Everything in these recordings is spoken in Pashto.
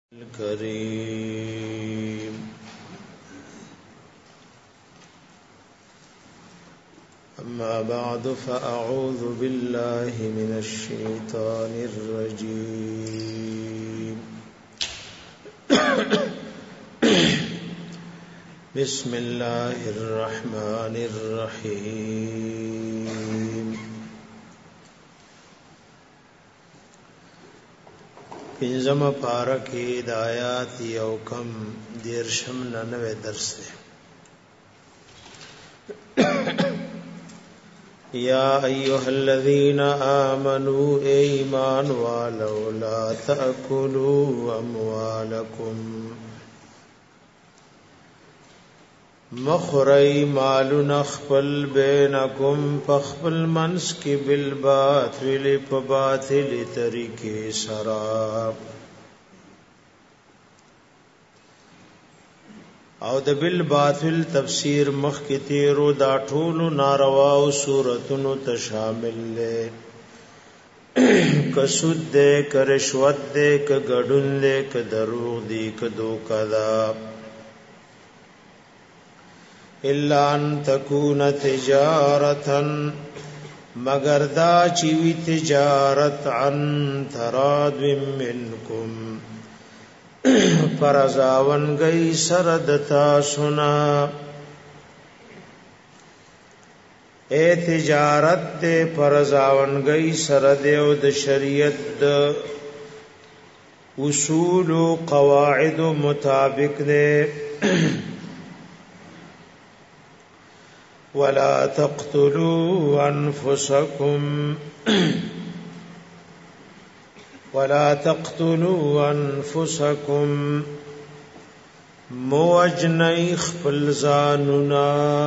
الكريم أما بعد فأعوذ بالله من الشيطان الرجيم بسم الله الرحمن الرحيم پنځم پارہ کې د آیات یو کم دیرشم ننوے درس ده یا ایها الذین آمنوا ایمان والو لا تأکلوا اموالکم مخری مالون اخفل بینکم پخفل منس کی بالباطل پباطل طریقے سراب او د بالباطل تفسیر مخ کی تیرو دا ټول ناروا او صورتونو ته شامل لے کسود دے کرشوت دے ک گډون دے ک دروغ دی ک دوکا دا الا ان تکون تجارتا مگر دا چوی تجارت عن تراد منکم فرزاون گئی سردتا سنا اے تجارت دے فرزاون گئی سرد او د شریعت د اصول و قواعد مطابق دے ولا تقتلوا انفسكم موجنی خپل ځانونا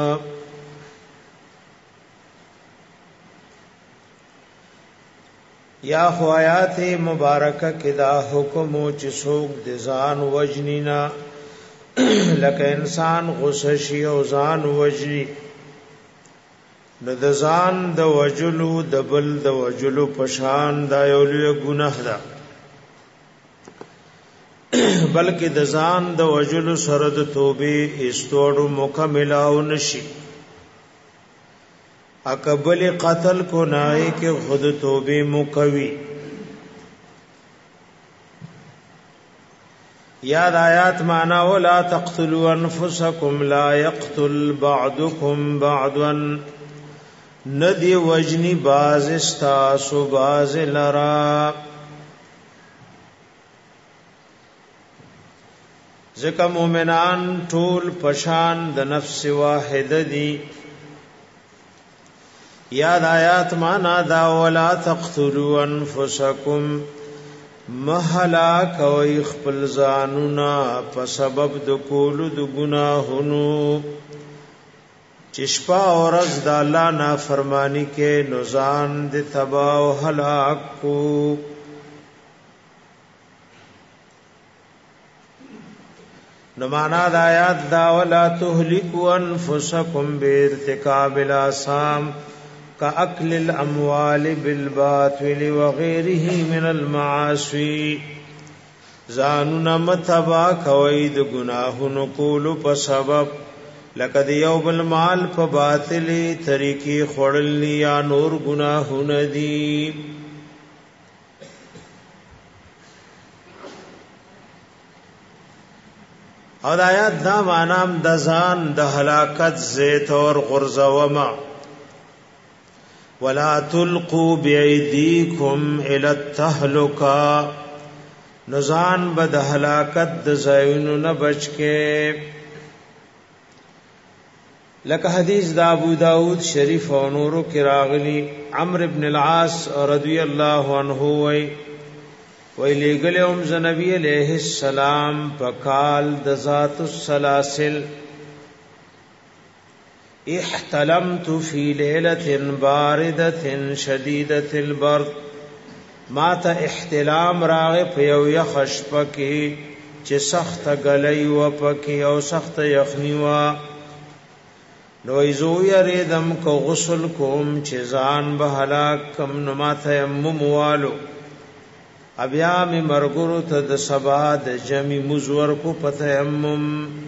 یا خو آیات مبارکه کې دا حکم او چې څوک د ځان وجنینا لکه انسان غصه شي او ځان وجني نو د ځان د وجلو د بل د وجلو پشان دا یو لوی ګناه ده بلکې د ځان د وجلو سره د توبې استوړو مکمل او نشي اکبل قتل کو نای کې خود توبې مکوي یاد آیات معنا ولا تقتلوا انفسکم لا يقتل بعضکم بعضا ندی وجنی باز استاسو باز لرا ځکه مومنان ټول پشان د نفس واحده دي یاد آیات معنا دا ولا تقتلوا انفسکم محلا کوي خپل ځانونه په سبب د کولو د ګناهونو چشپا اور از د الله نافرمانی کې نزان د تباہ او هلاک کو نو معنا د آیات دا ولا تهلكوا انفسکم بارتکاب الآثام كأكل الاموال بالباطل وغيره من المعاصي زاننا متبا کوي د ګناهونو کولو په سبب لقد یوب المال په باطلی طریقې خړل یا نور گناهونه دي او آیات دا معنی د ځان د هلاکت زیت اور غرزوما ولا تلقوا بأيديكم الى التهلكه نزان بد هلاکت د زایونو نه بچکه لکه حدیث دا ابو داود شریف او نورو کې راغلی عمرو ابن العاص رضی الله عنه وی لګلهم ز نبی علیہ السلام پکال د ذات السلاسل احتلمت فی لیلۃ باردۃ شدیدۃ البرد ما ته احتلام راغ په یو یخش پکې چې سخت غلې و پکې او سخت یخنی و نو ایزو یریدم کو غسل کوم چې ځان به هلاک کم نو ما تیمم والو بیا می مرګرو ته د سبا د جمی مزور کو پتیمم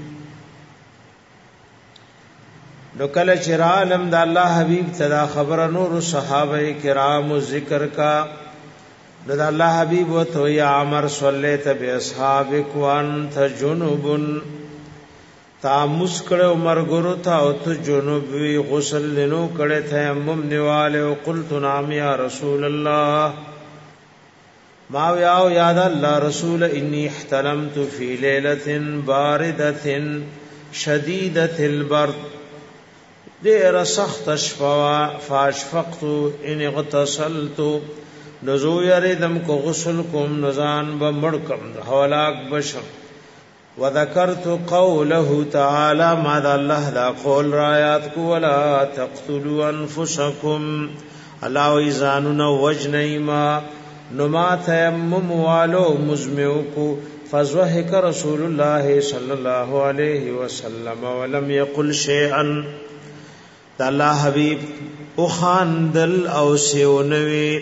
نو کله چې عالم د الله حبیب تدا خبر نور صحابه کرام ذکر کا نو د الله حبیب وته یا عمر صلیت باصحابک وانت جنوب تا مسکړو مرګرو ته او ته جنوب وی غسل لنو کړه تیمم نیواله او قلت نام یا رسول الله ما ویاو یاد الله رسول انی احتلمت فی لیلۃ باردۃ شدیدۃ البرد دیر سخت شفوا فاشفقت ان اغتسلت نزو یریدم کو غسل کوم نزان بمړکم هلاک بشم وذکرت قوله تعالی ما ذا الله لا قول رایات کو ولا تقتلوا انفسکم الله ایزاننا وجنیما نما تیمم والو مزمعو کو فضحك رسول الله صلی الله علیه وسلم ولم يقل شيئا دا الله حبیب او خاندل او سیونوی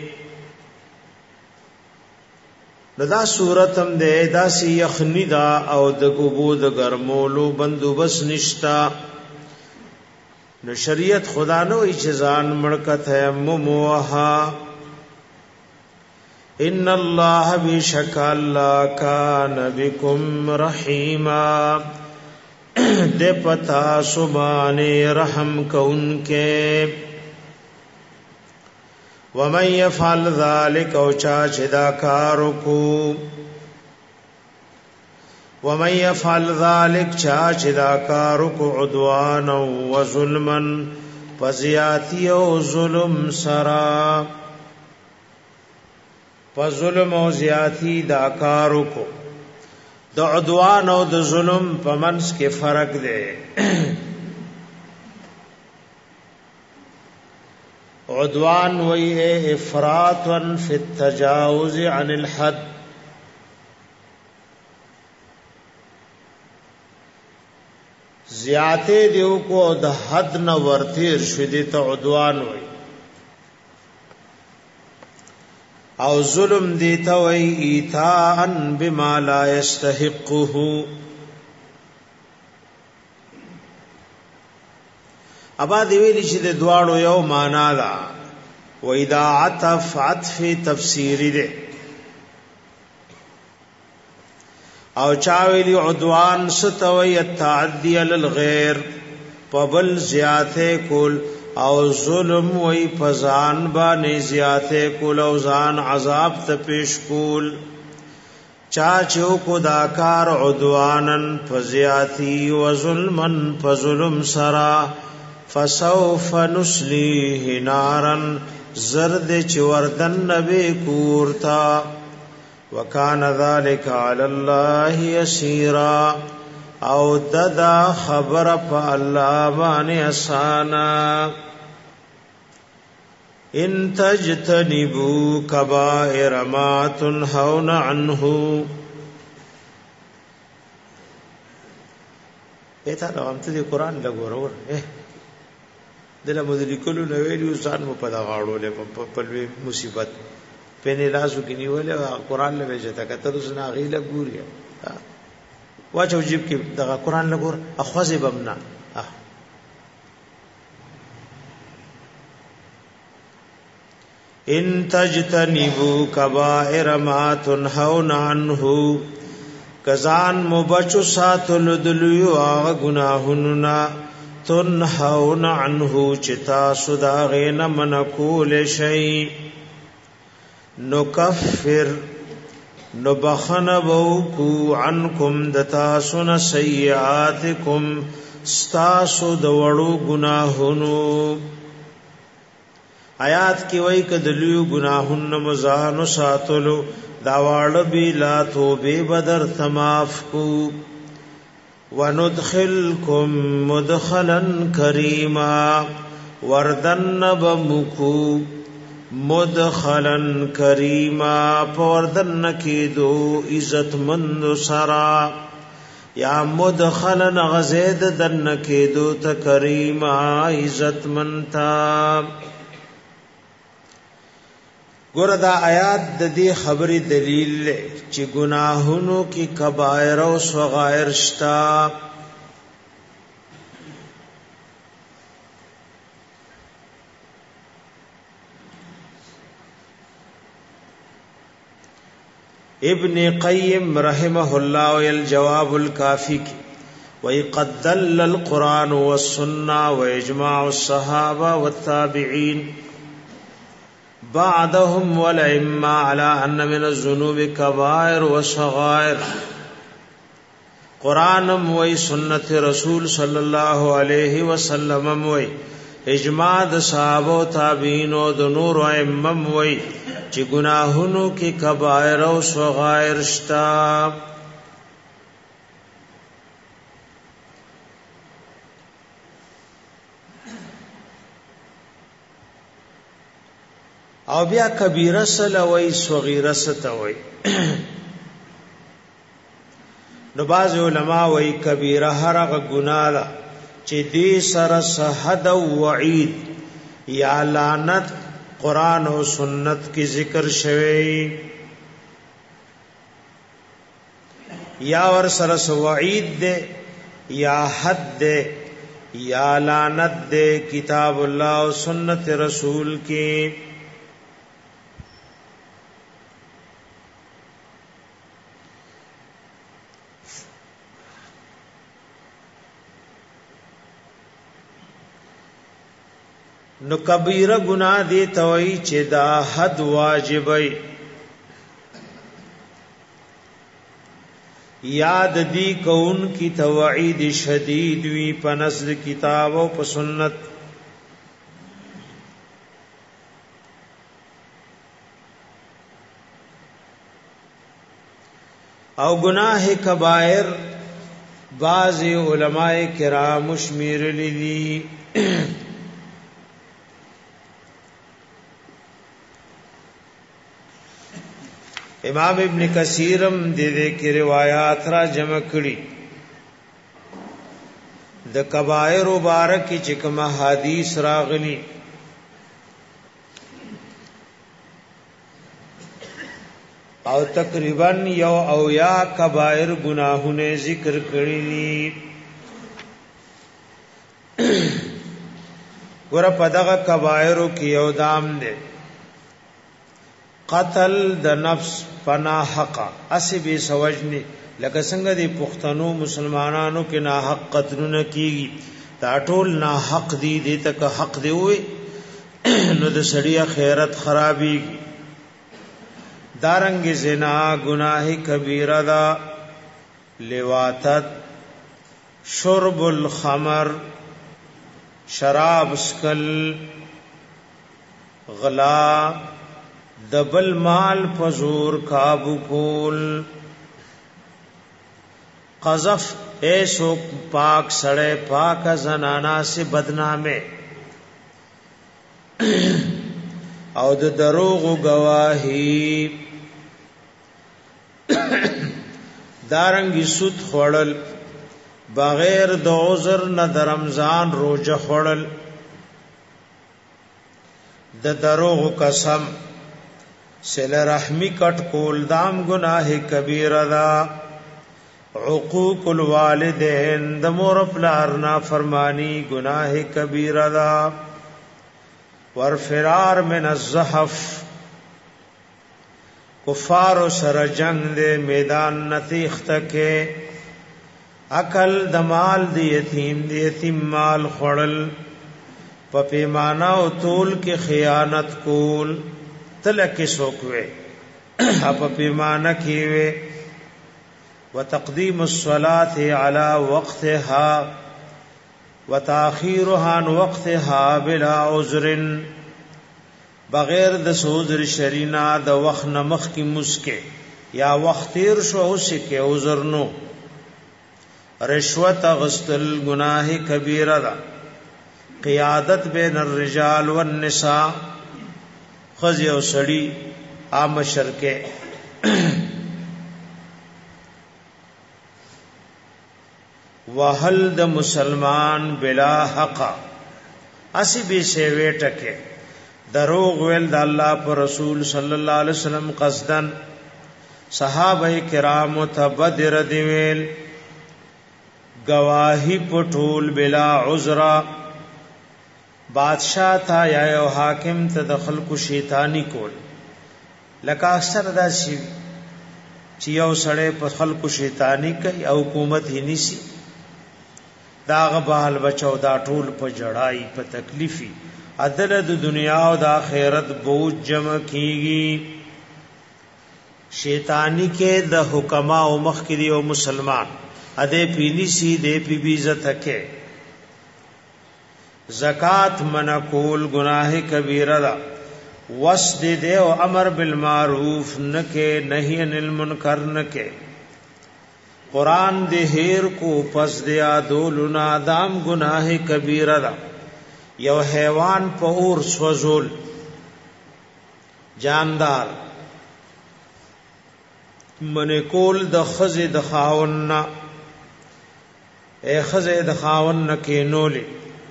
دا صورتم دے دا سی یخنی دا او د ګبو د ګرمولو بندوبس نشتا نو شریعت خدا نو اجزان مړکت تیمم وها ان الله بشک الله کان بكم رحیما دے پتا سبحانه رحم کون کے ومن يفعل ذلك او چاچدا کارکو ومن يفعل ذلك چاچدا کارکو عدوانا وظلما فزیاتی او ظلم سرا فظلم او زیاتی دا کارکو د عدوان او د ظلم په منځ کې فرق دی عدوان وی افراط فی التجاوز عن الحد زیاته دیو کو د حد نه ورتیر شدی ته عدوان وی او ظلم دیتا وی ایتاء بما لا يستحقه ابا دی ویلی چې د دواړو یو معنا ده و اذا عطف عطف تفسیری ده او چاویلی عدوان ستوی التعدی علی الغیر پبل زیاته کول او ظلم وی پزان باندې زیاته کول او ځان عذاب ته پیش کول چاچو کو داکار عدوانن فزیاتی و ظلمن فظلم سرا فسوف نسلیه نارا زرد چوردن نبی کورتا وکان ذالک علی اللہ یسیرا او ددا خبر پا اللہ بانی اسانا ان تجتنبو کبائر ما تنہون عنہ ایتا نوامت دی قرآن لگو رور دله مدلی کولو نو ویلو ځان مو په دا غاړو له په مصیبت پنه لاسو کې نیولې قرآن له وجه کته د سنا غیله ګوري واچو جيب کې دا قرآن له ګور اخوازه بمنا ان تجتنبوا كبائر ما تنهون عنه کزان مبچو ساتل دلیو هغه گناهونه تنهون عنه چتا صداغین من کول شی نکفر نبخنبوکو عنکم دتا سن سیئاتکم ستاسو دوڑو گناہنو آیات کی وئی کدلیو گناہن مزانو ساتلو داوال بی لا توبی بدر تماف کو وندخلکم مدخلا کریما وردن بمکو مدخلا کریما پوردن کی دو عزت مند سرا یا مدخلا غزید دن کی دو تکریما عزت منتا ګور دا آیات د دې خبرې دلیل چې ګناهونو کې کبائر او صغائر شتا. ابن قیم رحمه الله الجواب الکافی کی وقد دل القرآن والسنة واجماع الصحابة والتابعين بعدهم والائمة على ان من الذنوب كبائر وصغائر. قرآن وی سنت رسول صلی اللہ علیہ وسلم وی اجماع د صحابه او تابعین او د نور ائمه وی چې گناهونو کې کبائر او صغائر شتا. او بیا کبیره سره وای صغیره سره وای. نو باز علماء وای کبیره هرغه ګناه ده چې دې سره حد او وعید یا لعنت قرآن و سنت کی ذکر شوی یا ور سرس وعید دے یا حد دے یا لعنت دے کتاب اللہ و سنت رسول کی. نو کبیره گناہ دی توئی چې دا حد واجبای یاد دی کون کی توعید شدید وی پنزد کتاب و پسنت. او گناہ کبائر بعض علماء کرام شمیر لیدی. امام ابن کثیرم دې کې روایات را جمع کړي د کبائر مبارک چې کوم حدیث راغلي او تقریبا یو او یا کبائر گناهونه ذکر کړي دي. ور په دغه کبائرو کې یو دام دي قتل د نفس پنا حق اسی به سوجنی لکه څنګه دی پښتنو مسلمانانو کې ناحق قتلونه کیږي دا ټول ناحق دي دې تک حق دی وي نو د سړی خیرت خرابيږي. دارنګ زنا گناہ کبیره دا لواطت شرب الخمر شراب اسکل غلا دبل مال فزور کابو کول قذف ایسو پاک سڑے پاک زنانا سے بدنامے او د دروغ گواہی دارنګي سود خوړل بغیر د عذر نه د رمضان روزه خوړل د دروغ قسم صله رحمی کټ کول دام گناہ کبیره دا. عقوق الوالدین د مور پلار نا فرمانی گناہ کبیره دا. ورفرار من الزحف کفار سره جنگ دے میدان نتیخت کے. اکل د مال دی یتیم مال خړل په پیمانه او تول کې خیانت کول تلکه سوکوي اپ پیمانه کیوي وتقديم الصلاه على وقتها وتاخيرها عن وقتها بلا عذر بغیر د سوذر شرینا د وخت نمخ کی مسکه یا وخت تیر شو اوس کې عذر نو. رشوت غسل گناہ کبیرہ دا. قیادت بین الرجال والنساء خزی او سڑی عام شرکے وحل د مسلمان بلا حق اسی بھی سیوے ٹکے دروغ ویل د الله پر رسول صلی الله علیه وسلم قصدن صحابه کرام ته بدر دی ویل گواہی پټول بلا عذر بادشاہ تا یا یو حاکم ته د خلکو شیطانی کول لکه اکثر دا شی چې یو سړی په خلکو شیطانی کوي او حکومت یې نیسی دا غبال بچو دا ټول په جړای په تکلیفي عدل د دنیا او د آخرت بوج جمع کیږي شیطانی کې د حکما او مخکری او مسلمان اده پینی سی دے پی بی عزت کے زکات منقول گناہ کبیرہ دا وصد دے و امر بالمعروف نکے نہی عن المنکر نکے قرآن دے ہیر کو پس دیا دولنا دام گناہ کبیرہ دا یو حیوان پا اور سوزول جاندار منقول د خز د خاوننا اے خزه د خاون نکې نولې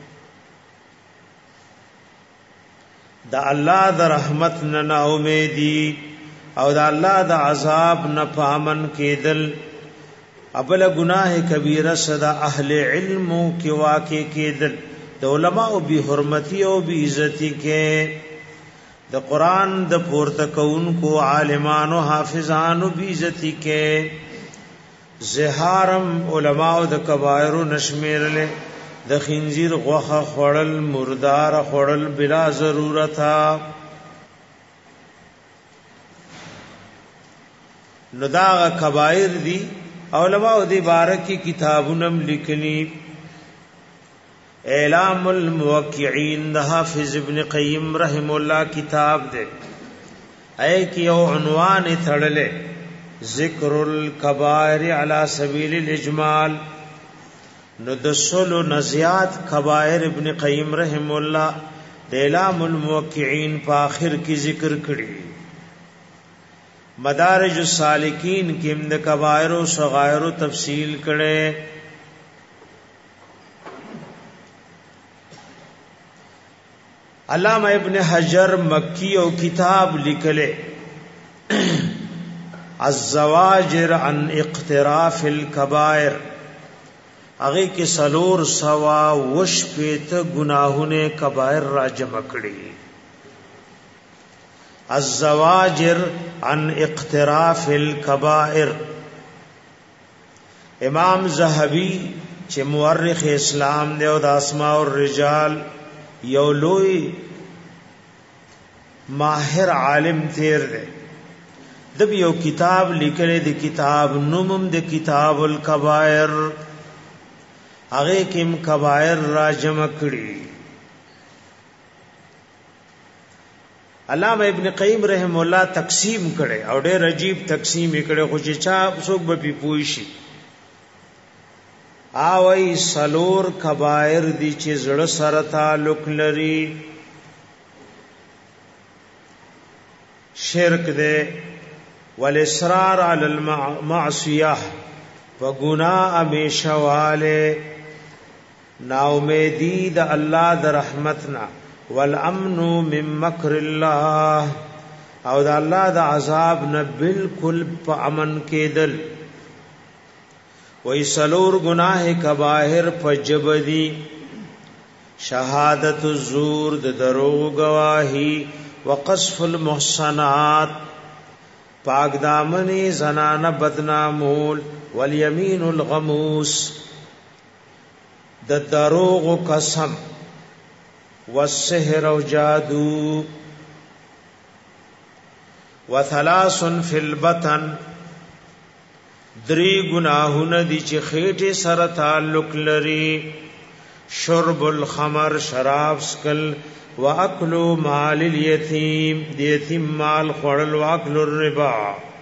د الله د رحمت نه امیدي او د الله د عذاب نه پامن کېدل ابل گناہ کبیره صدا اهل علم کې واقع کېدل د علماء به حرمتي او به عزتي کې د قران د پورته کونکو عالمانو حافظانو به عزتي کې زهارم علماء د کبائر نشمیرله د خنزیر غوخه خړل مردار خړل بلا ضرورت نو دا کبائر دي علماء د بارکی کتابونم لیکلي اعلام الموقعین د حافظ ابن قیم رحم الله کتاب دے اے کیو عنوان تھڑلے ذکر الکبائر علی سبیل الاجمال ندسل نزیات کبائر ابن قیم رحم الله د اعلام الموقعین په اخر کی ذکر کړي مدارج السالکین کې د کبائر او صغائر تفصیل کړي علامہ ابن حجر مکی او کتاب لکھلے الزواجر عن اقتراف الكبائر اگے کے سلور سوا وش پیت گناہوں کبائر را جمع کړي الزواجر عن اقتراف الكبائر امام ذهبی چې مورخ اسلام دی او د اسماء الرجال یو لوی ماهر عالم تیر دی د یو کتاب لیکل دی کتاب نومم د کتاب الکبائر هغه کیم کبائر را جمع کړي علامہ ابن قیم رحم الله تقسیم کړي او ډېر عجیب تقسیم کړي خو چې چا څوک به پوي شي آوی سلور کبائر دی چې زړه سره تعلق لري شرک دے والاصرار علی المعصیہ وگناہ امیشواله نا امیدی د الله د رحمتنا والامن من مکر الله او د الله د عذاب نه بالکل په امن کېدل وی سلور گناہ کبائر پجبدی شہادت الزور د دروغ گواہی وقذف المحصنات پاک دامنی زنان بدنامول والیمین الغموس د دروغ قسم والسحر و جادو وثلاث فی البطن دری گناہون دی چی خیٹی سر تعلق لری شرب الخمر شراب سکل واکلو مال الیتیم دی یتیم مال خورل واکلو الربا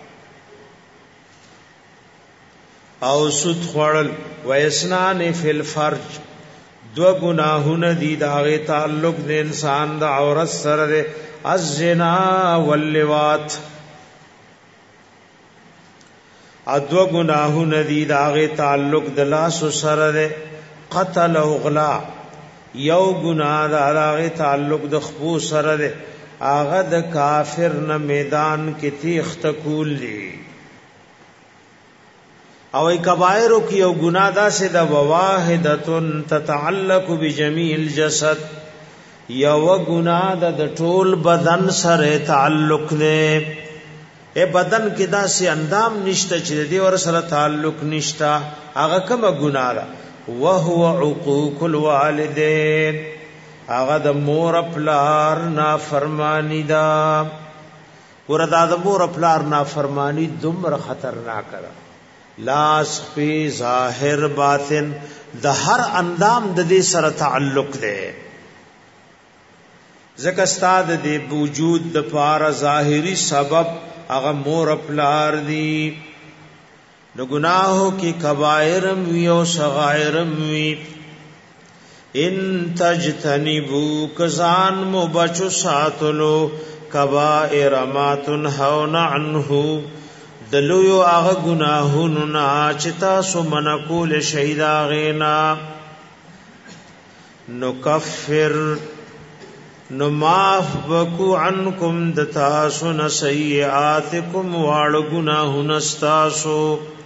او سود خورل ویسنان فی الفرج دو گناہون دی داغی تعلق دی انسان دا عورت سر دی الزنا واللوات ادو گناہون دی داغی تعلق د لاس سره ده قتل او غلا یو ګناه دا هغه تعلق د خپو سره ده هغه د کافر نه میدان کې تیخت کول دي او ای کبائرو کې یو ګناه دا سه د واحدتن تتعلق بجميع الجسد یو ګناه د ټول بدن سره تعلق ده اے بدن کې دا سه اندام نشته چې دې ور سره تعلق نشتا هغه کوم ګناه ده وهو عقوق الوالدين هغه د مور پلار نافرمانی دا وردا د مور پلار نافرمانی دومره خطرناک ده لاس په ظاهر باطن د هر اندام د دې سره تعلق ده ځکه ستاد د وجود د پاره ظاهری سبب هغه مور پلار دی نو گناہوں کی کبائرم وی او صغائرم وی ان تجتنبو کزان مبچو ساتلو کبائر ما تنهون عنه دلویو آغا گناہون ناچتا سمنکول شہیدا غینا نکفر نماف بکو عنکم دتاسن سیئاتکم وار گناہون استاسو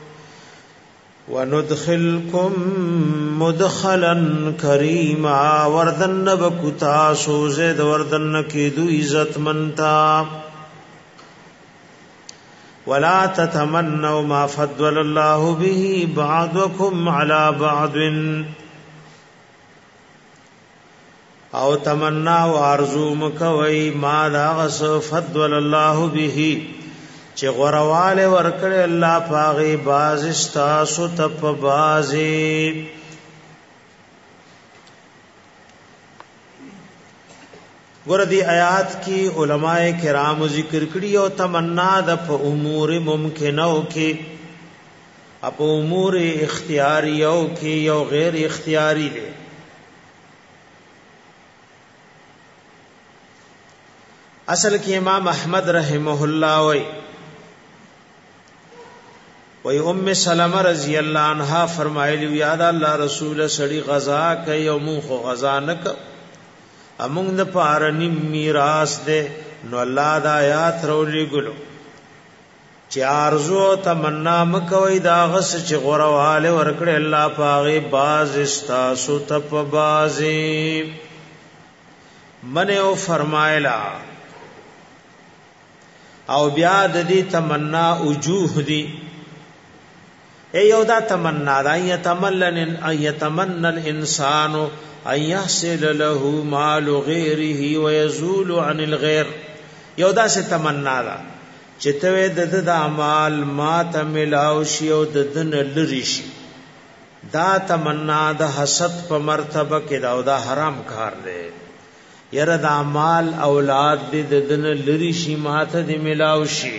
وندخلکم مدخلا کریما وردن بکتاسو زید وردن کی دو عزت منتا ولا تتمنوا ما فضل الله به بعضكم على بعض او تمنا و ارزو مکوي ما دا غس فضل الله به چې غرواله ورکړي الله پاغي باز استاسو تپ بازي ګور دی آیات کی علماء کرام ذکر کړي او تمنا د په امور ممکنو کې اپ امور اختیاریو کې یو غیر اختیاری دي اصل کې امام احمد رحمه الله وی ام سلمہ رضی اللہ عنہا فرمایلی یاد الله رسول سړی غزا کوي او مون خو غزا نک امون د پارنی میراث ده نو الله د آیات رولې ګلو چې ارزو تمنا مکوي دا غس چې غرواله ورکړي الله پاغه باز استاسو تپ بازي منه او فرمایلا او بیا د دې تمنا وجوه دي اے یو دا تمنا دا یتمنى الانسان ان يحصل له مال غيره ويزول عن الغير یو دا سے تمنا دا چې ته د اعمال ما ته ملاو شي او د دن لری شي دا تمنا د حسد په مرتبه کې دا حرام کار دی یره د اعمال اولاد دې د دن لری شي ما ته دې ملاو شي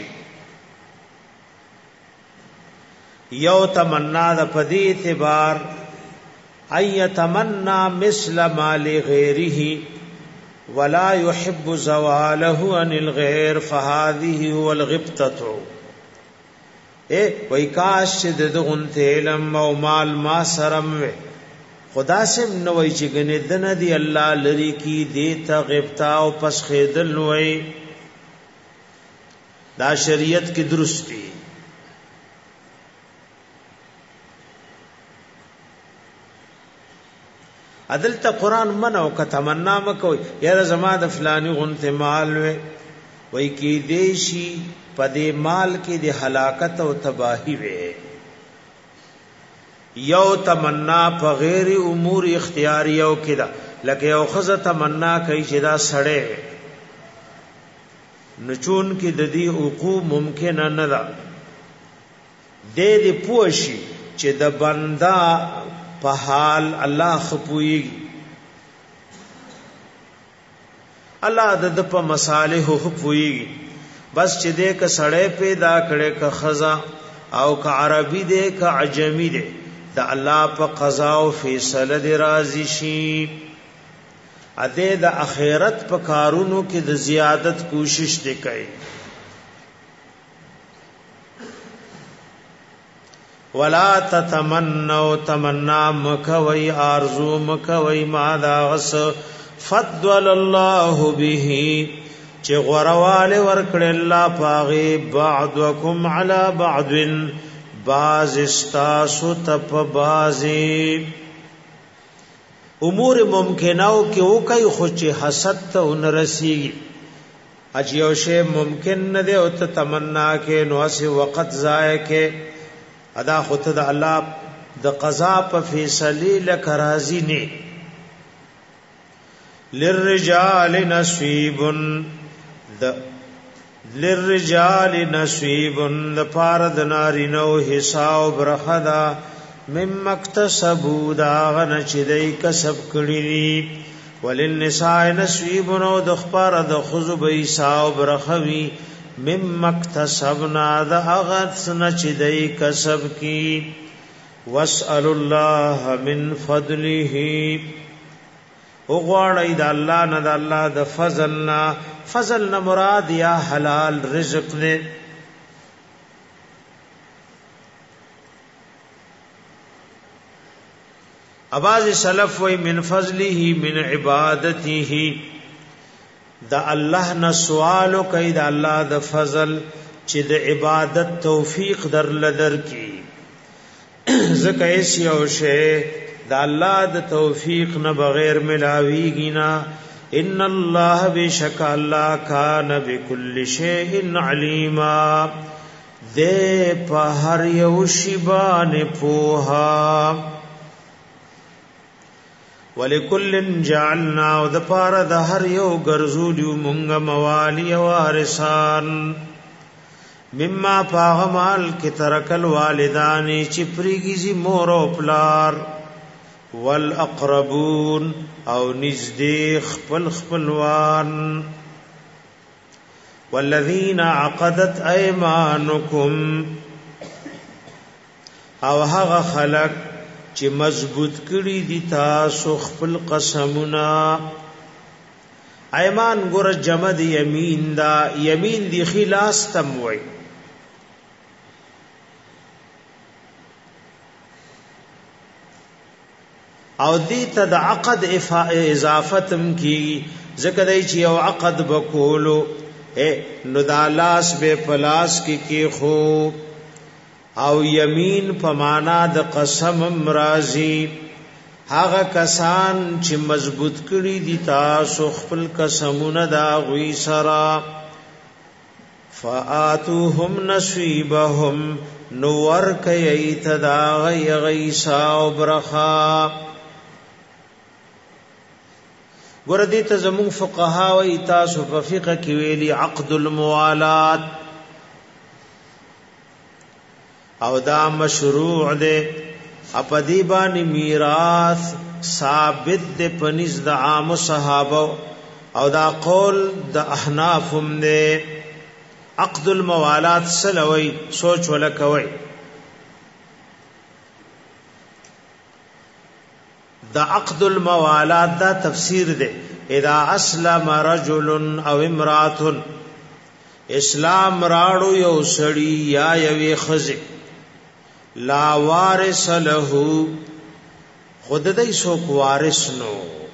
یو تمنا د پدی اعتبار ایتمنا مثل مال غیره ولا يحب زواله عن الغير فهذه هو الغبطه اے وای کاش د دغه علم او مال ما سرم خدا سم نو وای چې ګنه دنه دی الله لری کی دیتا غبطه او پس خیدل وای دا شریعت کی درستی عدل ته قران منو ک تمنا مکوي یاره زما د فلانی غنته مال وای کی دیشی پدې مال کې د هلاکت او تباہی وي یو تمنا په غیر امور اختیاریو کې دا لکه یو خزه تمنا کوي چې دا سړې نچون کې د دې حقوق ممکن نه ده دې پوښي چې د بندا په حال الله خپويږي الله د په مصالح خپويږي بس چې دې ک سړې پیدا کړي ک خزا او ک عربي دې ک عجمي دې د الله په قضا او فیصله دې راضي شي اده د اخرت په کارونو کې د زیادت کوشش دې کوي ولا تتمنوا تمنا مکوي ارزو مکوي ما دا غس فضل الله به چې غرواله ورکړ الله پاغي بعضکم علی بعض باز استاسو تپ بازی امور ممکناو کې او کوي خو چې حسد ته ونرسي اج یو شی ممکن نه دی او ته تمنا کې نو اسی وخت ضایع کې ادا خود د الله د قضا په فیصله لک راضی نه للرجال نصیب د پارد نارینو حساب برخدا مم مکتسبو دا غن چې دای کسب کړی دي وللنساء نصیب نو د خبر د خذب حساب برخوي مم مکتسبنا دا غت نه چې دای کسب کی واسال الله من فضله او غواړی د الله نه د الله د فضل نه مراد یا حلال رزق نه اباظ سلف وی من فضله من عبادته دا الله نه سوال کوي دا الله د فضل چې د عبادت توفیق در لدر کی زکه ایس یو شی دا الله د توفیق نه بغیر ملاویږي نه ان الله بشک الله کان بكل شیء علیما دے په هر یو شی باندې پوها ولکل جعلنا د پاره د هر یو ګرځولیو مونږه موالی وارثان مما پاغمال کی ترکل والدانی چې پریږي مور او پلار والاقربون او نزدیک خپلوان والذین عقدت ایمانکم او هغه خلق چې مضبوط کړي دي تاسو خپل قسمونه ایمان ګور جمع دی یمین دا یمین دی خلاص تم وای او دی ته د عقد اضافتم کی ذکر دی چې یو عقد بکولو نو دا لاس به پلاس کی خو او یمین په معنا د قسم مرازی هغه کسان چې مضبوط کړي دي تاسو خپل قسمونه دا غوي سرا فآتوهم نصیبهم نور کایت دا غیسا او برخا ګور دې ته زمون فقها او تاسو په فقہ کې ویلي عقد الموالات او دا مشروع دے اپدی بانی میراث ثابت دے پنیز دا عام صحابہ او دا قول دا احنافم دے عقد الموالات سلوی سوچ ولکوی دا عقد الموالات دا تفسیر دے اذا اسلم رجل او امرات اسلام راړو یو سړی یا یوې خزه لا وارث له خود دای سو وارث نو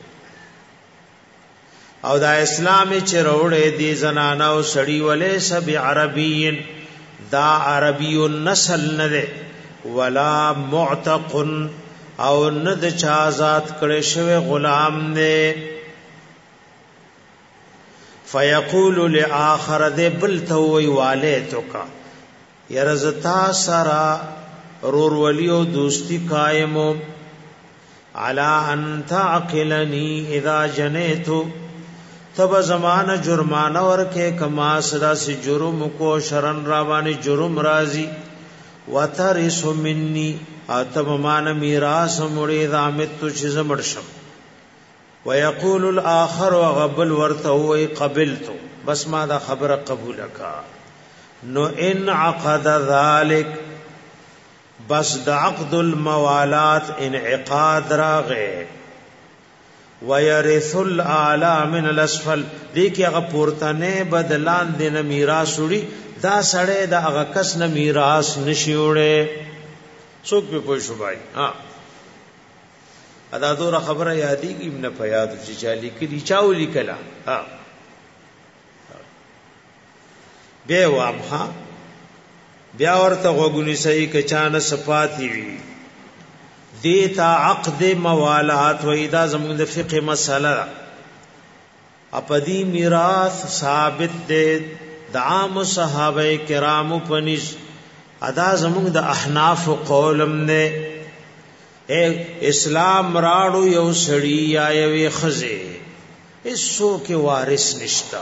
او دا اسلام چې وروړې دي زنانه او سړی ولې سب عربین دا عربی النسل نه ده ولا معتق او نه د چا آزاد کړي شوی غلام نه فیقول لاخر ده بل توي والته کا يرزتا سرا رور ولیو دوستی قائمو علا ان تعقلنی اذا جنیتو تب زمان جرمانه ورکه کما صدا سی جرم کو شرن راوانی جرم رازی وترس منی اتم مان میراث مړی دامت تو چیز مرشم ويقول الاخر وغبل ورته وی قبلت بس ما دا خبر قبول کا نو ان عقد ذلك بس د عقد الموالات انعقاد راغه ويرث الاعلى من الاسفل دې کې هغه پورتنه بدلان دینه میراث وړي دا سړی د هغه کس نه میراث نشي وړي څوک په پوه شو بھائی ها ادا دوره خبره یادېږي نه په یاد چې چالي کلی چاو لیکلا ها بیا وامها بیا ورته وګونی صحیح کچانه صفاتی وی دیتا عقد موالات و اذا زمون د فقه مسله اپدی میراث ثابت دے د عام صحابه کرام پنځ ادا زمون د احناف قولم نے اسلام راړو یو سړی یا یو خزه ایسو کې وارث نشتا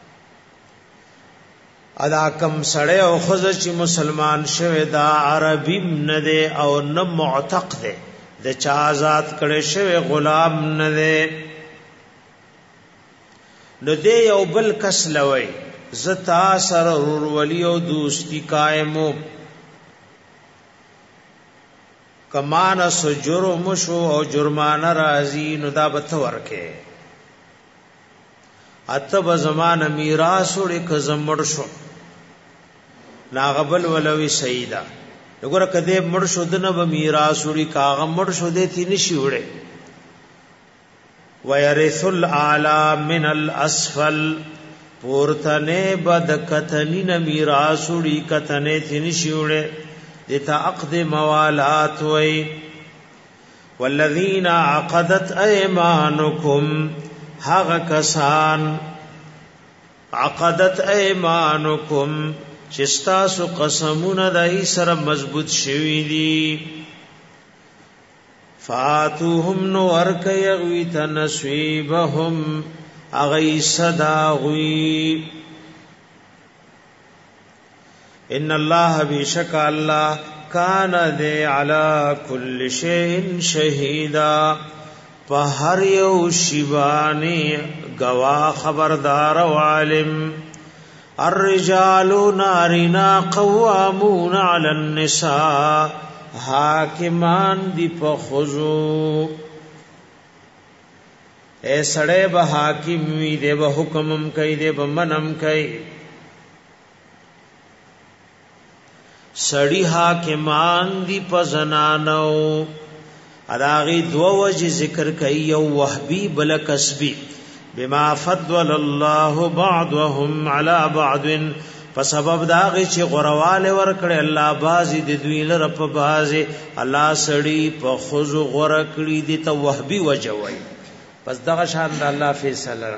ادا کم سړی او خزه چې مسلمان شوه دا عربی نه دی او نه معتق دی د چا آزاد کړي شوی غلام نه دی نو دی یو بل کس لوي زتا سره ور ولی او دوستی قائمو کمانه سجرم شو او جرمانه راځي نو دا به ورکه اتب زمانه میراث وړي ک زمړ شو ناغبل ولوي سیدا وګوره کده مړ شو دنه به میراث وړي کاغه مړ شو دې تی نشي وړي ويرث الاعلى من الاسفل پورتنه بد کتنین میراث وړي کتنه تی نشي وړي دتا عقد موالات وي والذین عقدت ايمانکم هغه کسان عقدت ايمانکم چستاسو قسمونه دای سره مضبوط شوی دي فاتوهم نور کيغوی تنسویبهم اغی صداغوی ان الله بشک الله کان ذی علی کل شیء شهیدا په هر یو شی باندې گواه خبردار او عالم الرجال نارنا قوامون علی النساء حاکمان دی په خضوع اے سړی به حاکم وی دی به حکمم کوي دی به منم کوي سړی حاکمان دی په زنانو اداغي دو وجه ذکر کوي یو وهبي بل کسبي بما فضل الله بعضهم على بعض په سبب داغه چې غرواله ورکړي الله بازي د دوی لره په بازي الله سړی په خزو غره کړی دي ته وهبي وجوي پس دغه شان د الله فیصله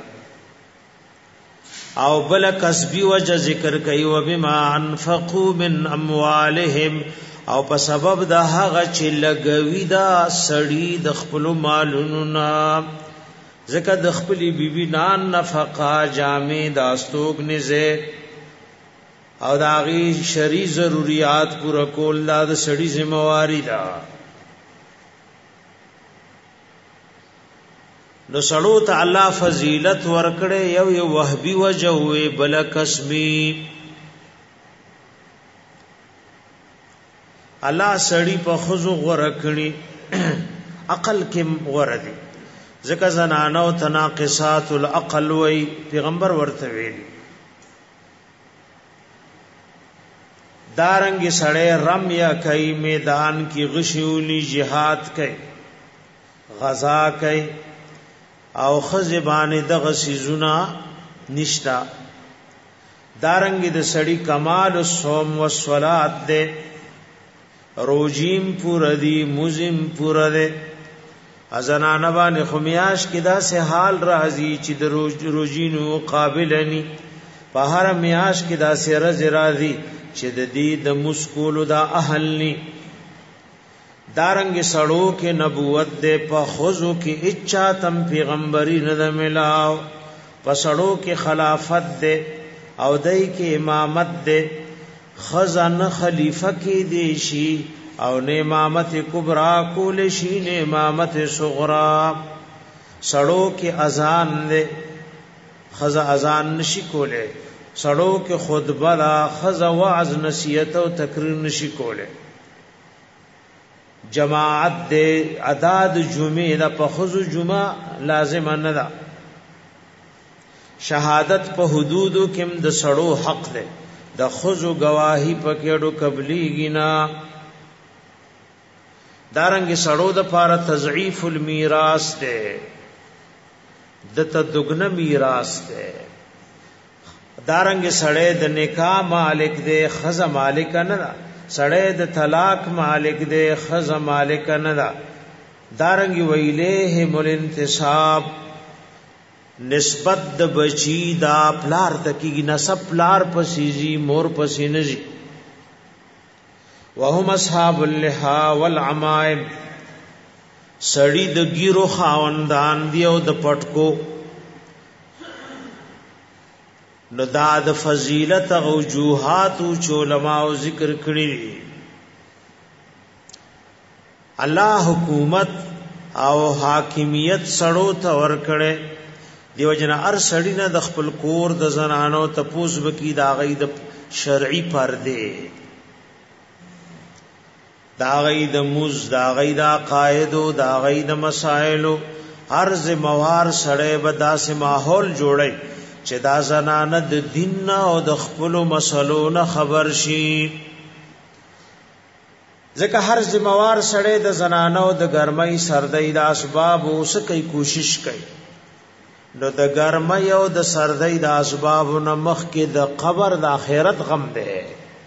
او بل کسبی وجه ذکر کوي و بما انفقوا من اموالهم او په سبب د هغه چې لګوي دا سړی د خپل مالونو نا زکه د خپل بیبي نان نفقه جامې د استوګ نزه او داغي شری ضرورت پورا کول دا د سړی ذمہواری ده نو سړو ته الله فضیلت ورکړي یو یو وهبي وجوي بل کسبي الله سړی په خزو غرکړي عقل کې غردي ځکه زنانو تناقصات العقل وي پیغمبر ورته ویلي دارنګ سړی رمیا کوي میدان کې غشولي jihad کوي غزا کوي او خزبانه دغه سيزونه نشتا دارنګ د سړی کمال الصوم والصلات دے روجیم پور دی مزم پور دے ازنانه باندې خمیاش کې دا سه حال راځي چې د روجینو قابلني په هر میاش کې دا سه رز راځي چې د دې د مسکول دا اهلني دارنګ سړو کې نبوت دے په خزو کې اچا تم پیغمبري نه ملاو په سړو کې خلافت دے او دای کې امامت دے خزن خلیفہ کې دی شي او نه امامت کبرا کول شي نه امامت صغرا سړو کې اذان دے خزا اذان نشي کوله سړو کې خطبه لا خزا وعظ نصیحت او تقریر نشي کوله جماعت دے عداد جمعه دا په خزو جمعه لازم نه ده شهادت په حدودو کې د سړو حق ده د خزو گواہی په کېړو قبليږي نه دارنګ سړو د پاره تضعیف المیراث ده د تدغنه میراث ده دارنګ سړې د نکاح مالک ده خزه مالک نه ده سړې د طلاق مالک ده خزه مالک نه ده دارنګ ویله ملانتصاب نسبت د بچی دا پلار تکي نسب پلار پسیزي مور پسینجي وهم اصحاب اللحى والعمائم سړی د ګیرو خاوندان دی او د پټکو نو دا د فضیلت او وجوهات او علماء ذکر کړی الله حکومت او حاکمیت سړو ته ور کړي دیو جنا ار سړی نه د خپل کور د زنانو تپوس وکي دا غي د شرعي پرده دا غي د موز دا غي د قاعده دا غي د مسائل هر زموار سړی به داسې ماحول جوړي چې دا زنانه د دین او د خپل مسلو نه خبر شي ځکه هر زموار سړی د زنانه او د ګرمۍ سردۍ د اسباب اوس کوي کوشش کوي نو د ګرمۍ او د سردۍ د اسباب نه مخ کې د قبر د آخرت غم ده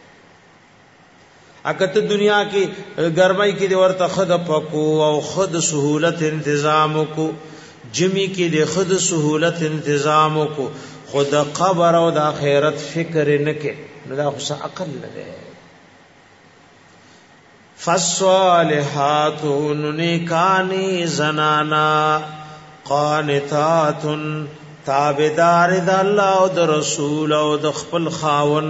اګه ته دنیا کې ګرمۍ کې د ورته خد پکو او خود سہولت تنظیم کو جمی کې د خود سہولت تنظیم کو خود قبر او د آخرت فکر نه کې نو دا خو عقل نه ده فالصالحات نیکانی زنانا قانتات تابدار د الله او د رسول او د خپل خاون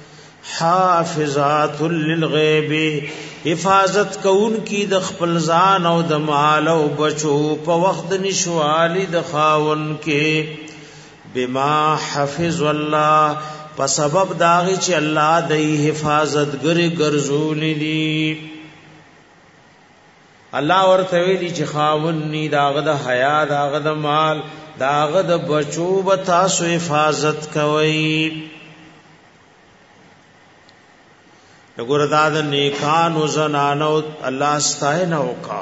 حافظات للغیب حفاظت کون کی د خپل ځان او د مال او بچو په وخت نشوالی د خاون کې بما حفظ الله په سبب داغي چې الله د حفاظت ګرځول دي الله ورته ویلي چې خاون ني داغه د حیا داغه د مال داغه د بچو به تاسو حفاظت کوي وګوره دا د نیکانو زنانو الله ستاینه وکا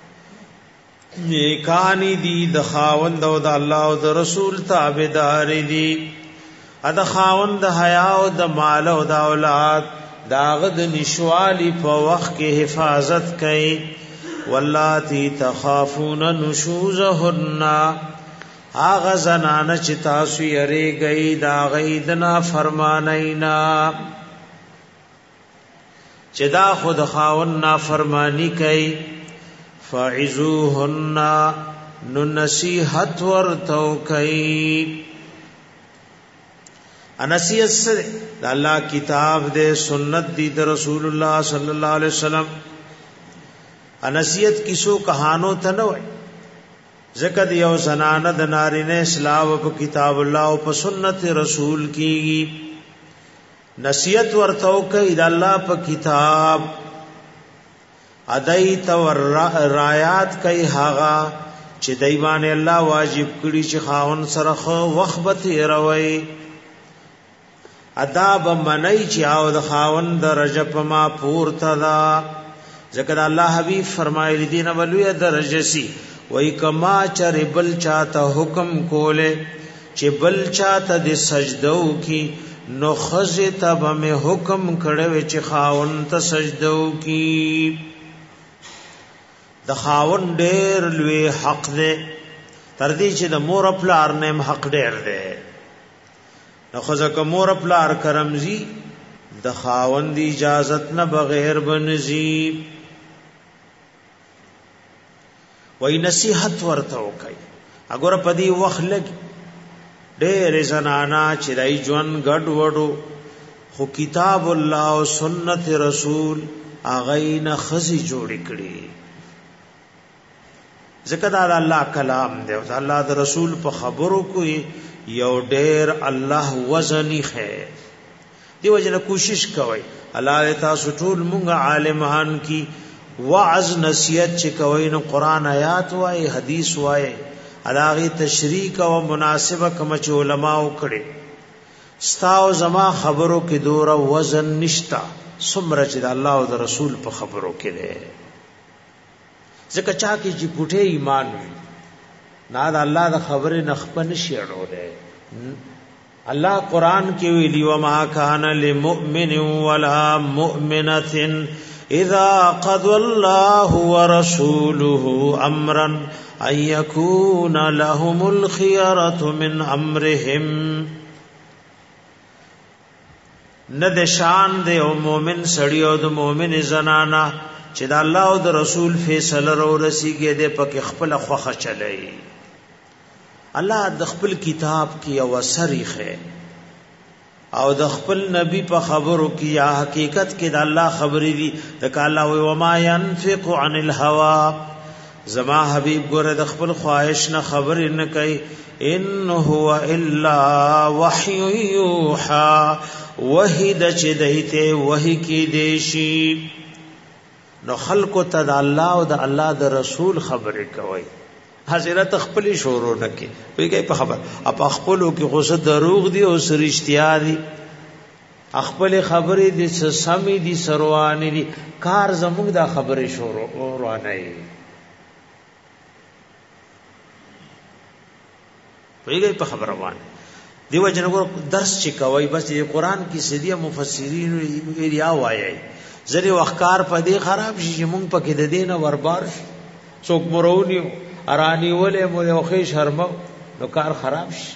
نیکانی دي د خاوند او د الله او د رسول تابعدار دي ادا خاوند د حیا او د مال او د اولاد داغه د نشوالی په وخت کې حفاظت کوي واللاتی تخافون نشوزهن آغا زنانه چې تاسو یری گئی دا غیدنا فرمانینا چې دا خود خاون نا فرمانی کوي فعزوهن نو نصیحت ورتو کوي انسیت سره د الله کتاب دې سنت دې د رسول الله صلی الله علیه وسلم انسیت کیسو کہانو ته نه وای ذکر یو زنانه د نارینه اسلام په کتاب الله او په سنت رسول کیږي نصیحت ورته کوي د الله په کتاب ادای تور رایات کوي هاغه چې دایوانه الله واجب کړي چې خاون سره خو وخت روي اداب منای چې او د خاون درجه په ما پورته دا ذکر الله حبیب فرمایلی دین ولوی درجه سي وای کما چر بل چاته حکم کوله چې بل چاته د سجدو کی نو خزه تب میں حکم کړو چې خاون ته سجدو کی د خاون ډېر لوی حق دی تر دې چې د مور خپل ارنم حق ډېر دی نو خزه کوم مور خپل ار کرمزي د خاون دی اجازت نه بغیر بنزي وای نصیحت ورته وکي اگر پدی وخت لګ ډېر زنانا چې دای ژوند ګډ وډو خو کتاب الله او سنت رسول اغین خزي جوړ کړي ذکر دا الله کلام دی او الله د رسول په خبرو کوي یو ډېر الله وزنی خې دیو جن کوشش کوي الله تاسو ټول مونږ عالمان کی وعظ نصیحت چې کوي نو قران آیات وای حدیث وای علاغه تشریح او مناسبه کوم چې علما وکړي ستاو زما خبرو کې دور وزن نشتا سمره چې الله او د رسول په خبرو کې ده ځکه چا کې چې پټه ایمان وي نه د الله د خبره نخپن شي اړوله. الله قران کې ویلی و ما کان للمؤمن ولا مؤمنه اذا قضى الله ورسوله امرا ان يكون لهم الخيرة من امرهم. نه د شان د یو مؤمن سړی او د مؤمن زنانا چې د الله او د رسول فیصله رو رسیږي د پک خپل خوخه چلای. الله د خپل کتاب کې او سریخه او د خپل نبی په خبرو کې یا حقیقت کې د الله خبرې دي. د کاله و ما ينفق عن الهوى زما حبیب ګوره د خپل خواهش نه خبر نه کوي. ان هو الا وحی یوحى وحی د چې دایته وحی کې دیشي. نو خلق ته د الله او د الله د رسول خبرې کوي. حضرت خپل شورو نکي ویږي په خبر اپ خپلو کې غوسه دروغ دي او سرشتیا دي. خپل خبرې دي سمې دي سروانې دي. کار زموږ د خبرې شورو روانه ویږي په خبر روانه دیو جنګور درس چې کوي بس د قران کې سديه مفسرین یا وایي زری وقار په دې خراب شي چې مونږ پکې د دینه وربار څوک مرونی ارانی ولې مو یو خې شرم نو کار خراب شي.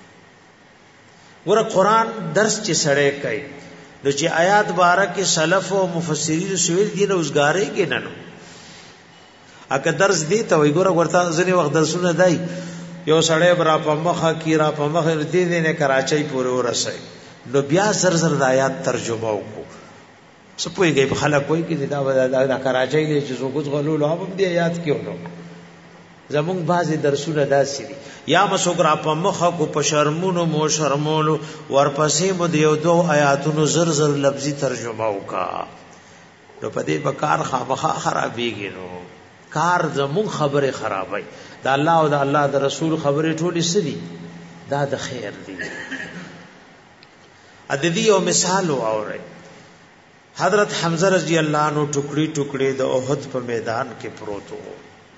ور قران درس چې سړی کوي نو چې آیات بارکه سلف او مفسرین سویل دي نو وزګاری کې نه نو اګه درس دی ته وي ګور ورته ځنی وخت درسونه دی یو سړی برا په مخه کی را په مخه دې نه کراچۍ پورې ورسای نو بیا زر زر د آیات ترجمه وکړو. سپوږی په خلک وای کې دا کراچۍ دې چې زوګز غلول او هم دې آیات کې ونو زمونږ بعضی درسونه داسې دي یا مسوګ را په مخه کو په شرمونو مو شرمولو ورپسې مو د یو دو آیاتونو زر زر لفظي ترجمه وکا نو په دې بکار خامخا خرابېږي. نو کار زمونږ خبره خرابای دا الله او دا الله د رسول خبره ټولې سړي دا د خیر دي. ا دې یو مثال واورئ. حضرت حمزه رضی الله عنه ټوکړي ټوکړي د احد په میدان کې پروت وو.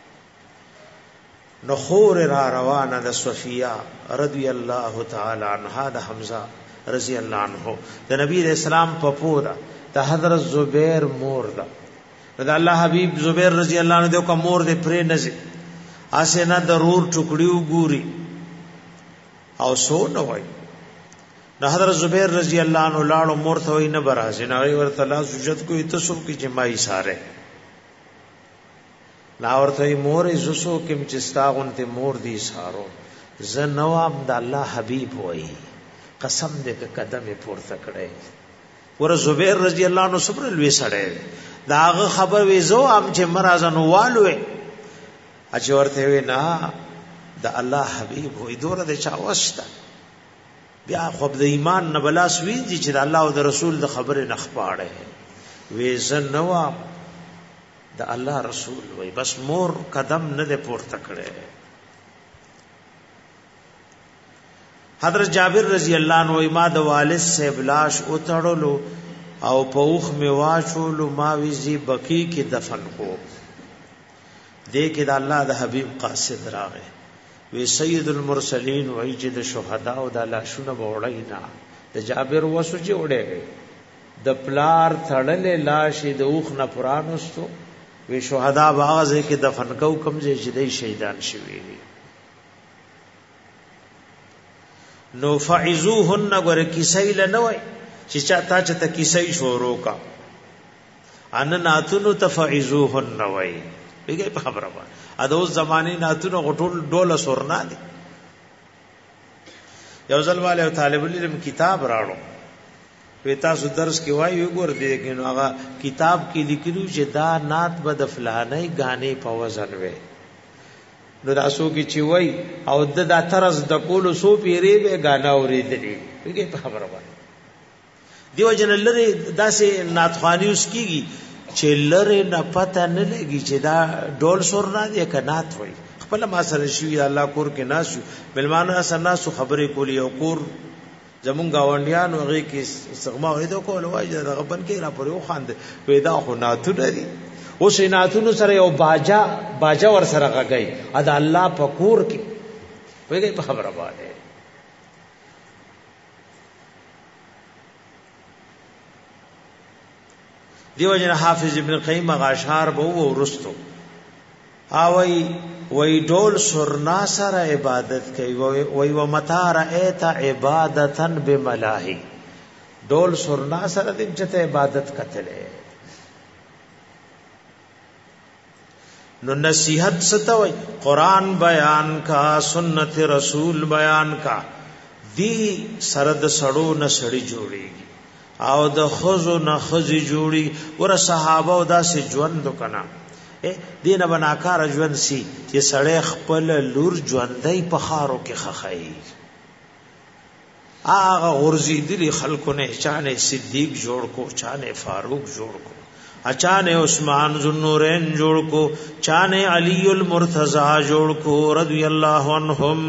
نو خور را روانه د صفیه رضی الله تعالی عنها د حمزه رضی الله عنه د نبی رسول الله په پودا د حضرت زبیر مور دا د الله حبیب زبیر رضی الله عنه د کوم مور د پرې نزي اسنه ضرور ټوکړیو ګوري او سو نه وای. د حضرت زبیر رضی الله عنه لاړو مور ته وای نه برازي نه ورته لا سجد کوي تاسو کې جماعي ساره لا ورته مور زسو کم چستاغون ته مور دی سارو ز نوام د الله حبیب وای قسم دې قدم پورته کړي. ور زبیر رضی الله عنه صبر لوي سړی داغه خبر وې زو ام چې مرزانو والوې اچ ورته وې نه د الله حبیب وې دوره د چا واسطه بیا خو د ایمان نه بلاس وینځي چې د الله او د رسول د خبره نخپاړي وې ز نوام د الله رسول وای بس مور قدم نه ده پورته کړي. حضرت جابر رضی الله عنه ما د والد سے بلاش او تړلو او پوخ می واچولو ما ویزی بقی کې دفن کو دې کې د الله د حبیب قاصد راغې وی سید المرسلین وای چې د شهدا او د لاشونه وړای نه د جابر وسو چې وړې د پلار تړلې لاش د اوخ نه پرانوستو وی شهدا باغ کې دفن کو کمزې چې دې شهیدان شوي. نو فعزوهن ور کیسایل نه وای چې چاته چته کیسای شورو کا ان ناتونو تفعزوهن وای بیګه په خبره وای ا د اوس زمانه ناتونو غټول ډوله سورنا دي. یو ځل والے طالب العلم کتاب راړو پتا سو درس کې وای وګور دې کینو هغه کتاب کې لیکلو چې دا نات بد فلانه غانې په وزن وې نو تاسو کې چې وای او د طرز د کولو سو پیری به غانا اورېدلې وګې په خبره وای دیو جن لری داسې ناتخوانی اوس کیږي چې لری نه پته نه لګي چې دا ډول سور نه دی کنات وای خپل ما سره شي الله کور کې ناسو بلمانه سره ناسو خبرې کولی او کور زمون گاونډیان هغه کې سغما ورته کول وای دا غبن کې را پرې خو خاند پیدا خو ناتو لري اوس ناتونو سره یو باجا ور سره غږی ادا الله پکور کې وایي په خبره باندې دیو جن حافظ ابن قیم غاشار بو ورستو وی ډول سرنا سره عبادت کوي وی و متا رایت عبادتن بملاهی ډول سرنا سره د چته عبادت کتلې نو نصیحت ستوي قران بیان کا سنت رسول بیان کا دی سرد سړو نه سړی جوړيږي او د خزو نه خزي جوړي ور صحابه او داسې ژوند وکنا دینه بناکار ژوند سي چې سړی خپل لور ژوندۍ په خارو کې خخای هغه ورزيدلي خلکو نه چانه صدیق جوړ کو چانه فاروق جوړ کو اچانه عثمان ذوالنورین جوړ کو چانه علی المرتضی جوړ کو رضی الله عنهم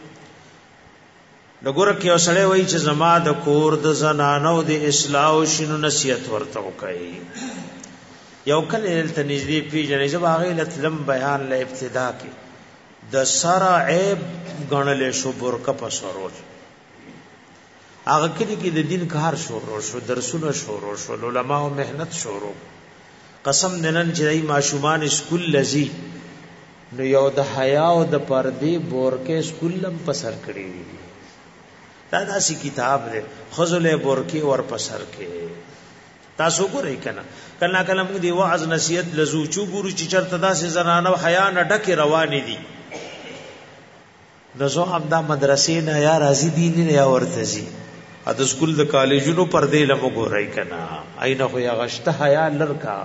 دغه کې اوسړې وای چې زما د کور د زنانو د اصلاح او شنو نصیحت ورته وکړي یو کله ته نږدې پیژنې چې باغې لتلم بیان له ابتدا کې د سره عیب غنلې شو برکه په سروج هغه کې د دین کار شروع شو درسونه شروع شو علماء او مهنت شروع قسم ننن چې ماشومان اسکول لذي نو یو د حیا او د پردې بورکه اسکول لم پسر کړی دا داسې کتاب دی خزله بورکی ور پسر کې تاسو ګورئ کنه کله کله موږ دی وعظ نصیحت لزو چو ګورو چې چرته داسې زنانه حیا نه ډکه روانې دي نزو امدا مدرسې نه یا راضی دین نه یا ورته زی ا د سکول د کالجونو پردې لمو ګورئ کنه اينه خو یا غشته حیا لرکا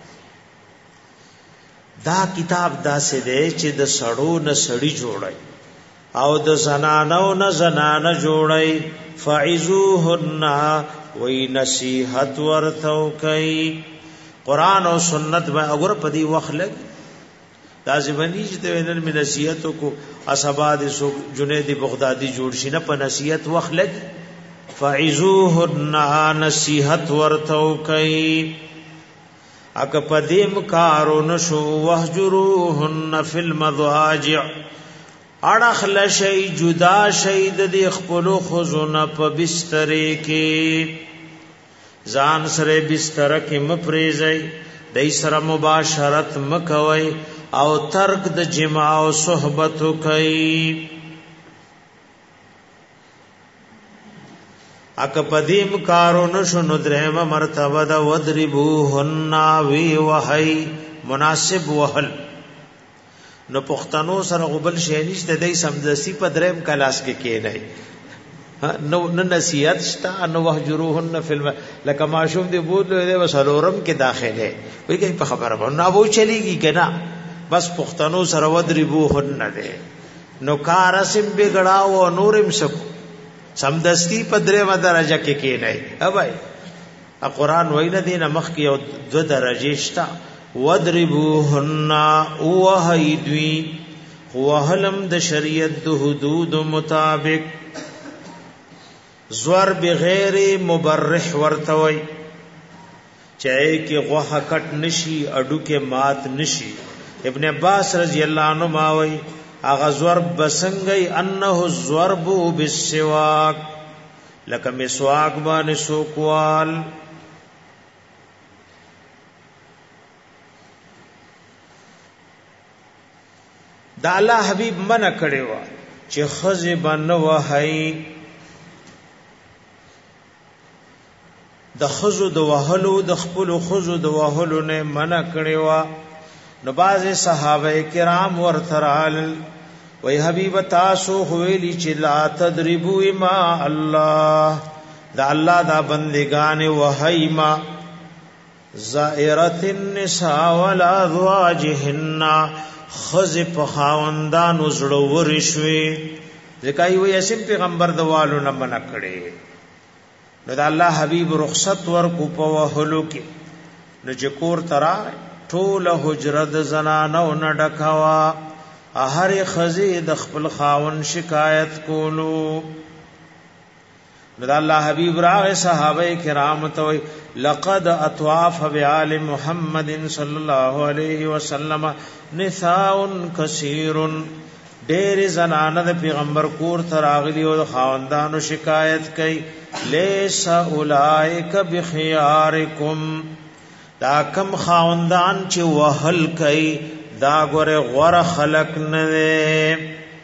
دا کتاب داسې دی چې د سړو نه سړی جوړای او د زنانو نه زنانه جوړي فعزوهن وی نصیحت ورتو کوي قران او سنت به اگر پدی وخت لګ لازمنی چې نن می نصیحت کو اسباد سو جنید بغدادي جوړ شي نه په نصیحت وخت لګ فعزوهن نصیحت ورتو کوي اک پدیم کارون شو وهجروهن فی المضاجع اڑخ لشی جدا شید دی خپلو خزونا پا بستری کی زان سر بستر کی مپریزی دی سر مباشرت مکوی او ترک د جماع و صحبتو کئی اک پدیم کارون شنو درہم مرتبه دا ودربوهن وی وحی مناسب وحل نو پختانو سره غبل شي نشته دای سمدسي په دریم کلاس کې کېنای نو نصیحت شتا نو وهجروهن فلم لکه ماشوم دی بوتلو دی وسلورم کې داخله وي کې په خبره باندې نو وو چلیږي کنه بس پختانو سره ودربوهن ده نو کارسم بګړاو نورم سب سمدستی په دریم درجه کې کېنای اوبای قرآن وینا دینه مخ کې یو دو درجه شتا وَدْرِبُوهُنَّ وَهَيْدْوِي وَهَلَمْ د شریعت د حدود مطابق زور بغیر مبرح ورتوي چاہے کہ غوحه کټ نشي اډو کې مات نشي ابن عباس رضی اللہ عنہ ماوي اغه ضرب بسنګي انه الضرب بالسواک لکه مسواک باندې سوکوال دا الله حبیب منع کړي وا چې خزه بن وهي د خزو د وهلو د خپل خزو د وهلو نه منع کړي وا نو باز صحابه کرام ورثرال وای حبیب تاسو ویلی چې لا تدربوا ما الله دا الله دا بندگان وهي ما زائرت النساء ولا ازواجهن خز په خاوندانو زړه ورشوي ځکه وي اسیم پیغمبر د والو نه منع کړي نو د الله حبيب رخصت ورکو په وهلو کې نو جکور ترا ټول حجرت زنانو نه ډکوا هر خزي د خپل خاون شکایت کولو نو الله حبیب راغ صحابه کرام ته لقد اطواف بعال محمد صلی الله علیه وسلم نساء کثیر، ډېر زنانه د پیغمبر کور ته راغلي او خاوندانو شکایت کوي لیس اولائک بخیارکم، دا کم خاوندان چې وهل کوي دا ګوره غوره خلق نه دي.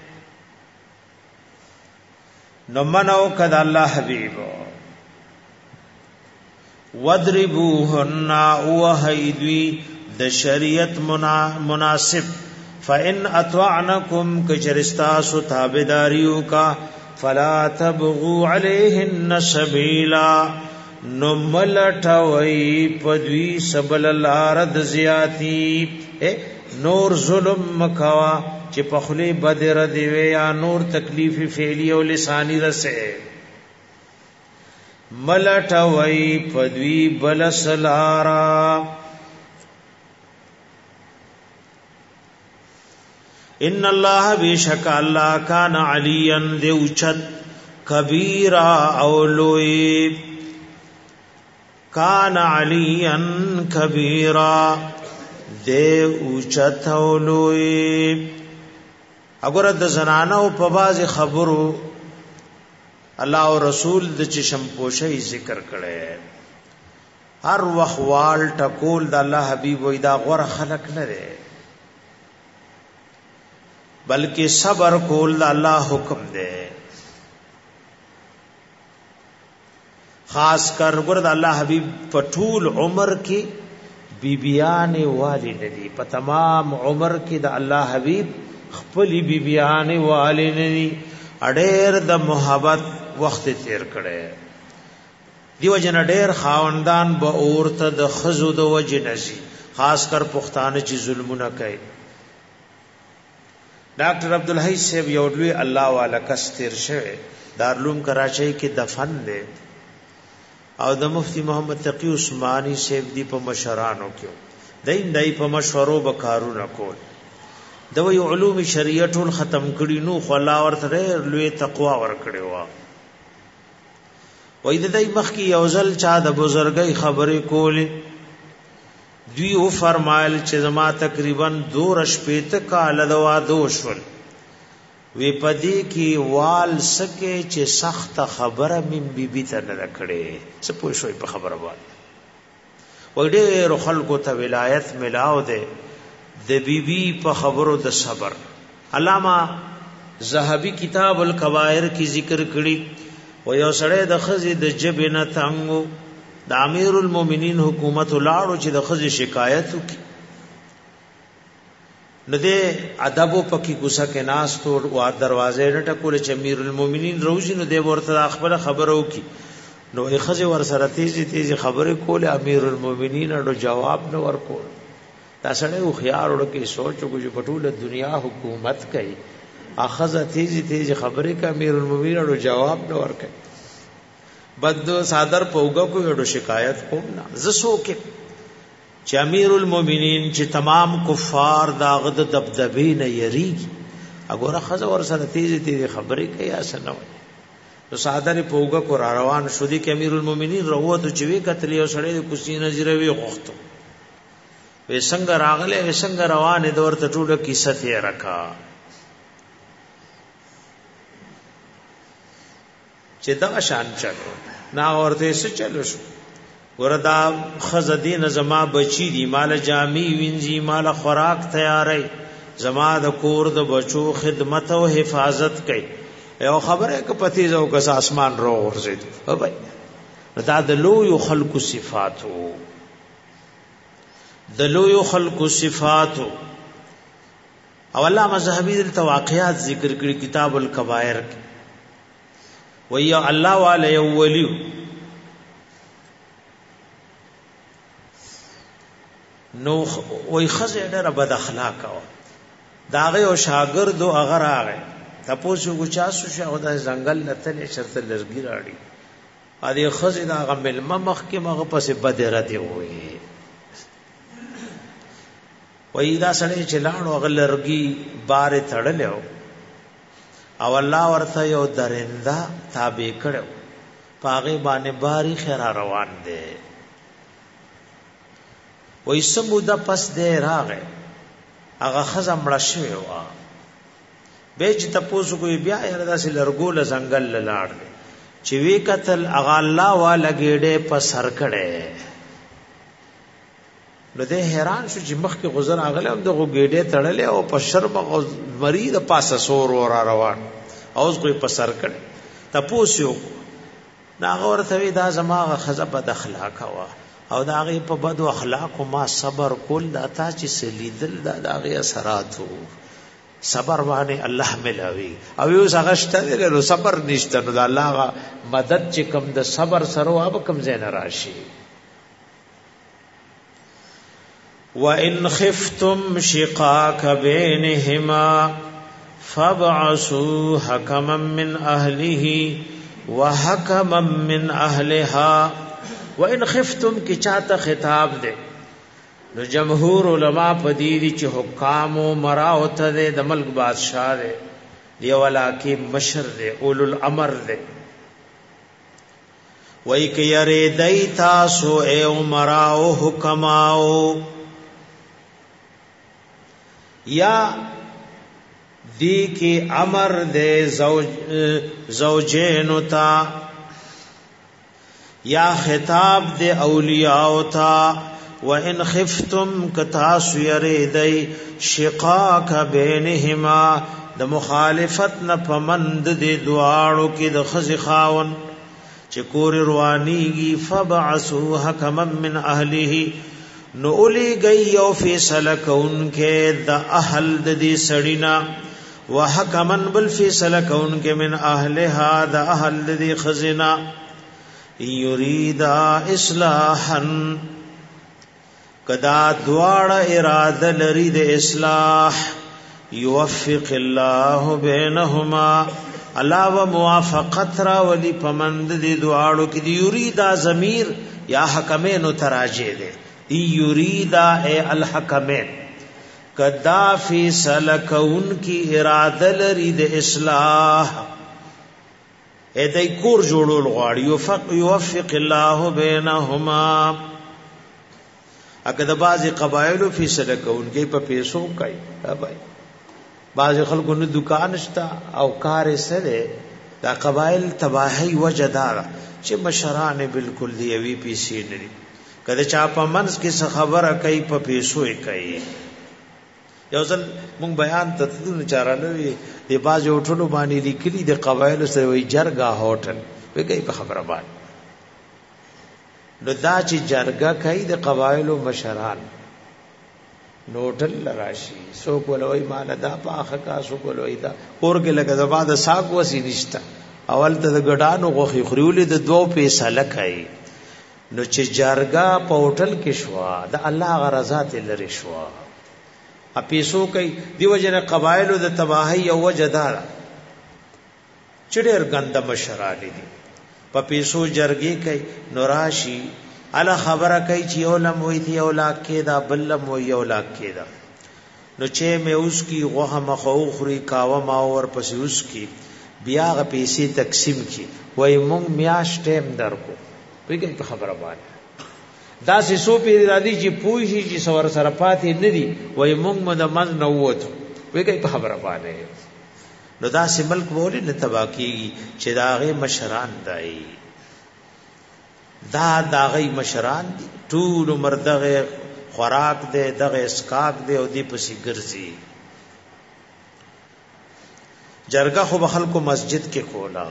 نو منو کد الله حبیب وَاضْرِبُوهُنَّ وَهَيْدُوی د شریعت مناسب، فَإِنْ أَطْوَعْنَكُمْ کچرستاسو تابداریو کا فَلَا تَبْغُوا عَلَيْهِنَّ سَبِيلًا نو ملٹوئی پدوی سبل لارد زیاتی، نور ظلم مکوا چې پخلی بدر دیوی یا نور تکلیف فعلی او لسانی رسے، ملٹوئی پدوی بلسلارا. ان اللہ بیشک اللہ کان علیا دیوچت کبیرا اولوی، کان علیا کبیرا دیوچت اولوی. اگر د زنانو په باز خبرو الله او رسول د چشم پوشی ذکر کړي، هر وخوال ټکول د الله حبیب وې دا غوړه خلق نه لري، بلکې صبر کول د الله حکم دی. خاص کر ګور د الله حبیب په ټول عمر کې بیبیان والی ندي، په تمام عمر کې د الله حبیب خپل بیبیان والی ندي، اډیر د محبت وخت تیر کړي. دیو جن ډیر خاوندان به اورته د خزو د وجه نشي، خاص کر پښتانه چې ظلمونه کوي. ډاکټر عبدالحی صاحب یو لوی الله والا کس تیر شوی دارالعلوم کراچۍ کې دفن دی، او د مفتی محمد تقی عثماني صاحب دی په مشرانو کې دای په مشورو به کارونه کول. د وی علوم شریعه ټول ختم کړي نو خو الله ورته لوی تقوا ور کړی و. وای د دای مخ کې یو ځل چا د بزرګۍ خبرې کولې، دوی او فرمایل چې زما تقریبا 2 کال د وادو شول، وی پدې کې وال سکه چې سخت خبره مم بیبي ته نه کړي، څه پوه شوي په خبره باندې. وای ډېر خلکو ته ولایت ملاو ده د بیبي په خبرو د صبر. علامہ زهبی کتاب الکبائر کی ذکر کړي و یو سړی د خزې د جبې نه تنګو د امیر المؤمنین حکومت لاړو چې د خزې شکایت وکړي، نو دې ادب پکې کوڅه کې ناس ته وا دروازې نه ټکول چې امیر المؤمنین روزي نو دې ورته خپل خبرو وکړي، نو یې خزې ور سره تیزی خبرې کول، امیر المؤمنین اډو جواب نه ورکول. دا سړی خو خيار ورکه سوچو چې په ټوله دنیا حکومت کوي، اخذ تیزی خبرې کا امیر المؤمنین اډو جواب نه ورکړي. بد صادر پوګه کو اډو شکایت کوم نه زسو کې چې امیر المؤمنین چې تمام کفار داغه د دبدبې نه یریږي، وګوره خزه ور سره تیزی خبرې کوي اسنه وي. نو صادر پوګه کو روان شو دي کې امیر المؤمنین وروته چې وی کتلې او سړی کوسی نظر وی غوښتو وې څنګه راغله وې څنګه روانه د ورته ټوله کیسه ته راکا چې دا شان چلو نا ورته څه چلو شو. وردا خزدین زما بچی دی، مال جامی وینځي، مال خوراک تیارې، زما د کور د بچو خدمت او حفاظت کوي. یو خبره ک پتی زو کس اسمان رو ورزید او بھائی دا د لوی خلق صفاتو، د لوی خلق صفاتو. او علامہ زهبی د واقعات ذکر کړي کتاب الکبائر کې، ویا الله والے ولی نو وای خزه ډېر بد اخلاق او داغه او شاګرد او هغه راغی تاسو کو چاسو شو د ځنګل لته شرط لرګی راړي ا دې خزه دا غمل مخ کې مغه پسې بدره دی وای وای دا سړی چې لاړو غلرګي بار تړلو او الله ورته یو درنده تابع کړو پاغه باندې باری خیر روان دي وې سموده پس دې راغې هغه خزم مړ شوی و به چې تاسو کوی بیا یاره داسې لرګول زنګل لاړ دي چې وی قتل اغا الله والا ګېډه په سر کړه نو دې حیران شو چې مخ کې گذر اغله هم دغه ګېډه تړلې او په شرم مریض پاسه سور ور روان اوس کوئی په سر کړه تاسو ناغه ورته وی دا زماغه خزه بد اخلاق وا او دا غي په بد اخلاق ما صبر کول دا تا چې سلیدل دا غي اثراتو صبر باندې الله ملوي او یو څنګه له صبر نشته نو دا الله مدد چې کوم د صبر سره او کوم زین راشي وَإِنْ خِفْتُمْ شِقَاقَ بَيْنِهِمَا فَابْعَثُوا حَكَمًا مِنْ أَهْلِهِ وَحَكَمًا مِنْ أَهْلِهَا وَإِنْ خِفْتُمْ کی چاته خطاب دے نو جمهور علما پدیدی چې حکام او مراو ته د ملک بادشاہ دے دی ولا کی مشر دے اولو الامر دے وای کی یری دای تاسو اے مراو حکماو یا دی کی امر دے زوجین تا یا خطاب دے اولیاء تا وَإِنْ خِفْتُمْ كَتَاسُ يَرِدَي شِقَاقَ بَيْنِهِمَا د مخالفت نه پمند دي دواړو کې د خزي خاون چې کور روانيږي فبعثوا حكما من اهله نو اولي گئی او فیصله کوونکې د اهل د دې سړینا وحكما بل فیصله کوونکې من اهلها د اهل د دې خزینا یریدا اصلاحا کدا دواړه اراده لري د اصلاح يوفق الله بينهما علاوه موافقت را ولي پمند دي دواړو کې دي یریدا ضمیر یا حکمین تراجه دي یریدا اے الحکمین کدا فی سلکون کی اراده لري د اصلاح اې دای کور جوړول غواړي يوفق الله بينهما اګه د بعضی قبایلو فیصله کوونکې په پیسو کوي بھائی بعض خلکو نه دکان شتا او کار سره دا قبایل تباہی وجدار چې مشران بالکل دی وی پیسې نه کله چا په منځ کې څه خبره کوي په پیسو یې کوي یو ځل مونږ بیان ته تدون چارانه وی دی بعض هوټلو باندې لیکلي د قبایل سره وی جرګه هوټل وی کوي په خبره باندې نو دا چې جرګه کوي د قبایلو مشران نوټل راشي سو کولوي مال دا پاخه کا سو کولوي دا اورګه لګه زما د ساق وسی نشتا اول ته د ګډانو غوخي خریولې د دوه پیسې لکای نو چې جرګه په هوټل کې شوا د الله غرضا ته لري شوا ا پیسو کوي دیو جن قبایلو د تباہی او وجدار چډیر ګنده مشران دي په پیسو جرګي کوي نوراشي الا خبره کوي چې علم وې دی اولاد کې دا بلم وې اولاد کې دا نو چې مې اوس کی غوه مخو خوري کاوه ما اور پسې اوس کی بیا غ پیسې تقسیم کی وې مونږ میاش ټیم درکو پیګه په خبره باندې دا سې پیر راځي چې پوښي چې سور سره پاتې نه دي وې مونږ مد من نو وته پیګه په خبره باندې نو دا سې ملک وولې نه تبا کیږي چې داغه مشران دای دا داغه مشران دي ټول مردغه خوراک دے دغه اسکاک دے او دی پسی ګرځي جرګه خو خلکو مسجد کې کولا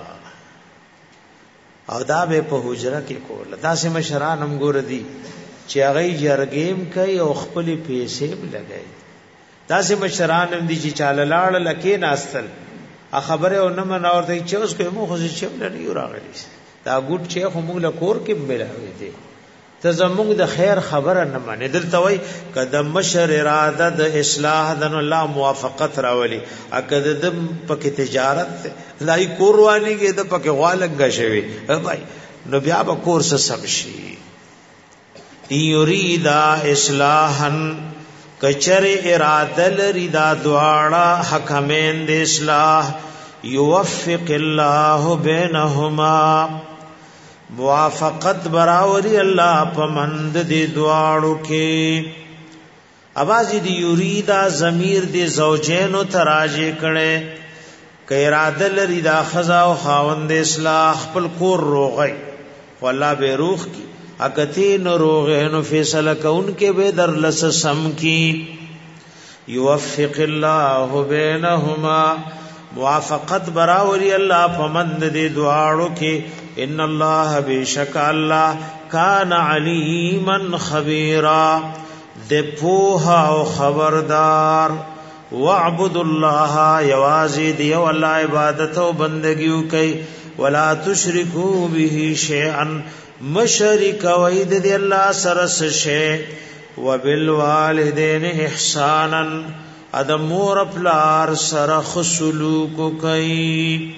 او دا به په حجره کې کولا دا سه مشران هم ګور دي چې هغه جرګیم کوي او خپل پیسې لګي دا سه مشران هم دي چې چاله لاړ لکې ناستل خبره او نه منور دی چې اوس کوم خو چې نه یو راغلی دا ګوټ چې خو موږ له کور کې ملاوي دي ته زموږ د خیر خبره نه مانی دلته وای کدم مشر اراده د اصلاح د الله موافقت راولي اکد د پکې تجارت لای کوروانی کې د پکې غوالنګ شوی بھائی نو بیا به کورس سم شي یریدا اصلاحن کچر اراده لري دا دواړه حکمین د اصلاح یوفق الله بینهما موافقت براوری الله پمند دی دواړو کې اوازی دی یریدا ضمیر دی زوجین تراجه کړي کای اراده لري دا خزا او خاوند اصلاح خپل کور روغی والله به روح کی اکتی نو روغه نو فیصله کون کې به در لس سم کی یوفق الله بینهما موافقت براوری الله پمند دی دواړو کې ان الله بیشک الله کان علیما خبیرا د پوها او خبردار واعبد الله یوازید یو الله عبادت او بندگیو کوي ولا تشرکو به شیئا مشرک وید دی الله سرس شی وبالوالدین احسانا ادمور پلار سرخ سلوک کوي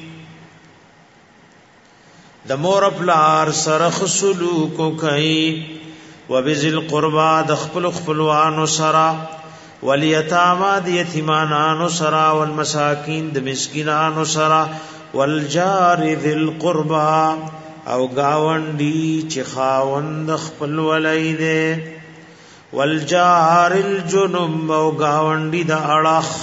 د مور پلار سرخ سلوک کوي وبذل قربا د خپل خپلوانو سرا والیتاما د یتیمانانو سرا والمساکین د مسکینانو سرا والجار ذل قربا او گاونډي چې خاوند خپل ولای دي والجار الجنب او گاونډي د اړخ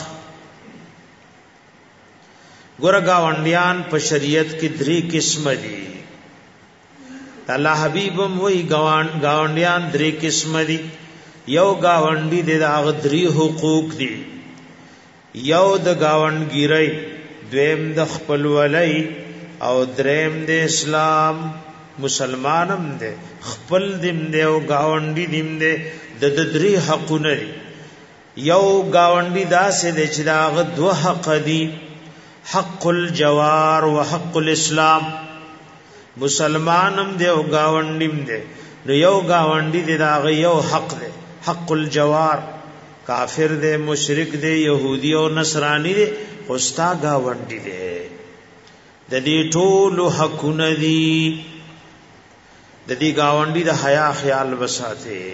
ګور گاونډیان په شریعت کې درې قسم دي الله حبیبم وی گاونډیان درې قسم دي یو گاونډي د غدري حقوق دي یو د گاونډګيري دویم د خپل ولای او دریم د اسلام مسلمانم دي خپل دیم دی او گاونډي دیم دی د درې حقونه یو گاونډي داسې دي چې دا غدو حق دي حق الجوار وحق الاسلام مسلمانم دی او گاونډیم دی نو یو گاونډي دی دا یو حق دی حق الجوار کافر دی مشرک دی يهودي او نصراني دی خوستا گاونډي دی د دې ټول حقونه دي د دې گاونډي د حیا خیال وساته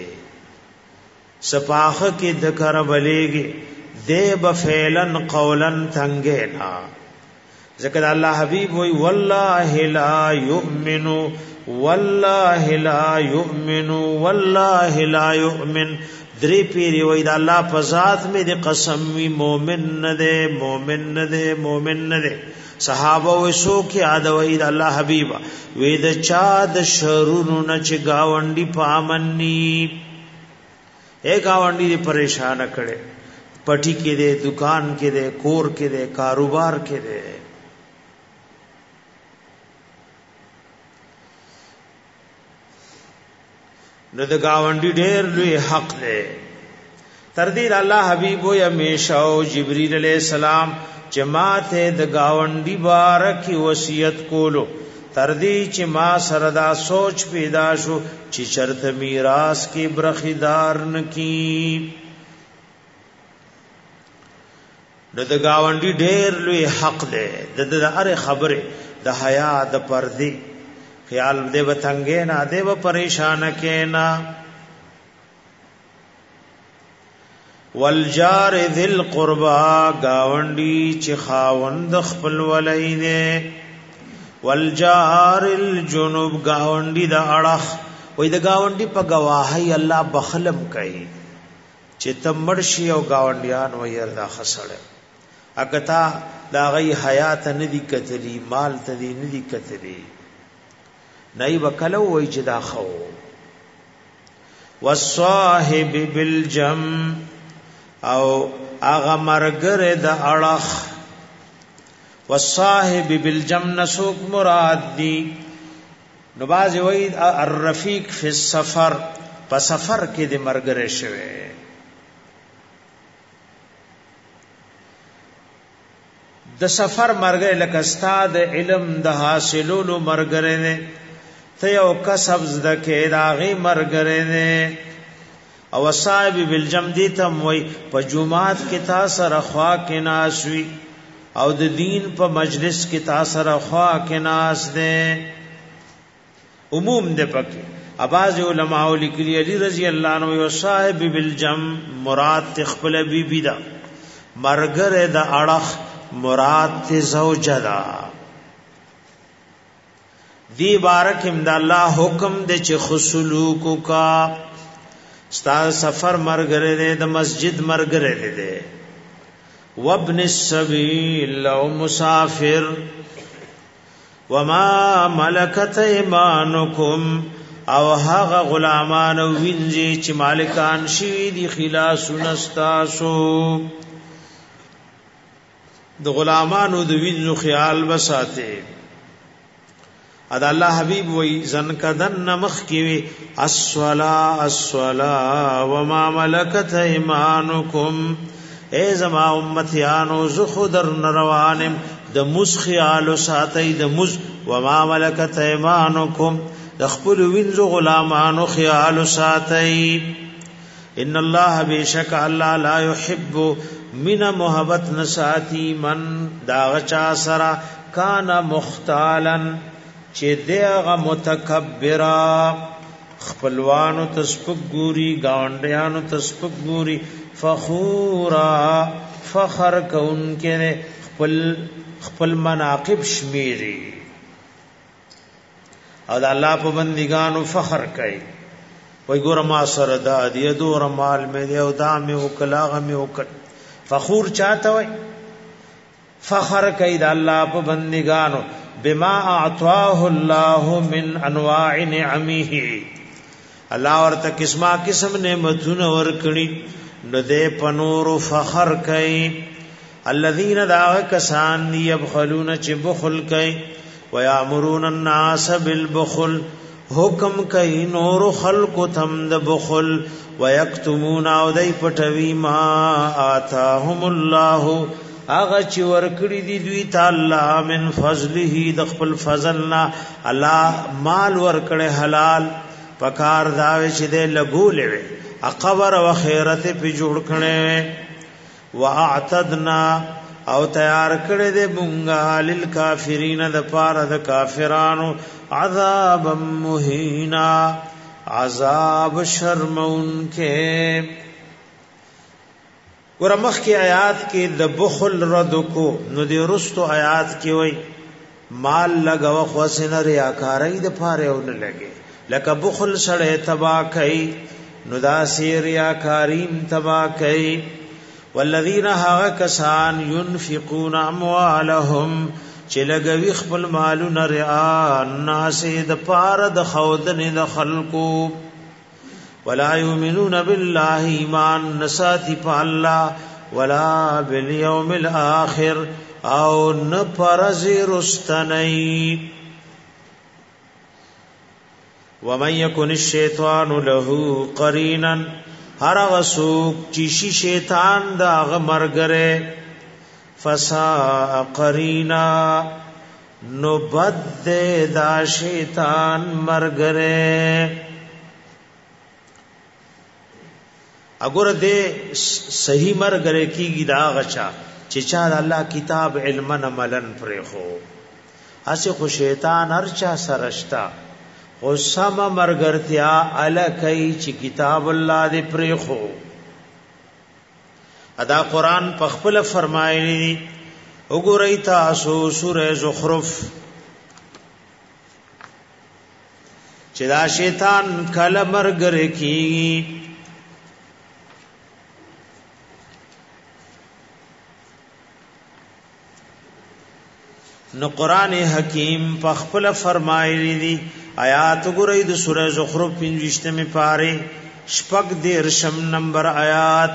سپاخه کې د کر بلېږي دی بفعلن قولن تنگینا ذکر الله حبیب وی والله لا یؤمن والله لا یؤمن والله لا یؤمن درې پیری وی دا الله په ذات می د قسم وی مؤمن نه ده مؤمن نه ده مؤمن نه ده صحابه و سو کې یاد وی دا الله حبیب وی د چا د شرونو نه چې گاونډي پامنی اے گاونډي دې پریشان کړي پټی کې دے دکان کې دے کور کې دے کاروبار کې دے نو د گاونډي ډېر لوی حق دی تر دې الله حبيب او همیشه او جبريل عليه السلام جماعت د گاونډي بارک وصیت کولو تر دې چې ما سره دا سوچ پیدا شو چې چرته میراث کې برخیدار نکی د گاونډي ډېر لوی حق دی د هر خبره د حیا د پردي خیال دې وتنګې نه دې و پریشان کې نه والجار ذل قربا گاونډي چې خاوند خپل ولای نه والجار الجنوب گاونډي د اړه وې د گاونډي په گواهی الله بخلم کوي چې تمړشي او گاونډیان وې الله خسړ اګتا دا غي حیات ندی کتلی مال تدی ندی کتلی نای وکلو وای چې دا خو والصاحب بالجم او اغه مرګره د اړخ والصاحب بالجم نسوک مراد دی نو باز وای الرفیق فی السفر په سفر کې د مرګره شوه د سفر مرګره لکه استاد علم د حاصلولو مرګره نه ته یو کسب زدکې داغي مرګره نه او صاحب بالجم دي تم وای په جمعات کې تاسو رخوا کې ناشوي او د دین په مجلس کې تاسو رخوا کې ناس ده عموم ده پکې اباظ علماء لیکلي علی رضی الله عنه او صاحب بالجم مراد تخپل بیبی دا مرګره د اړه مراد ته زوجه دا دی بارکم د الله حکم دې چې خسلوک کا ستا سفر مرګره دې د مسجد مرګره دې وابن السبيل او مسافر وما ملکت ایمانکم او هغه غلامان او وینځي چې مالکان شي دي خلاص نستاسو د غلامانو د وینځو خیال وساته ادا الله حبیب وی زن کدن نمخ کی الصلا وما ملکت ایمانکم اے زما امتیانو زخدر نروانم د مز خیال ساتي د مز وما ملکت ایمانکم د خپل وینځو غلامانو خیال ساتي ان الله بیشک الله لا يحب من محبت نساتی من داغچا سرا کان مختالن چې دغه متکبرا خپلوانو تسپک ګوري گاونډیانو تسپک ګوري فخورا فخر کونکه خپل مناقب شمیري او د الله په بندګانو فخر کوي وای ګور ما سره دا دی دور مال مې دی او دا مې وکلاغه مې وکړ فخور چاته وای فخر کوي د الله په بندګانو بما اعطاه الله من انواع نعمه الله ورته قسمه قسم نعمتونه ورکړي نو دې پنور فخر کوي الذين دعوا کسان يبخلون چې بخل کوي ويامرون الناس بالبخل حکم کوي نور خلق تم د بخل ويكتمون او دای پټوي ما آتاهم الله اغه چې ورکړي دي دوی تعالی من فضله د خپل فضلنا الله مال ورکړي حلال پکار داوي چې دې لګولې اقبر او خیرت په جوړ کړي واعتدنا او تیار کړي دې مونږه للکافرین د پاره د کافرانو عذاب مهینا عذاب شرمون کې ورمخ کی آیات کې د بخل رد کو نو د رستو آیات کې وای مال لګو خو سن ریاکارۍ د پاره ونه لګي لکه بخل سره تبا کوي نو دا سی ریاکاریم تبا کوي والذین ها کسان ينفقون اموالهم چې لګوي خپل مالونه رعا الناس د پاره د خودن د خلقو ولا يؤمنون بالله ایمان نساتی په الله ولا بالیوم الاخر او نه پرز رستنی ومن يكن الشیطان له قرینا هر غسوک چې شیطان دا غمرګره فساء قرینا نو بد دا شیطان مرګره اگر دې صحیح مرګره کیږي دا غچا چې چا الله کتاب علما عملن پرې خو اسه خو شیطان هر چا سرشتا او سم مرګرتیا الکای چې کتاب الله دې پرې خو ادا قران په خپل فرمایلی وګورئ تاسو سوره زخرف چې دا شیطان کله مرګره کیږي نو قران حکیم په خپل فرمایلی دي آیات ګورئ د سوره زخرف 25 پاره شپږ دیرشم نمبر آیات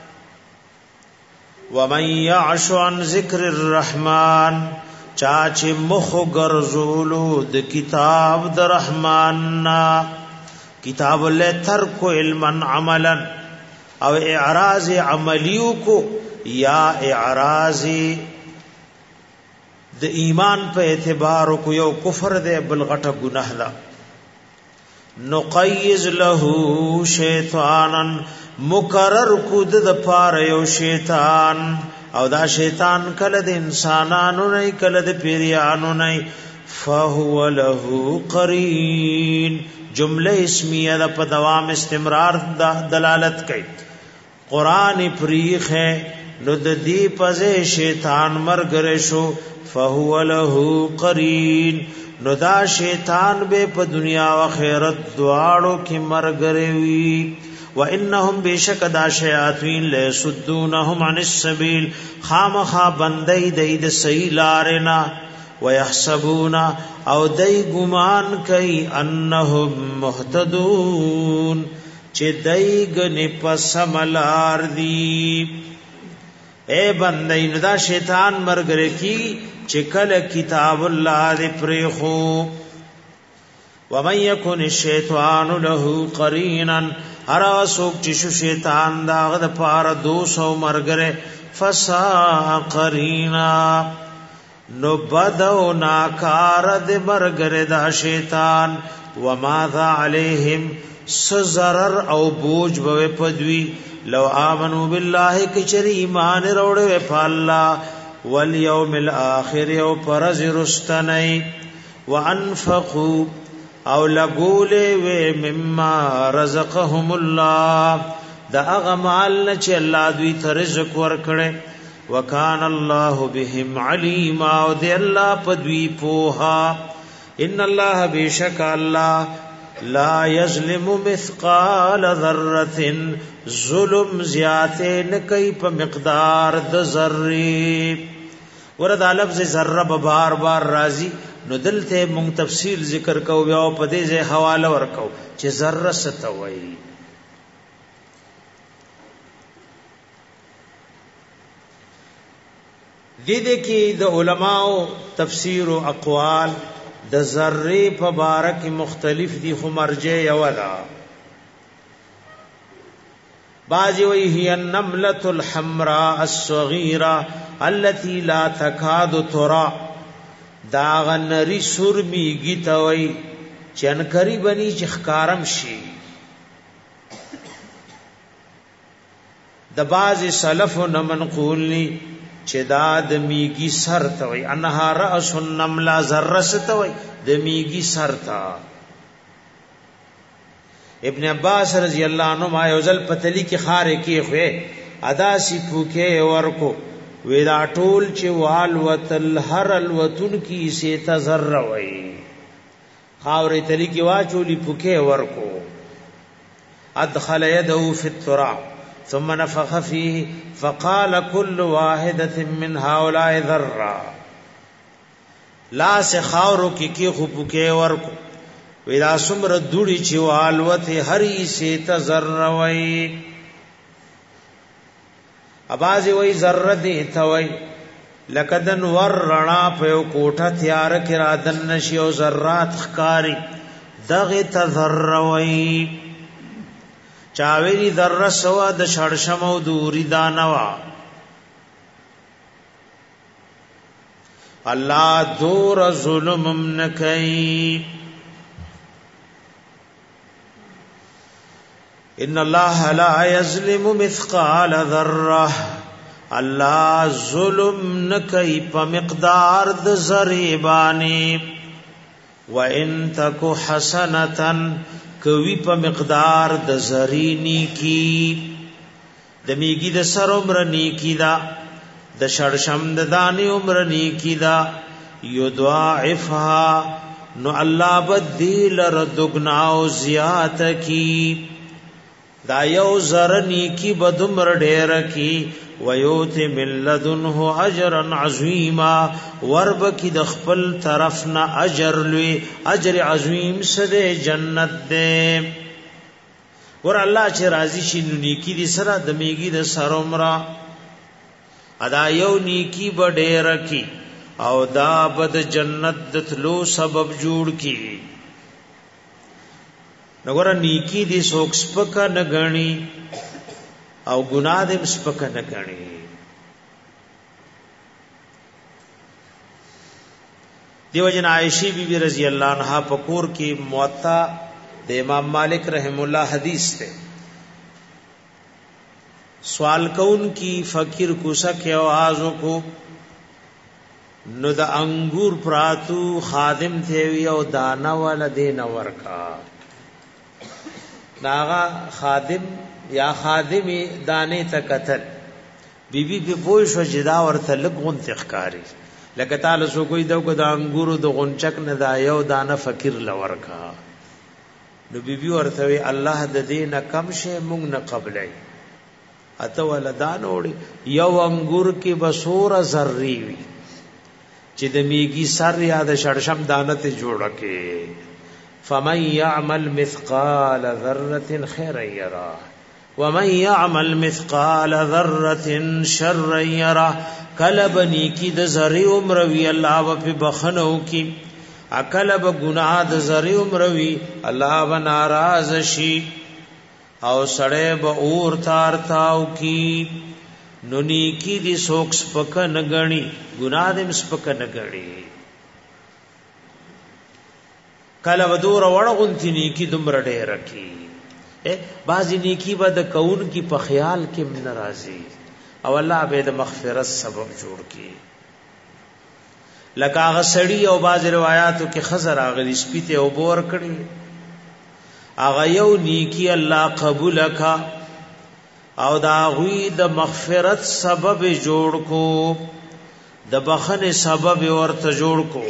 ومن يعش عن ذکر الرحمن چاچ مخ غرزولو د کتاب د رحمان نا کتاب له ترک علما عملا او اعراض عملیو کو یا اعراض د ایمان په اعتبار کو یو کفر دی بل غټه ګناه ده نقیز له شیطانا مقرر کو د پاره یو شیطان او دا شیطان کله د انسانانو نه کله د پیریانو نه فهو له قرین جمله اسمیه د په دوام استمرار دلالت کوي قران پریخ ہے نو د دې پځه شیطان مرګره شو فهو له قرین نو دا شیطان به په دنیا او آخرت دواړو کې مرګري وي وانهم بشک دا شیاطین لسدونهم عن السبيل خامخا بندي د صحیح لارنا ويحسبون او دای ګمان کوي انهم مهتدون چې دای غني پسملار دی اے بندي دا شیطان مرګره کی چې کله کتاب الله دې پرې خو ومن يكن الشیطان له قرینا هر وسوک چې شیطان داغه د پاره 200 مرګره فسا قرینا نو بدو ناکار د مرګره دا شیطان وماذا علیہم سزرر او بوج بوي پدوی لو آمنو بالله کچری ایمان وروړې په الله والیوم الاخر او پرز رستنی وانفقوا او لګولې و مما رزقهم الله دا هغه مال چې الله دوی ته رزق ورکړي وکان الله بهم علیم او دی الله په دوی پوها ان الله بیشک الله لا یظلم مثقال ذره ظلم زیاته نه کوي په مقدار د ذره ورته لفظ ذره بار بار راضی نو دلته مونږ تفصیل ذکر کو بیا په دې ځای حواله ورکو چې ذره ستوي دې کې د علماو تفسیر او اقوال د ذره په باره کې مختلف دي خو مرجع یو ده بعضی وی هي النمله الحمراء الصغيره التي لا تكاد ترى دا غنری سور میږي توي چنکری بني چې ښکارم شي د باز سلف نو منقول ني چې دا د میږي سر توي انها راس النمله ذره توي د میږي سر تا ابن عباس رضی الله عنه ما یوزل پتلی کی خارې کې خو ادا سی پوکه ورکو ودا ټول چې وال وتل هر الوتن کی سے تزر وای خاورې تلی کی واچولی پوکه ورکو ادخل يده في التراب ثم نفخ فيه فقال كل واحده من هؤلاء ذره لا سخاورو کی خو پوکه ورکو ودا سمر دوړي چې وال وته هرې سے تزر وای ابازي وای ذره دي ثوي لکدن ور رڼا په کوټه تیار کړه دن نشي او ذرات خکاری دغه تذروي چاويري ذره سوا د شړشم او دوري دانوا الله دور ظلم نکي ان الله لا يظلم مثقال ذره الله ظلم نکي په مقدار د ذره باندې وان تک حسنه کوي په مقدار د ذرینی کی د میګي د سر عمر نیکی دا د شړشم د دانی عمر نیکی دا یضاعفها نو الله بدیل ردغناو زیات کی دا یو زرنی کی بدمر ډیر کی ویوت من لدنه اجرا عظیما ورب کی د خپل طرف نه اجر لوی اجر عظیم سره جنت دې ور الله چې راضی شي نو نیکی دي سره د میګي د سر عمره ادا یو نیکی بډیر کی او دا بد جنت د تلو سبب جوړ کی نګور نیکی دي سوک سپکا نه غني او ګناه دې سپکا نه غني دیو جن عائشہ بی بی رضی اللہ عنہا پکور کی موطا د امام مالک رحم الله حدیث ته سوال کون کی فقیر کوسا کے आवाज کو نو د انګور پراتو خادم تھوی او دانا والا دین ورکا ناغا خادم یا خادمی دانے تا قتل بی بی پی پوش و جدا ورطا لگون تخکاری لکه تعالی سو کوئی دغه د انګورو د غنچک نه دا یو دانه فقیر لورکا نو بیبي ورته وی الله د دینه کم شي مونږ نه قبلای اته ولدان وړي یو انګور کې بسوره ذری وي چې د میږي سر یا د شړشم دانه ته جوړه کې فمن يعمل مثقال ذره خيرا يره ومن يعمل مثقال ذره شرا يره کلبنی کی د ذری عمروی الله و په بخنو کی اکلب گناہ د ذری عمروی الله و ناراض شي او سړی به اور تار تاو کی نونی کی دی سوک سپک نگنی گناہ دیم سپک نگنی کله ودور وړغونتی نیکی دمر ډیر کی بعضی نیکی به د کون کی په خیال کې ناراضی او الله به د مغفرت سبب جوړ کی لکه هغه سړی او بعض روایتو کې خزر اغلی سپیته او بور کړي هغه یو نیکی الله قبول کا او دا غوی د مغفرت سبب جوړ کو د بخنه سبب ورته جوړ کو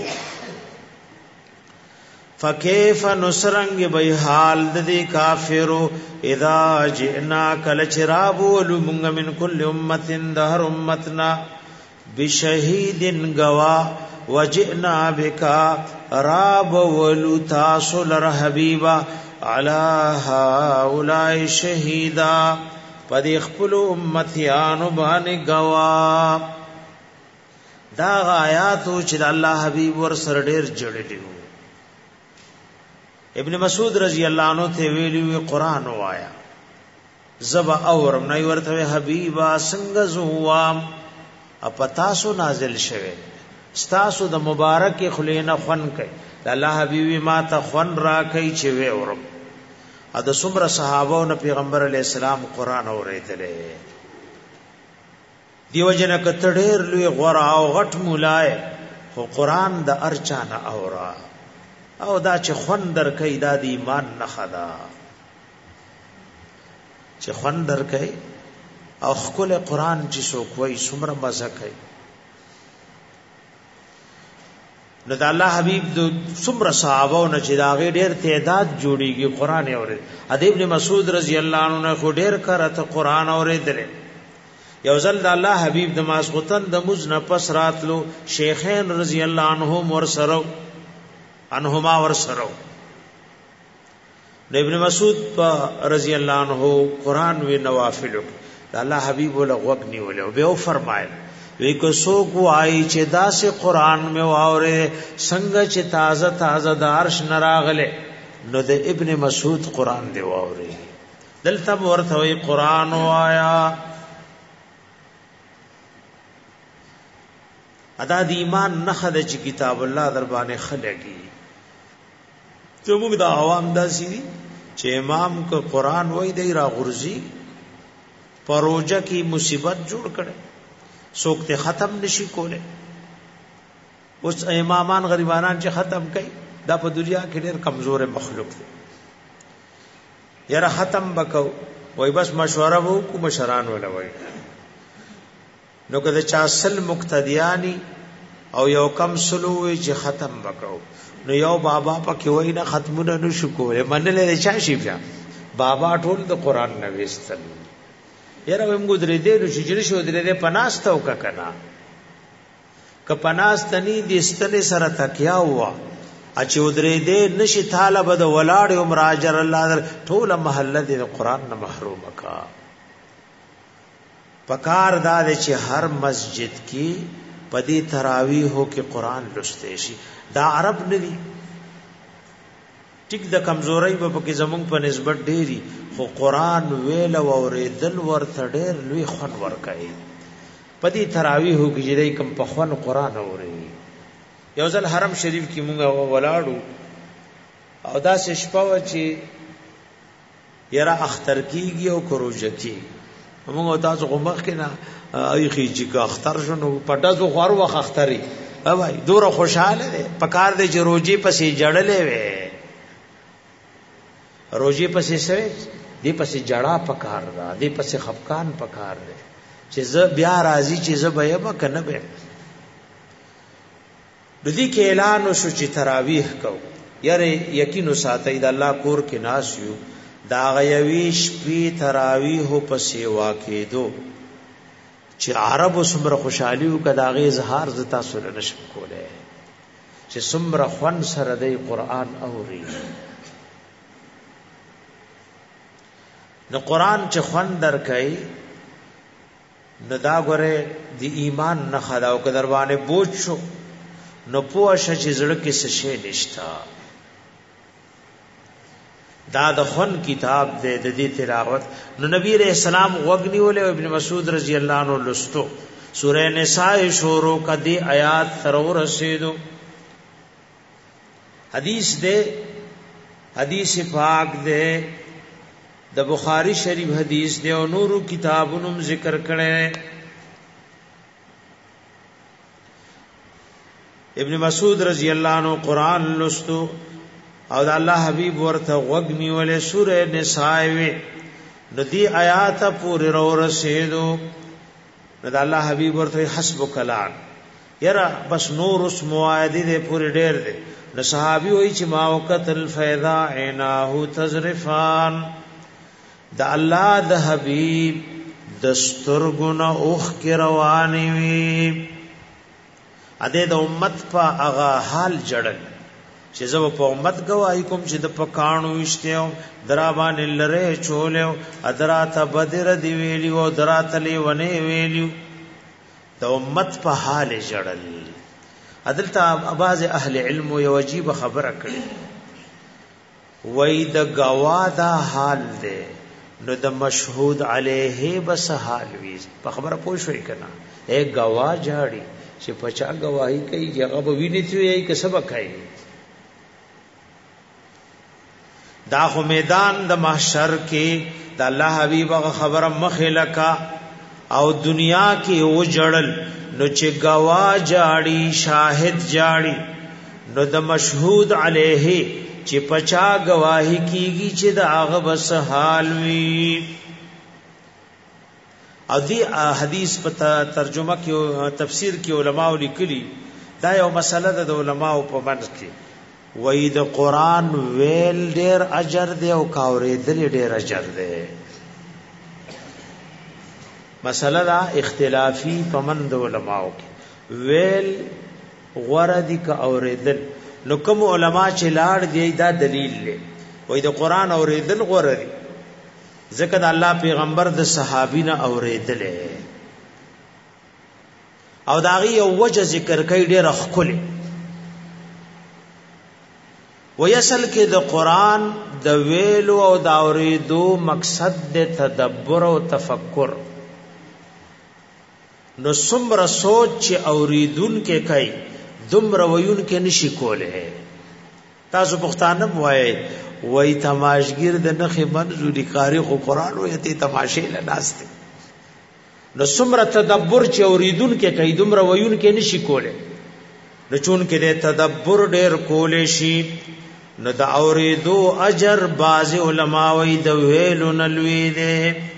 فکیف نصرنگ بی حال ددی کافرو اذا جئنا کل چراب ولمنگ من کل امت دهر امتنا بشهید گوا وجئنا بکا راب ولو تاسل رحبیبا علا هؤلاء شهیدا پدی خپل امتیانو باندې گوا دا آیاتو چې الله حبیب ور سر ډیر جوړلیو ابن مسعود رضی الله عنه ته ویلو قرآن وایا زبا اورم نه ورته حبیبا څنګه زوام اپتاسو نازل شوه ستاسو د مبارک خلینا خون کوي د الله حبیبی ما ته خون را کوي چې وی اورم ا د څومره صحابو نه پیغمبر علی السلام قرآن اوریدلې دیو جن کتډیر لوی غورا او غټ مولای خو قرآن د ارچانه اورا او دا چې خوندر کوي دا د ایمان نه خدا چې خوندر کوي او خپل قرآن چې سو کوي څومره مزه کوي نو د الله حبیب د څومره صحابو نه چې دا غي ډېر تعداد جوړیږي قرآن اوري ادیب ابن مسعود رضی الله عنه نه خو ډېر کرته قرآن اوریدل یو ځل د الله حبیب د ماسغتن د مزن پس راتلو شیخین رضی الله عنهم ور سره انهما ور سره ابن مسعود رضی الله عنه قرآن و نوافل الله حبیب ول غوګنی ول او به فرمایل وی کو سو کو آی چې داسې قرآن میں واوره څنګه چې تازه تازه د عرش نراغله نو د ابن مسعود قرآن دی واوره دلته ورته وی قرآن وایا ادا د ایمان نخد چې کتاب الله در باندې خلګي ته موږ د عوام داسي چې امام کو قرآن وای دی را غرزي پروژه کی مصیبت جوړ کړي څوک ته ختم نشي کوله اوس امامان غریبانان چې ختم کړي دا په دنیا کې ډېر کمزور مخلوق دي یاره ختم وکاو وای بس مشوره وو کو مشران ولا وای نو کله چا اصل مقتدیانی او یو کم سلووي چې ختم وکاو نو یو بابا پکې وای نه ختمونه نشو کوله منلې چا شي بیا بابا ټول د قران نه وستل یاره موږ درې دې نو چې شو درې پناستو کنا ک پناستنی دې ستنې سره تکیا هوا اچ درې دې نشي طالب د ولاړ عمر اجر الله ټول محله دې قران نه محروم کا پکار دا چې هر مسجد کې پدی تراویح ہو کې قران لسته شي دا عرب ندي ټیک د کمزوري په کې زمونږ په نسبت ډېری خو قران ویل او اوریدل ورته ډېر لوی خون ورکړي پدی تراویح ہو کې چې کوم په خون قران اوري یو ځل حرم شریف کې مونږ ولاړو او دا شپه و چې یرا اختر کیږي او کروجه کیږي موږ تاسو غومخ کنا ایخی چې اختر شنو پټازو خور وخ اختري اوای دوره خوشاله ده پکار دې چې روزي پسې جړلې وې روزي پسې سوي دې پسې جړا پکار ده دې پسې خفقان پکار ده چې ز بیا راضي چې ز به ما کنه به دې کې اعلان وشو چې تراویح کو یاره یقین ساتي د الله کور کې ناس یو دا غوي شپې تراویح په سیوا کېدو چې عربو سمره خوشحالي او کداغه اظهار ز تاسو نه نشم کوله چې سمره خوان سره د قران اوري نو قران چې خوان درکای نو دا غره دی ایمان نه خداو که دروانه بوج شو نو پوه چې زړه کې څه شي نشتا دا د خون کتاب دې د دې تلاوت نو نبی رحم السلام وغنی ولې ابن مسعود رضی الله عنه لستو سورہ نساء شروع کدی آیات تر رسیدو حدیث پاک دے د بخاری شریف حدیث دے او نورو کتابونو ذکر کړي ابن مسعود رضی الله عنه قران لستو او د الله حبیب ورته وغنی ولې سورہ نساء وی نو دی آیات پورې رسیدو نو د الله حبیب ورته حسبک الان یرا بس نور اس موعده دې پورې ډېر دې نو صحابي وای چې ما وقت الفیضا عیناه تزرفان د الله د حبیب دسترګونه اوخ کې رواني وي اده د امت په هغه حال جړل چې زو په امت گواہی کوم چې د پکانو وشتیو درا باندې لره چولیو ادرات بدر دی ویلیو درات لی ونه ویلیو د امت په حال جړل عدالتا اباز اهل علم یو عجیب خبره کړي وای د گوا دا حال دی نو د مشهود علیه بس حال وی په خبره پوه شوي کنه اے گوا جاړي چې پچا گواہی کوي هغه به ویني تی یي که سبق کوي دا خو میدان د محشر کې د الله حبیب خبره مخلکا او دنیا کې او جړل نو چې گوا جاړي شاهد جاړي نو د مشهود علیه چې پچا گواہی کیږي چې د هغه بس حال وی او دی حدیث په ترجمه کې تفسیر کې علماء لیکلي دا یو مسله ده د علماء په منځ کې وای د قران ویل ډیر اجر دی او کاورېدل ډیر اجر دی مسله دا اختلافي پمند علماء کې ویل غوړه دي کا اورېدل نو کوم علما چې لاړ دی دا دلیل لري وای د قران اورېدل غوړه دي ځکه د الله پیغمبر د صحابین اورېدل او داغي یو وجه ذکر کوي ډیر خپل ویسل کې د قران د ویلو او د اورېدو مقصد د تدبر او تفکر نو څومره سوچ چې اوریدون کې کوي دومره ویون کې نشي کوله تاسو پښتانه وای تماشګر د نخې منځوري قاری خو قران وې ته تماشې لناسته نو څومره تدبر چې اوریدون کې کوي دومره ویون کې نشي کوله نو چون کې د تدبر ډېر کولې شي نو د اوریدو اجر باز علماء وې د ویلو نلوي دي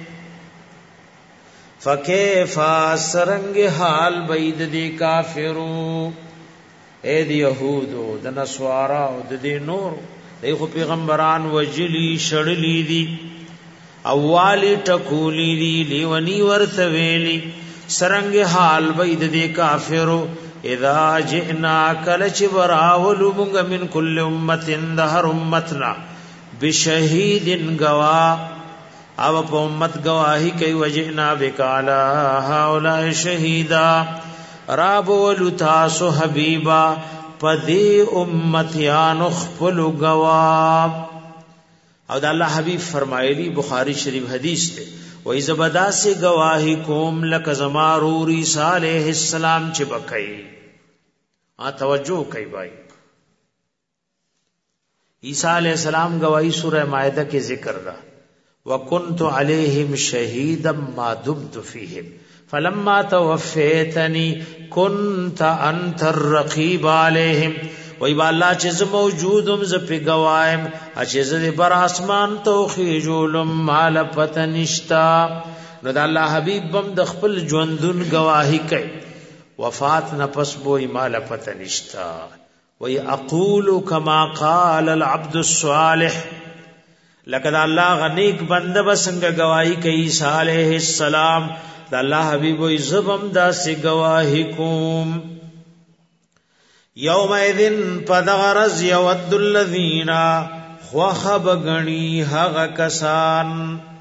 فکیف سرنگ حال بید دی کافرو اے دی یهودو د نسوارا او د دی نور دی خو پیغمبران وجلی شړلی دی اوالی ټکولی دی لیونی ورتویلی سرنگ حال بید دی کافرو اذا جئنا کلچ براولو منگ من کل امتن دهر امتنا بشهید گوا او په امت گواہی کوي وجئنا بکالا هؤلاء شهیدا رب ولتاسو حبیبا پدی امتیان خپل گوا او د الله حبیب فرمایلی بخاری شریف حدیث ته وای زبدا سے گواہی کوم لک زمارور عیسی علیہ السلام چې بکای توجه کوي بھائی عیسی علیہ السلام گواہی سورہ مائدہ کې ذکر دا وَكُنْتُ عَلَيْهِمْ شَهِيدًا مَا دُمْتُ فِيهِمْ فَلَمَّا تَوَفَّيْتَنِي كُنْتَ أَنْتَ الرَّقِيبُ عَلَيْهِمْ وَإِبَ اللَّهَ چې ز موجودم ز په گوایم چې ز بر اسمان توخیجولم مال پتنشتا نو د الله حبیب بم د خپل ژوندون گواہی کوي وفات نفس بوئی مال پتہ نشتا وی اقول کما قال العبد الصالح لقد اللہ غنیک بند بسنگ گواہی کئی صالح السلام دا اللہ حبیب وی زبم دا سی گواہی کوم یوم ایذن پدغرز یود الذین خوخب گنی حق کسان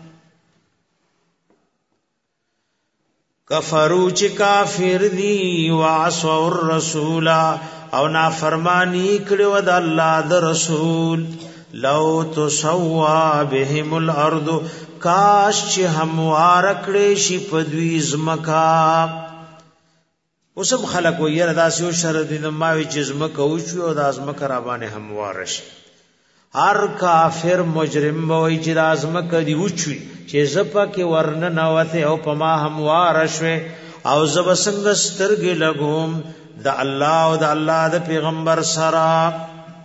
کفرو چی کافر دی وعصوا الرسول او نافرمانی کړو د الله د رسول لو تسوا بهم الارض کاش چې هموار کړي شي په دوی زمکا اوسم خلق و یره داسې شر دي د ماوي چې زمکا او شو او د ازمکا را باندې هموار شي هر کافر مجرم وای چې د ازمکا دی وچوي چې زپا کې ورن نوته او په ما هموار شوي او زب څنګه سترګې لګوم د الله او د الله د پیغمبر سره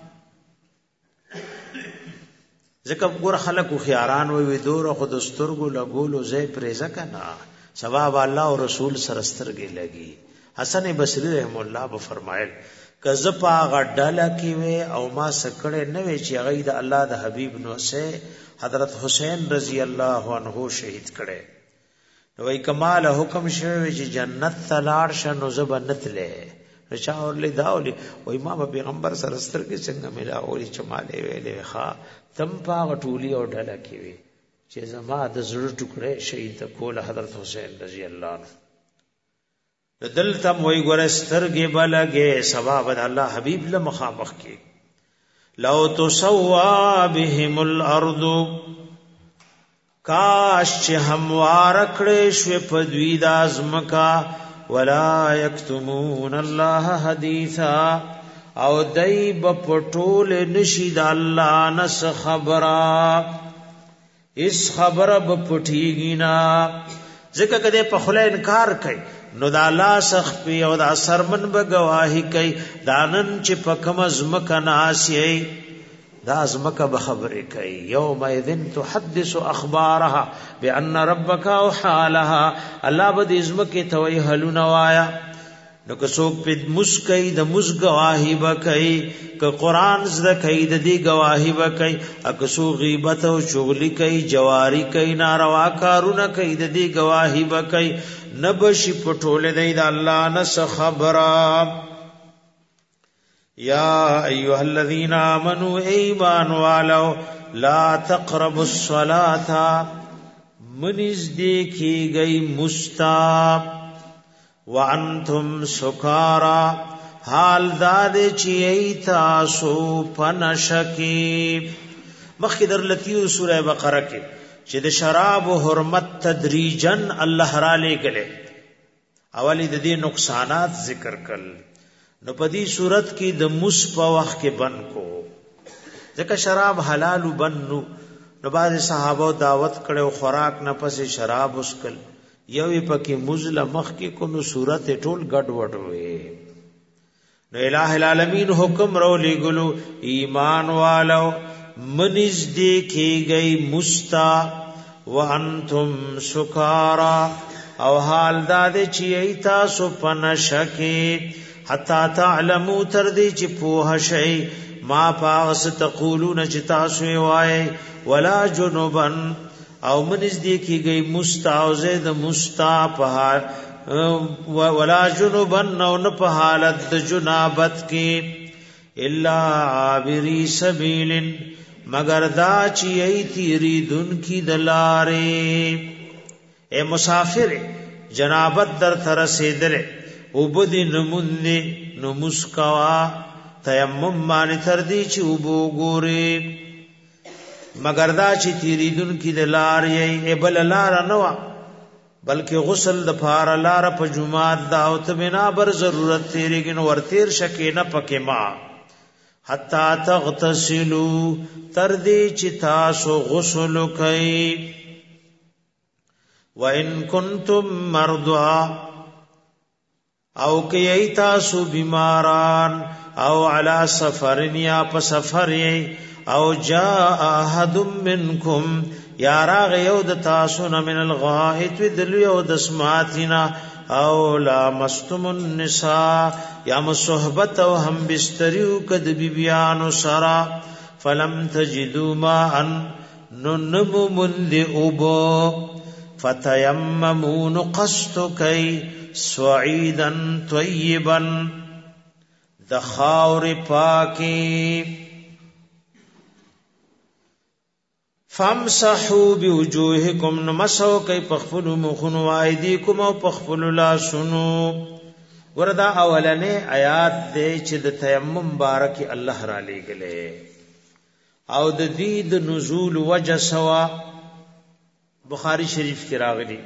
ځکه ګور خلق خياران وي دور خود سترګو لګولو زې پرېزه کنا ثواب الله او رسول سره سترګې لګي حسن بصری رحم الله به فرمایل کزه پاغه ډاله کې وي او ما سکړې نه وي چې هغه د الله د حبيب نو سه حضرت حسین رضی الله عنه شهید کړي نو وی کمال حکم شوی چې جنت تلاړ شنو زبنت له رچا اور له داولي وای ما پیغمبر سره سترګې څنګه ملا اوري چماله ویلې ښا تم پاغه ټولي او ډاله کې وي چې زما د زړه ټوکړې شهید کول حضرت حسین رضی الله عنه دل تم وای ګور سترګې بلګې ثواب د الله حبیب له مخامخ کې لو تسوا بهم الارض کاش چې هموار کړې شو په دوی د ازمکا ولا یکتمون الله حدیثا او دای بپټول نشید الله نس خبره اس خبره بپټیږي نا ځکه کده په خله انکار کوي نو دا الله سخ پی او دا سرمن به گواہی کوي دانن چې پکم ازمکا ناسی دا ازمکا به خبره کوي یوم اذن تحدث اخبارها بان ربک او حالها الله به ازمکه توي حلونه وایا نو که څوک په مسکای د مس گواہی وکای که قران زده کای د دې گواہی وکای اګه سو غیبت او چغلی کای جواری کای ناروا کارونه کای د دې گواہی وکای نبشی پټول دی د الله نس خبره یا ایها الذین آمنوا ایمان والو لا تقربوا الصلاة منز دیکھی گئی مستا وانتم سکارا حال داد چی ایتاسو پنشکی مخی در لتیو سورہ بقرہ کی چې د شراب و حرمت تدریجن الله را لګلې اولی د دې نقصانات ذکر کړل نو په دې صورت کې د مس په وخت کې بن کو ځکه شراب حلال وبنو نو بعض صحابه دعوت کړو خوراک نه پسې شراب وسکل یوې پکې مزله مخ کې کو نو صورت ټول ګډ وډ وې نو الٰه العالمین حکم رو لګلو ایمان والو منز دیکھی گئی مستا وانتم سکارا او حال داد چی ایتا سو پنشکی حتی تعلمو تردی چی پوہ شئی ما پاغس تقولون چی تاسوی وائی ولا جنوبن او منز دیکھی گئی مستا او زید مستا پہا ولا جنوبن او نپحالت جنابت کی الا عابری سبیلن مگر دا چی ای تیری دن کی دلارے اے مسافر جنابت در ترسیدل اوبدی نموندی نمسکوا تیمم مانی تردی چی اوبو گوری مگر دا چی تیری دن کی دلارے اے بل لارا نوا بلکہ غسل دپار لارا پا جماعت داوت بنا بر ضرورت تیری گن ورتیر شکی نا پکی ماں حتا تغتسلوا تردی چتاسو غسل کئی وَإِن كُنتُم مَّرْضَىٰ او کئی ایتاسو بیماران او علی سفرن یا پا سفر او جاء احد منکم یا راغ یود تاسونا من الغائط ودلو یود اسماتنا او لامستم النساء یا مصحبت او هم بستریو کد بیبیانو سرا فلم تجدوا ماء ننم من لئبو فتیمموا نقصت کی سعیدا طیبا دخاور پاکی فامسحوا بوجوهکم نمسو کی پخفلو مخنو ایدیکم او پخفلو لاسنو وردا اولنه آیات دے چې د تیمم بارک الله را لېګلې او د دې د نزول وجه سوا بخاری شریف کې راغلی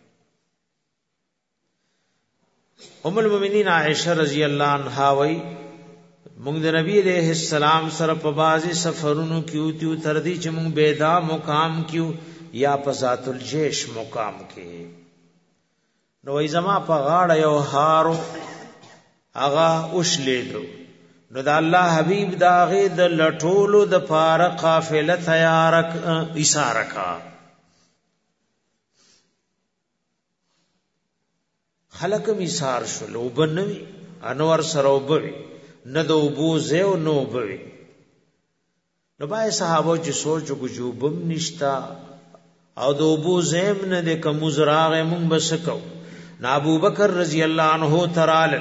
ام المؤمنین عائشہ رضی اللہ عنہا وی مونږ د نبی علیہ السلام سره په بازي سفرونو کې تیو تر دې چې مونږ بيدا مقام کیو یا په ذات الجيش مقام کې نو ای زما په غاړه یو هارو اغا اوشلیدو نو د الله حبیب داغه د لټولو د پاره قافله تیارک اشارکا خلق میثار شلو وبنوي انور سره وبوي نه د وبو زیو نو وبوي نو بای صحابه چې سوچ وګجوبم نشتا او د وبو زیم نه د کومزراغه مونږ بسکو نا ابو بکر رضی الله عنه ترال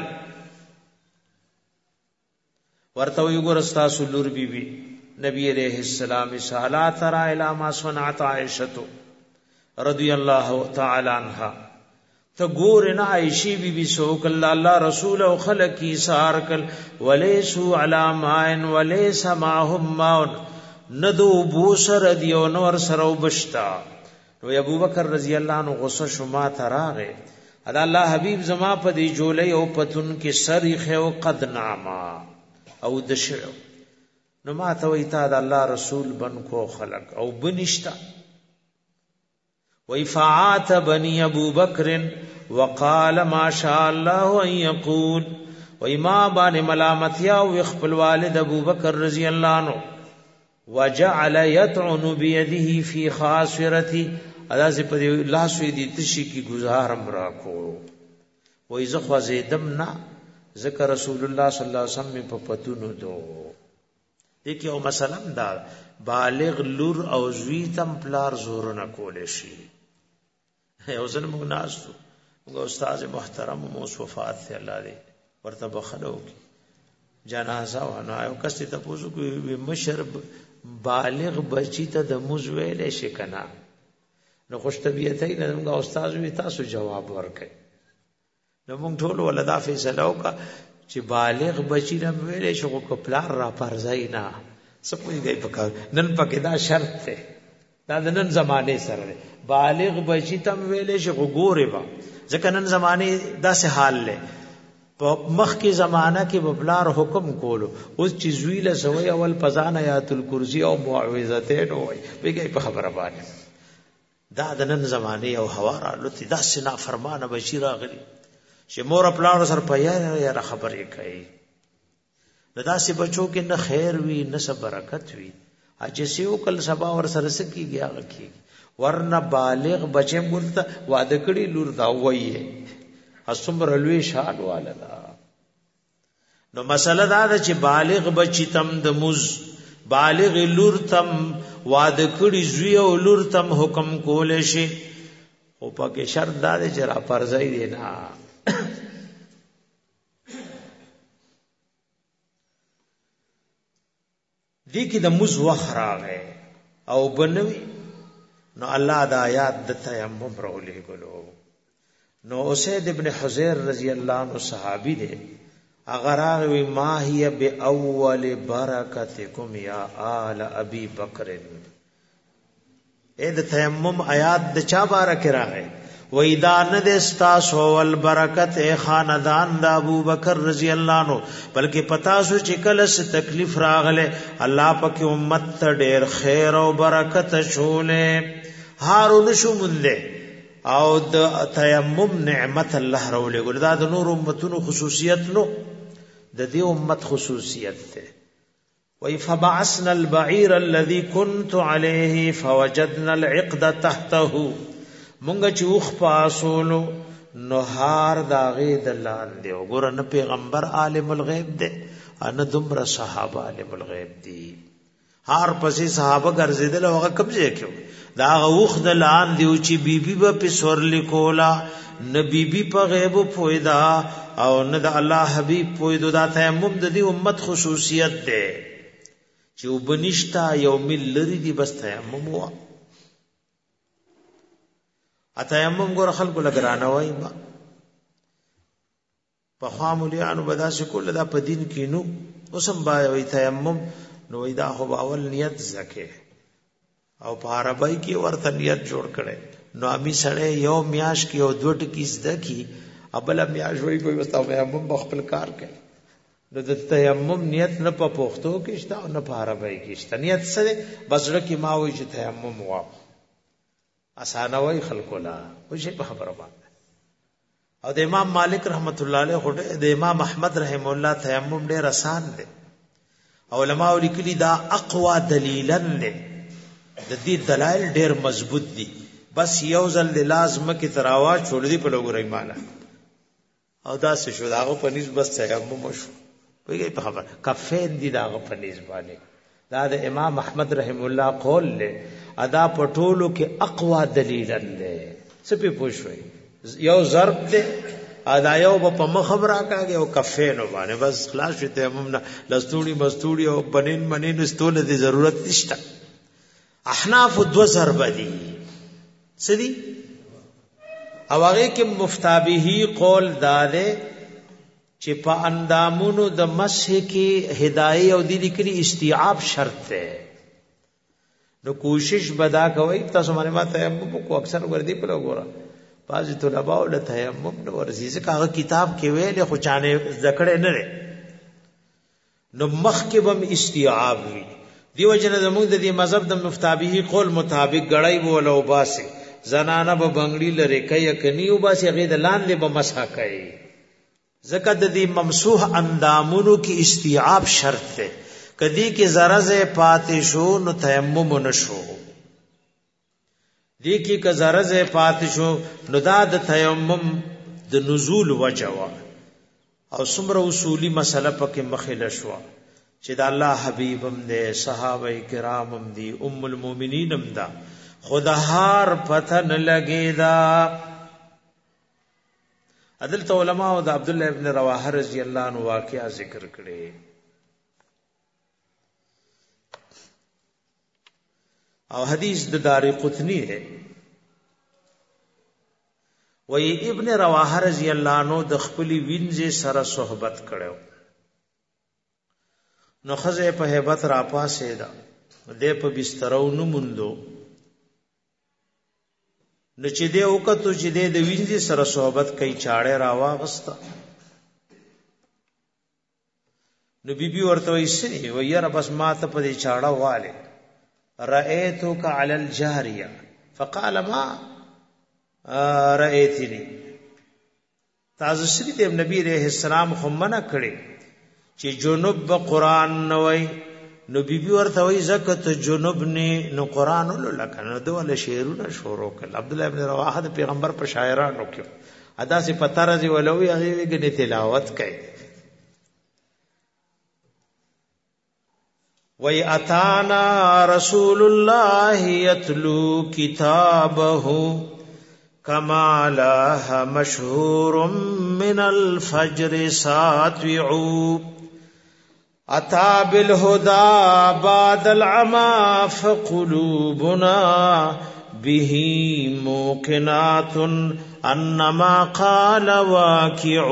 ورته وی ګورستا سلور بی بی نبی علیہ السلام صلا ترى الى ما صنعت عائشہ رضی الله تعالی عنها تو گور نا عائشی بی بی سوک اللہ رسول او خلقی سارکل ولیسو علی مائن ولیس ماہم ماؤن ندو بوسر دیو نور سرو بشتا تو ابو بکر رضی اللہ عنہ غصہ شما تراغے ادا اللہ حبیب زما پا دی جولی او پتن کی سریخ او قد ناما او دشعو نما تویتا دا اللہ رسول بن کو خلق او بنشتا وَإِفَعَاتَ بَنِي أَبُو بَكْرٍ وَقَالَ مَا شَاءَ اللَّهُ أَن يَقُولُ وَإِمَا بَانِ مَلَامَتْيَا وِخْفَ الْوَالِدَ أبو بکر رضی اللہ عنہ وَجَعَلَ يَطْعُنُ بِيَدِهِ فِي خَاصِرَتِهِ ادا سے پدی اللہ سوی دی تشی کی گزارم راکو وَإِذَا زخوا زیدم نا ذکر رسول اللہ صلی اللہ علیہ وسلم پا پتونو دو دیکھیں او مسلم دا بالغ لور او زویتم پلار زور نکول شي اوزن مونږ ناستو مونږ استاد محترم موس وفات ته الله دې ورته بخلو کی جنازه ونه یو کس ته پوزو کوي مشر بالغ بچی ته د موز ویلې شي کنه نو خوش طبيعتای نه مونږ استاد وی تاسو جواب ورکړي نو مونږ ټول ولدا فیصله وکړه چې بالغ بچی نه ویلې شو کو پلار را پرځای نه سپوږی گئی پکا نن پکې دا شرط ته دا د نن زمانه سره بالغ بچی تم ویلې شي وګوره با ځکه نن زمانه دا سه حال له په مخ کې زمانہ کې ببلار حکم کولو اوس چې زویله سوی اول پزان آیات الکرسی او معوذتین وای ویږي په خبره باندې دا د نن زمانه او حوارا لته دا سنا فرمانه بشیر غلی چې مور خپل سره په یا خبرې کوي دا سی بچو کې نه خیر وی نه برکت وی اجسیو کل سبا ور سره سکی گیا کی ورنه بالغ بچم ګلته واده کړي لور دا وایي اسمر لوی شال والا نو مسله دا چې بالغ بچی تم د مز بالغ لور تم واده کړي زوی او لور تم حکم کول شي او پکې شرط دا چې را پرځای دی نه دی کی د مز وخراغه او بنوي نو الله د آیات د تیمم رولې ګلو نو اسید ابن حذیر رضی اللہ عنہ صحابی دے اگر آغوی ما ہی باول برکتکم یا آل ابی بکر اے د تیمم آیات د چا بارک راغے وَإِذَا نَدِسْتَاسُ وَالْبَرَكَتِ اے خاندان دا ابو بکر رضی اللہ عنہ بلکہ پتاسو چکلس تکلیف راغلے اللہ پاک امت تا دیر خیر و برکت شولے ہارون شو مندے او د تیمم نعمت الله رولے ګل دا د نور امتونو خصوصیت نو د دې امت خصوصیت ته وای فبعثنا البعير الذي كنت عليه فوجدنا العقد تحته مونږ چې وخ پاسولو نو هار داغه دلان دی وګوره نه پیغمبر عالم الغیب دی ان دومره صحابه عالم الغیب دی هار پسې صحابه ګرځیدل هغه قبضه کړو دا غوخ دلان دی چې بیبي به په سور لیکولا نه بیبي په غیب پویدا او نه د الله حبیب پویدو دا تیمم د دې امت خصوصیت دی چې وبنشتا یو مل لري دی بس تیمم وا اتیمم ګور خلکو لګرانه وای ما په خامولیانو بداس کول دا په دین کې نو اوسم با وی تیمم نو دا خو اول نیت زکه او په عربی کې ورته نیت جوړ کړي نو امی سره یو میاش کې او دوټ کې زده کی ابل میاش وی کوئی واستو تیمم خپل کار کوي نو د تیمم نیت نه په پښتو کې شته او نه په عربی کې شته نیت سره بسره کې ما وی چې تیمم وا اسانه وای خلکو لا وشي په خبره باندې او د امام مالک رحمت الله علیه هټه د امام احمد رحم الله تیمم ډیر آسان دی علماء لیکلي دا اقوا دلیلن دی د دې دلایل ډیر مضبوط دي بس یو ځل لازم کې تراوا چھوڑ دی په لګورای مالا او دا څه شو داغه پنيز بس تیمم شو ویږي په خبره کفین دي داغه پنيز باندې دا د امام احمد رحم الله قول له ادا پټولو کې اقوا دلیلن دی څه په پوښوي یو ضرب دی ادا یو په مخبره کاږي او کفین باندې بس خلاص شته تیمم نه لستوړي مستوړي او بنین منین استول دي ضرورت نشته احناف دو ضرب دي سدي او هغه کې مفتابهی قول داده چې په اندامونو د مسح کې هدايه او د لیکلي استيعاب شرط ده نو کوشش بدا کوي تاسو باندې ما تیمم کو اکثر وردی په لګورا بعضی طلباء له تیمم نو ورزي ځکه هغه کتاب کې ویل خو چانه ذکر نه لري نو مخ کې بم استيعاب وي دیو جن زموږ د دې مذهب د مفتابهی قول مطابق غړای بوله او باسي زنانه به بنگړي لري کوي کنيو باسي هغه د لاندې به مسح کوي ځکه د دې ممسوح اندامونو کې استيعاب شرط ده کدی کې زرزه پاتې شو نو تیمم نشو دی کې که زرزه پاتې شو نو دا د تیمم د نزول وجوا او څومره اصولی مسله پکې مخېله شو چې د الله حبیبم دې صحابه کرامم دي ام المؤمنینم دا خدهار پتن لګیدا عدالت علماء او د عبد الله ابن رواحه رضی الله عنه واقعا ذکر کړي او حدیث د دار قطنی ہے وی ابن رواحه رضی الله عنه د خپل وینځ سره صحبت کړو نو خزه په hebat را پاسه دا د په بسترو نو مندو نو چې دې وکړو چې دې د وینځ سره صحبت کوي چاړه راوا غستا نو بیبي ورته وایي سي ويره بس ما ته په دې چاړه واله رأيتك على الجارية فقال ما رأيتني تاسو سری د نبی عليه السلام خو منع کړي چې جنوب قرآن نه وای نو بیبي ورته وای زکات جنوب نه نو قرآن ولکه نو دوله شعرونه شروع کړ عبد الله ابن رواحه د پیغمبر په شاعرانو کې ادا سي پتا راځي ولوي هغه ویګنه تلاوت کوي وی اتانا رسول الله يتلو كتابه كما له مشهور من الفجر ساتوع اتا بالهدى بعد العمى فقلوبنا به موقنات انما قال واقع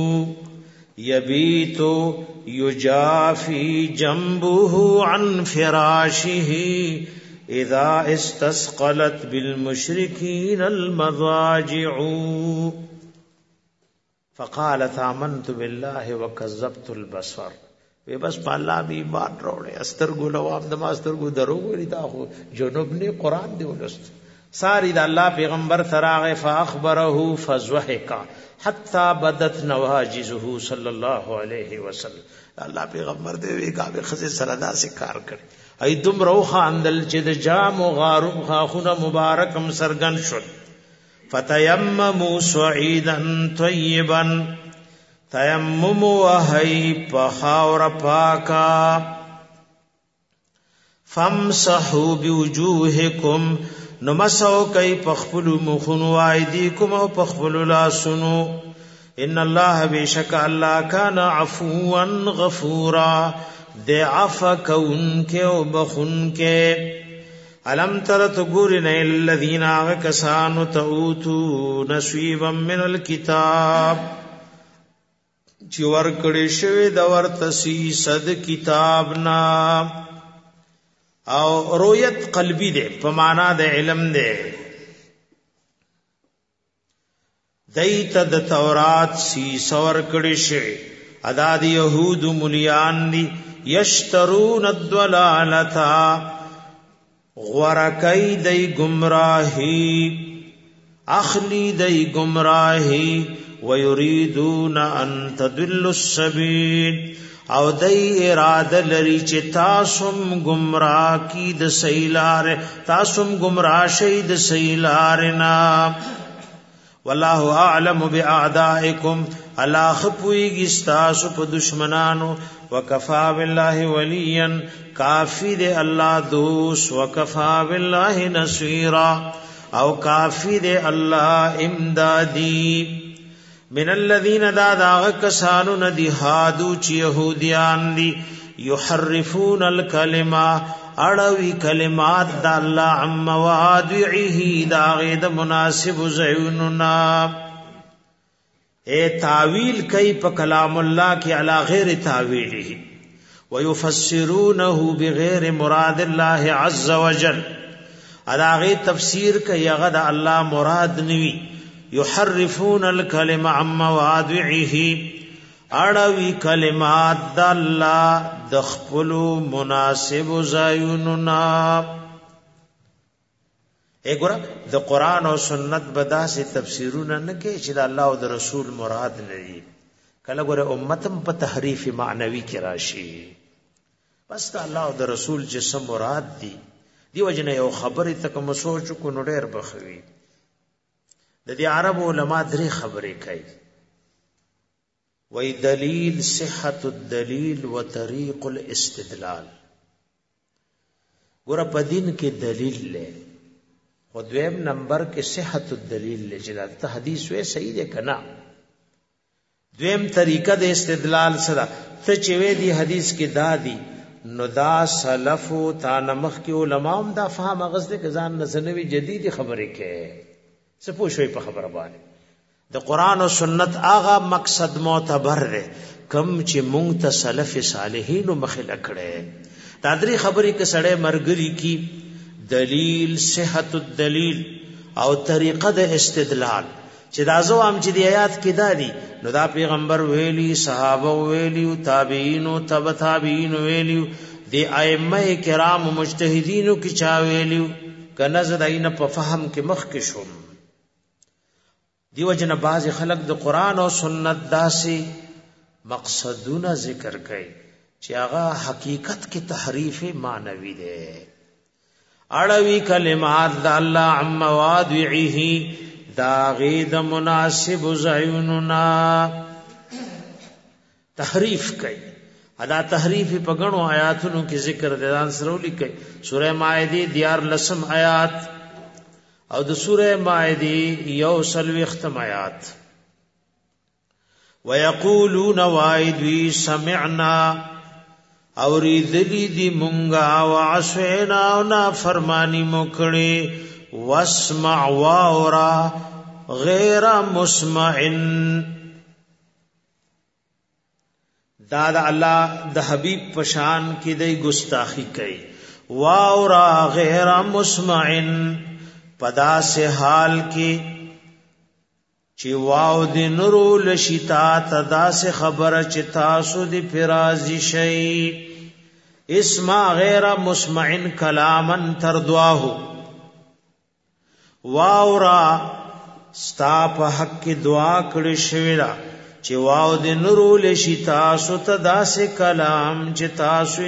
يبيت يجافي جنبه عن فراشه اذا استثقلت بالمشركين المضاجع فقالت آمنت بالله وكذبت البصر وی بس پالا بھی ایمان روڑے استرگو لوام دماسترگو دروگو لیتا خو جنوب نے قرآن دے ولست ساری دا اللہ پیغمبر تراغ فاخبره فزوحکا حتی بدت نواجزه صلی اللہ علیہ وسلم اللہ پیغمبر دے ویگا بے خزی سردا سے کار کرے ای دم روخا اندل چید جام و غارم خاخونا مبارکم سرگن شد فتیمموا صعیدا طیبا تیمم وهی پخاور پاکا فامسحوا بوجوهکم نمسو کئی پخپلو مخنو آئیدیکم و پخپلو لاسنو ان اللہ بیشک اللہ کان عفوا غفورا دے عفا کون کے و بخن کے علم ترت گورن الذین آغا کسانو تاوتو نصیبا من الكتاب چی ورکڑی شوی دور تسی صد کتابنا او رویت قلبی دے پمانا دے علم دے دیتا د تورات سی سور کڑشے ادا دی یہود ملیان دی یشترون الدلالتا غورکی دی گمراہی اخلی دی گمراہی ویریدون ان تدل السبیل او دای اراده لري چې تاسم گمراه کی د سیلار تاسم گمراه شي د سیلارنا والله اعلم باعدائکم الله خپويږي تاسو په دشمنانو وکفا بالله وليا کافی دی الله دوست وکفا بالله نصيرا او کافی دی الله امدادی من الذين دادا کسانو ندی هادو چی یهودیان دی یحرفون الکلمہ اڑوی کلمات دا اللہ عم موادعه دا غید مناسب زیوننا اے تاویل کئی پا کلام اللہ کی علا غیر تاویلی ویفسرونه بغیر مراد اللہ عز وجل ادا غیر تفسیر کئی غد اللہ مراد نوی یحرفون الکلم عن مواضعه اڑوی کلمات دا اللہ دخپلو مناسب زایوننا اے گورا دا قرآن و سنت بدا سے تفسیرونا نکے چی دا اللہ و دا رسول مراد لئی کلا گورا امتم پا تحریف معنوی کی راشی بس دا اللہ و دا رسول جسم مراد دی وجنہ یو خبری تک مسوچو کو نڈیر بخوی د دې عرب علما درې خبرې کوي وای دلیل صحت الدلیل وطریق الاستدلال ګور په دین کې دلیل لې خو دویم نمبر کې صحت الدلیل لې چې دا حدیث وې صحیح ده کنا دویم طریقه د استدلال سره ته چې وې دی حدیث کې دادی نو دا سلف او تانمخ کې علما هم دا فهم غزه کې ځان نسنوي جديدي خبرې کوي سپو شوی په خبره باندې د قران او سنت آغا مقصد معتبر دی کم چې مونږ ته سلف صالحین مخله کړي دا درې خبرې کې سړی مرګري کی دلیل صحت الدلیل او طریقه د استدلال چې دا زوام چې دی آیات کې دادي نو دا پیغمبر ویلی صحابه ویلی تابعین او تبع تابعین ویلی دی ائمه کرام مجتهدین کی چا ویلی کنه زداینه په فهم کې مخ کې شوم دیو جن باز خلق د قران او سنت داسي مقصدونه ذکر کړي چې هغه حقیقت کې تحریف معنوي ده اړوي کلمات د الله عم موادعه دا غید مناسب زعوننا تحریف کوي ادا تحریف په غنو آیاتونو کې ذکر د ځان سره لیکي سوره مائده دیار لسم آیات او د سوره مائده یو سلوی ختم آیات ويقولون وایدوی سمعنا اوریدلی دی مونگا وعصینا و نافرمانی مکڑی واسمع واورا غیر مسمعن دادا اللہ دا حبیب پشان کی دی گستاخی کئی واورا غیر مسمعن پدا سے حال کی چی واو دی نرو لشتا تدا سے خبر چی تاسو دی پرازی شئی اسما غیر مسمعن کلامن تردواہو واورا ستا پا حق کی دعا کڑی شویلا چی واو دی نرو لشی تاسو تدا سے کلام چی تاسو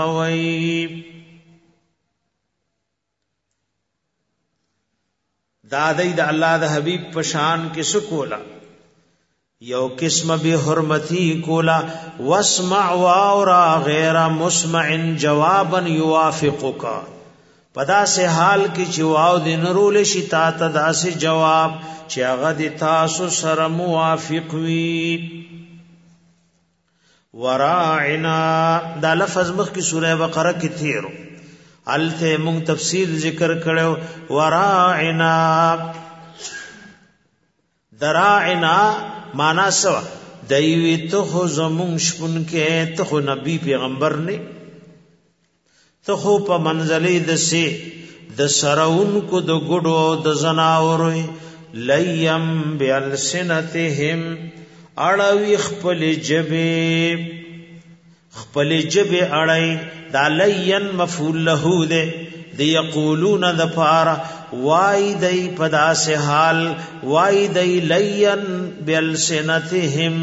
خوخوئی دا د الله د حبیب پشان کې سکولا یو قسم به حرمتی کولا واسمع واورا غیر مسمع جوابا یوافقک پدا سے حال کی چواو دین رول شتا تدا سے جواب چې هغه د تاسو سره موافق وي وراعنا دا لفظ مخ کی سورہ بقرہ کې تیرو الته مون تفصیل ذکر کړو وراعنا دراعنا معنا سوا دایوی ته خو زمون شپون کې ته خو نبی پیغمبر نه ته خو په منزلې د سي د سرون کو د ګډو د زناورو لیم بالسنتهم اړوي خپل جبه اړای دا لین مفعول له ده دی یقولون د پارا وای دی پدا سے حال وای دی لین بالسنتهم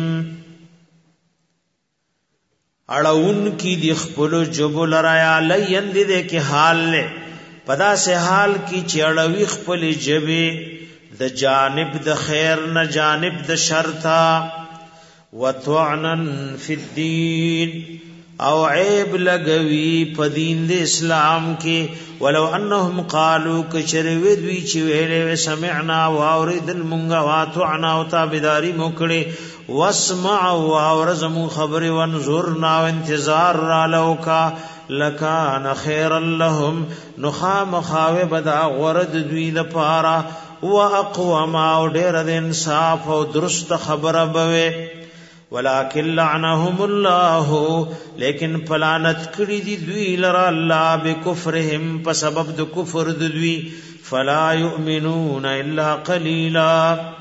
اڑاون کی دی خپل جبل رایا لین دی دے کی حال لے پدا سے حال کی چڑوی خپل جبے د جانب د خیر نہ جانب د شر تھا وطعنا فی الدین او عیب لګوی په دین د اسلام کې ولو انهم قالوا کچروی دوی چې ویلې سمعنا واوریدل مونږه واطعنا او تابعداري موکړي واسمع واورزم خبر وانظرنا وانتظار را لوکا لکان خیر لهم نخام خاوب دا غرد دوی د پارا واقوم او ډیر د انصاف او درست خبره بوي ولکن لعنهم الله لیکن پلانت کړي دي دوی لرا الله بکفرهم په سبب د کفر د دوی فلا یؤمنون الا قلیلا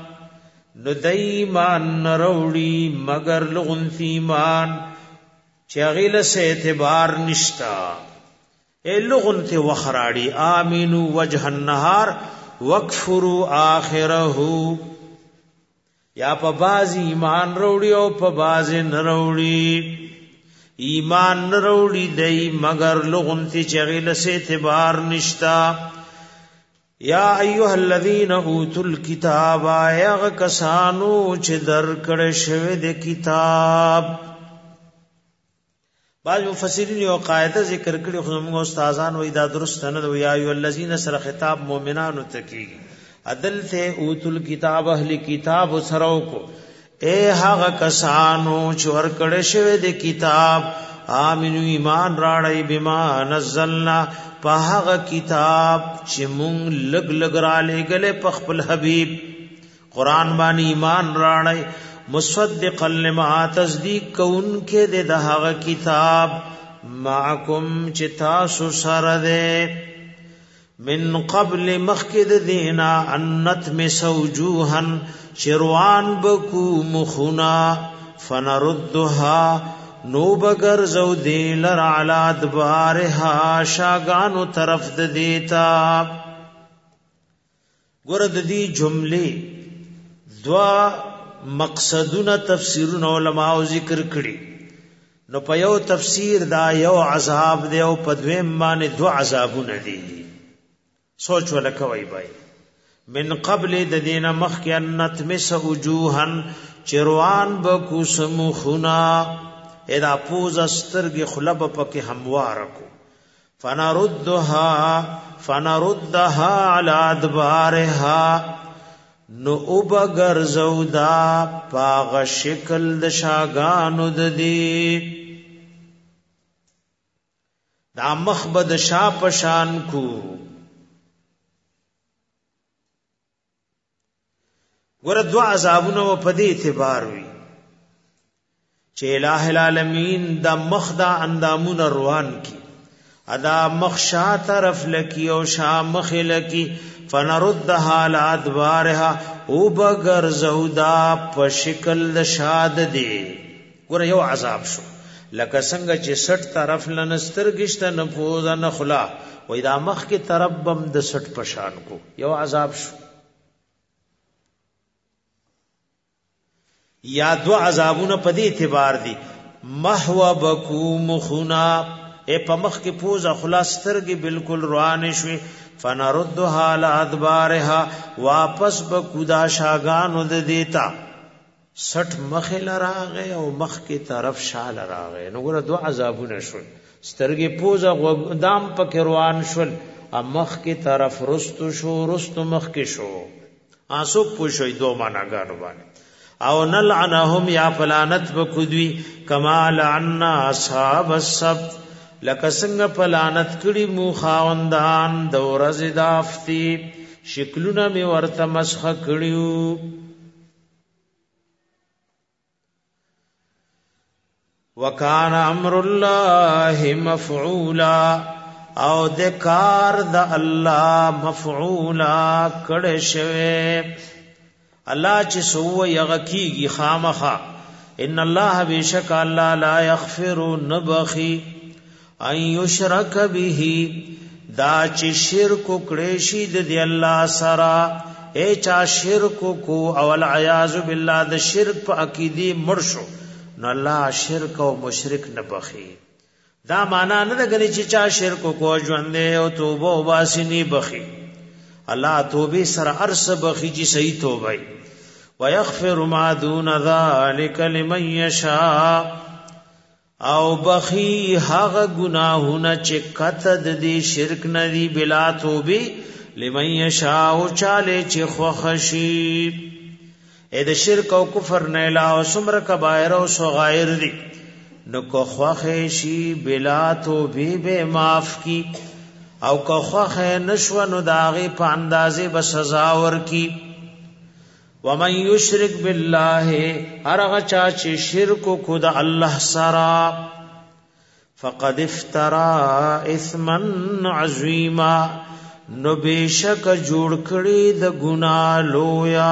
ندایمان نروړي مگر لغنتی ایمان چغیل سے اعتبار نشتا اے لغنت وخراړي امنو وجه النهار وکفروا اخره یا په باز ایمان وروړي او په باز نه وروړي ایمان نه وروړي دای مگر لغنتی چغیل سے اعتبار نشتا یا ایها الذین اوتوا الکتاب یغ کسانو چې درکړې شوی د کتاب بعض مفسرین یو قاعده ذکر کړي خو موږ استادان وې دا درست نه دی یا ایها الذین سره خطاب مؤمنانو ته کیږي عدل ته اوتل کتاب اهل کتاب سرو کو اے هغه کسانو چې ورکړې شوی د کتاب امنو ایمان راړی بما نزلنا په هغه کتاب چې مونږ لګ لګ را لګلې په خپل حبیب قران باندې ایمان راړی مصدقا لما تصدیق کون کې د هغه کتاب معکم چې تاسو سره ده من قبل مخکد دینا انت میں سوجوہن شروان بکو مخنا فنردها نو بگر زو دیلر علا دبارها شاگانو طرف دیتا گرد دی جملے دوا مقصدون تفسیرون علماء ذکر کری نو په یو تفسیر دا یو عذاب دی او په دویم باندې دو عذابونه دي سوچ ولکوي بای من قبل د دین مخکنت مس وجوهن چروان بکو سمخنا ادا پوز استرګ خلب پکې هموار کو فنردها على ادبارها نو وبگر زودا پاغ شکل د شاگانو د دی دا مخبد شا پشان کو ګور دو عذابونه په دې اعتبار وي چې الٰه العالمین د مخدا اندامون روان کی ادا مخشا طرف لکی او شا مخلکی فنردها على ادبارها او بغیر زودا په شکل د شاد دی ګور یو عذاب شو لکه څنګه چې 60 طرف لنستر گشت نه پوز نه خلا وې دا مخ کې طرف بم د 60 پشان کو یو عذاب شو یا دو عذابونه په دې اعتبار دي محو بکو مخنا اے په مخ کې پوز خلاص ترګي بالکل روان شوي فنردها لادبارها واپس بکودا شاگانو د دیتا سټ مخل راغه او مخ کی طرف شال راغه نو ګره دو عذابونه شول سترګې پوزه دام پک روان شول مخ کی طرف رستو شو رستو مخ کی شو آسو پوشوي دو معناګانو باندې او نلعنهم یا فلانت بکودوی کما لعنا اصحاب السبت لکه څنګه فلانت کړي مو خاوندان د ورځې د افتی شکلونه می ورته مسخ کړیو وکان امر الله مفعولا او د کار د الله مفعولا کړه شوی الله چې سو یغکیږي خامخه ان الله بیشک الله لا یغفر نبخی ان یشرک به دا چې شرک کړي شي د الله سره اے چا شرک کو او العیاذ بالله د شرک په عقیده مرشو نو الله شرک او مشرک نه بخي دا معنا نه ده چې چا شرک کو ژوند او توبه واسنی بخي الله توبه سره ارس بخي چې صحیح توبه ويغفر ما دون ذلك لمن يشاء او بخي هغه گناهونه چې کته د دې شرک نه دی بلا توبه لمن يشاء او چاله چې خوخشي اې د شرک او کفر نه علاوه څومره کبایر او صغائر دي نو کو خوخشي بلا توبه به معاف کی او کو خوخه نشو نو داغه په اندازې به سزا ورکی ومن یشرک بالله هرغه چا چې شرک کو د الله سره فقد افترا اثما عظیما نو بشک جوړ کړي د ګناه لویا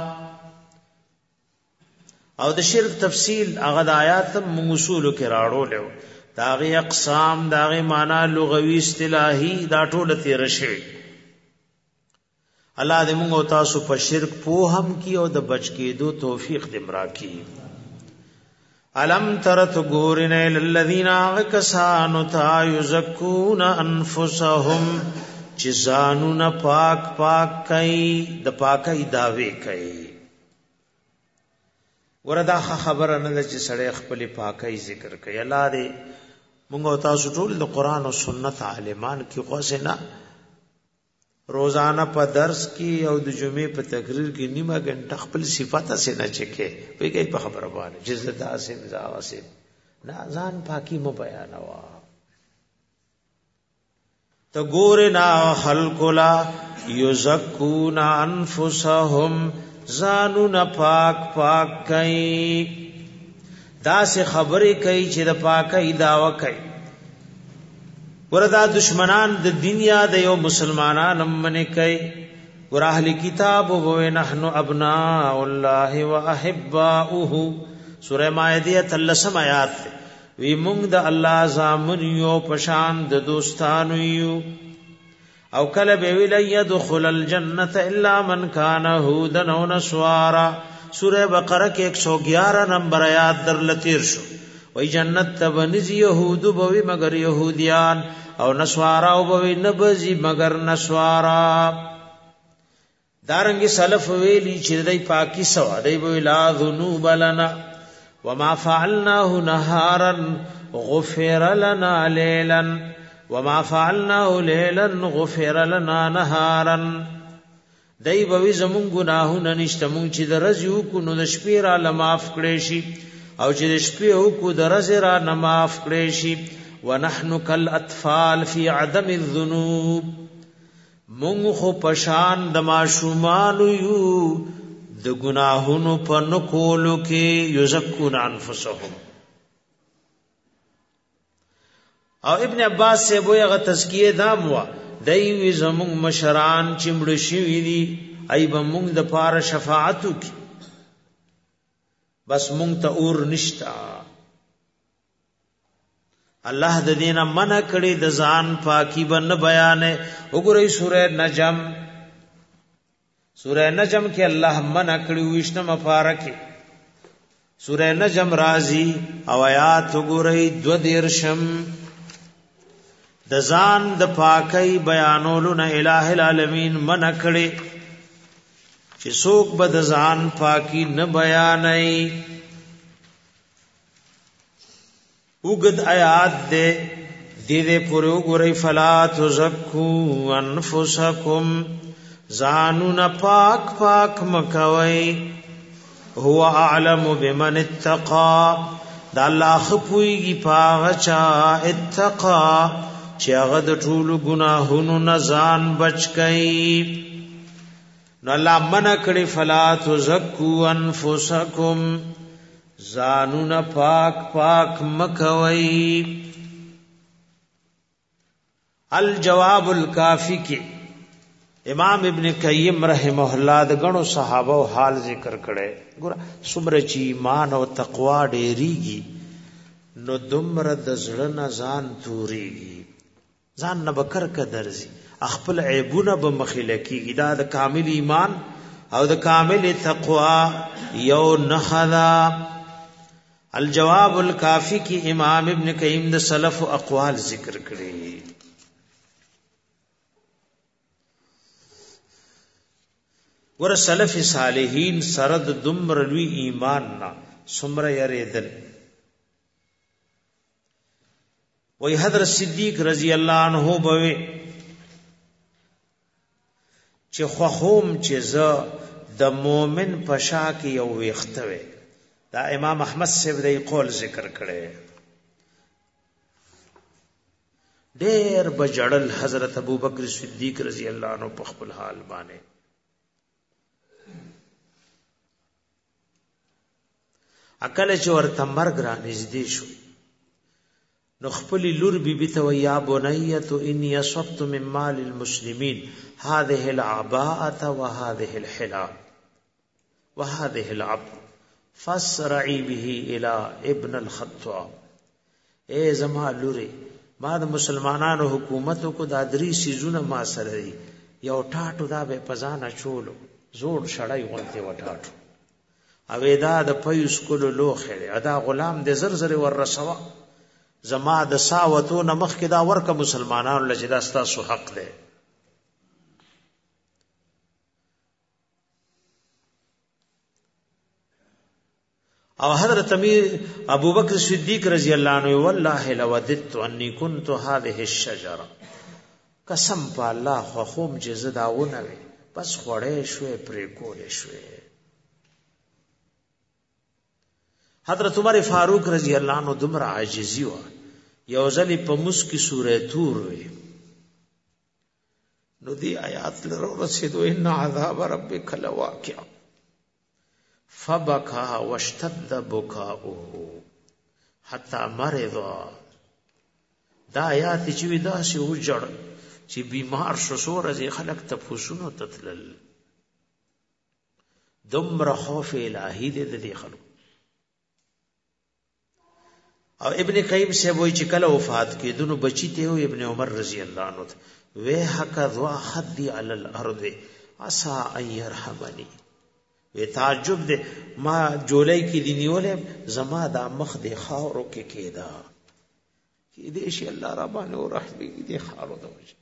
او د شرک تفصیل هغه د آیات موصول کې راړو له داغه اقسام داغه معنا لغوي اصطلاحي دا ټول تیر شي الله دې موږ تاسو په شرک پوهم کی او د بچ کېدو توفیق دې مرا کی الم ترت غورن للذین کسانوا تا یزکون انفسهم چې ځانونه پاک پاک کوي د پاکۍ داوی کوي وردا خبره نه چې سړی خپل پاکۍ ذکر کوي الله دې موږ تاسو ټول د قران او سنت عالمان کې غوښه نه روزانه په درس کې او د جمعې په تقریر کې نیمه غنټه خپل صفاته سي نه چکه ویږي په خبره باندې جزت اسیم زاواسیم نه ځان پاکي مو بیانوا تو ګورنا خلق لا یزکون انفسهم زانون پاک پاک کئ دا سه خبرې کوي چې د پاکۍ داوا کوي وردا دشمنان د دنیا د یو مسلمانان منه کوي ور اهل کتاب و نحنو ابناء الله واحباؤه سوره مائده 13 آیات وی مونږ د الله زامن یو پشان د دوستانو یو او کله به ویل يدخل الجنه الا من كان هودا او نصارا سوره بقره کې 111 نمبر آیات در لتیر شو وای جنت ته ونځي يهود بوي مگر يهوديان او نسوارا او بوي نبزي مگر نسوارا دارنګي سلف ویلي چې دای پاکي سوا دای بوي لا ذنوب لنا وما فعلناه نهارا غفر لنا ليلا وما فعلناه ليلا غفر لنا نهارا دای بوي زمون ګناهونه نشته مونږ چې درځو کو نو د شپې را لماف کړې شي او چې د شپې کو درځه را نماف کړې شي ونحن كالاطفال في عدم الذنوب مونږ خو پشان د ماشومان یو د ګناهونو په نکولو کې یزکون انفسهم او ابن عباس سے بوغه تزکیه دام وا دایوی زمون مشران چې مړ شي دي ای به مونږ د پاره شفاعت کی بس مونږ ته اور نشتا الله د دینه منع کړي د ځان پاکي بن بیان وګورئ سوره نجم کې الله منع کړي وښنه مفارکه سوره نجم رازي او آیات وګورئ 2 دیرشم د ځان د پاکي بیانولو نه الٰه العالمین منع کړي چې څوک به د ځان پاکي نه بیانای. وګد آیات دې دې پورې وګورئ فلا تزکوا انفسکم ځانون پاک پاک مکوي هو اعلم بمن اتقى دا الله خپويږي پاغچا اتقى چې هغه د ټولو ګناهونو نه ځان بچ کړي. نو الله منع کړي فلا تزکوا انفسکم ځانون پاک پاک مکوي. الجواب الکافی کې امام ابن قیم رحمه الله د غنو صحابه او حال ذکر کړي. ګور څومره چې ایمان او تقوا ډېریږي نو دومره د زړه نه ځان توريږي، ځان نه بکر کا درځي، خپل عیبونه به مخېله کېږي. دا د کامل ایمان او د کامل تقوا یو نخدا. الجواب الکافی کې امام ابن قیم د سلف او اقوال ذکر کړي. ور سلف صالحین سرد دمر لوی ایمان نا سمر یریدل. وی حضرت صدیق رضی اللہ عنہ بوی چې خوخوم چې ز د مومن پشا کې یو ویختوي. دا امام احمد صاحب دی قول ذکر کړي. ډېر بجړل حضرت ابوبکر صدیق رضی اللہ عنہ په خپل حال باندې. اکل چې ورته مرګ را نږدې شو نو خپل لور بیبي ته ویا بنیت انی اصبت من مال المسلمین هذه العباءه وهذه الحلا وهذه العبد فاسرعي به الى ابن الخطاب. اے زما لوري ما د مسلمانانو حکومت کو د ادري سيزونه ما سره دي، یو ټاټو دا به پزانه چولو زوړ شړای غونته وټاټو او دا د پيوس کولو لوخه ادا غلام د زر زر ور رسوا زما د ساوتو نمخ کې دا ورکه مسلمانانو لجدا ستاسو حق ده. او حضرت امیر ابوبکر صدیق رضی اللہ عنہ والله لوددت انی كنت هذه الشجره قسم په الله خو خوم جزداونه بس خوړې شوې پرې کولې شوې. حضرت عمر فاروق رضی اللہ عنہ دمر عاجزی و یو ځلی په مسکی سورې تور وي نو دی آیات لرو رسیدو ان عذاب ربک لواقع فبكى واشتد بكاؤه حتى مرض. دا آیات چې ودا سي وجړ چې بیمار شو سورې خلق ته پوسونو تتلل دمر خوف الہی دې خلق. او ابن قیم سے وای چې کله وفات کېدو نو بچی ته و ابن عمر رضی الله عنه وه حق ذو خدي على الارض عسى ان يرحمني. وی تعجب دے ما جولای کی دی نیولې زما دا مخ دی خاورو کې کېدا چې دې شي الله را باندې او رحمي دې خاورو د وجه.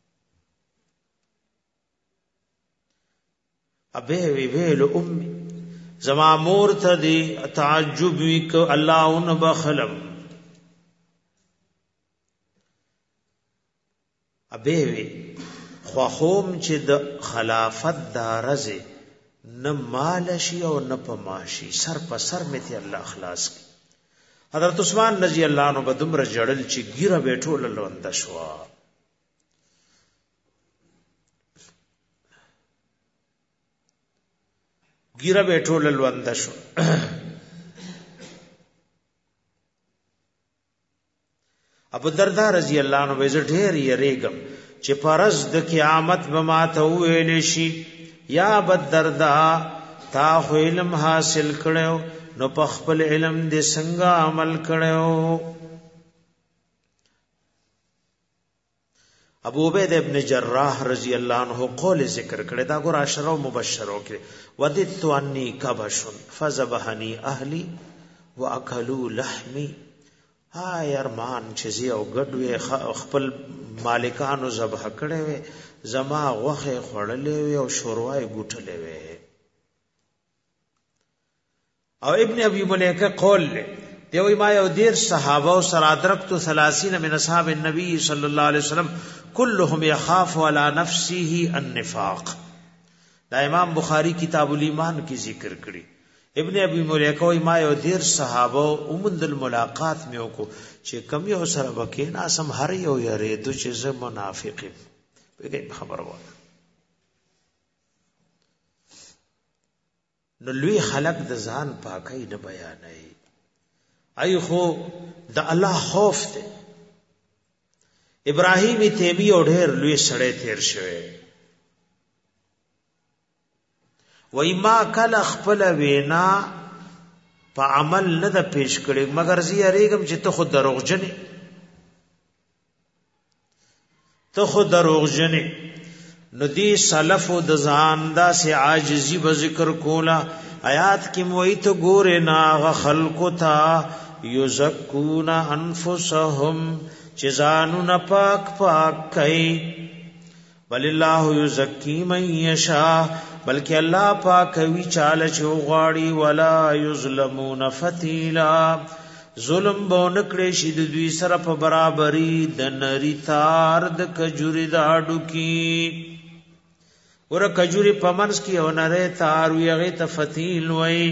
ابه وی ویل امي زما مور ته دی تعجب وی ک الله ان بخلم. ابه وی خوخوم چې د خلافت دارزه نه مال شي او نه پماشي سر په سر مته الله اخلاص کی. حضرت عثمان رضی الله عنه بدمر جړل چې ګیره بیٹول لوند شوا. ګیره بیٹول لوند شو. ابو الدرداء رضی الله عنه ویزه ډیر یریګم چې پرز د قیامت به ما ته ویل شي یا ابو الدرداء تا علم حاصل کړو نو په خپل علم دې څنګه عمل کړو. ابو عبید ابن جراح رضی الله عنه قول ذکر کړی دا ګور عشرو مبشرو کې وددت انی کبش فذبحنی اهلی واکلوا لحمی. هاي ارمان چې زی او ګډوي خپل مالکانو ذبح کړي وي زما غوخه خړلې وي او شوروای ګټلې وي. او ابن ابي مليكه قول له دیوی ما یو دیر صحابه او سره ادرکتو 30 من اصحاب النبي صلی الله علیه وسلم كلهم يخاف على نفسه النفاق. دا امام بخاری کتاب الایمان کی ذکر کړي. ابن ابي مليكه وای ما یو دیر صحابه اومندل ملاقات میو کو چې کم یو سره وکې ناسم هر یو یری د چې زه منافق به خبر و. نو لوی خلق د ځان پاکي نه بیانای ای خو د الله خوف ته ابراهیم تیمی او ډېر لوی سړی تیر شوی وای ما کله خپل وینا په عمل نه د پیش کړي مگر زی ریګم چې ته خود دروغجنې نو دی سلف د ځان دا سي عاجزي به ذکر کولا آیات کې موي ته ګوره نا خلق تا یزکون انفسهم چزانو نه پاک کای بل الله یزکی من یشاء بلکې الله پاک وی چاله چوغاړي ولا یظلمون فتیلا ظلم بون کړي شي د دوی سره په برابرۍ د نری تار د کجوري د اډو کی ور کجوري پمنس کی او نری تار ویغه تفتیل وای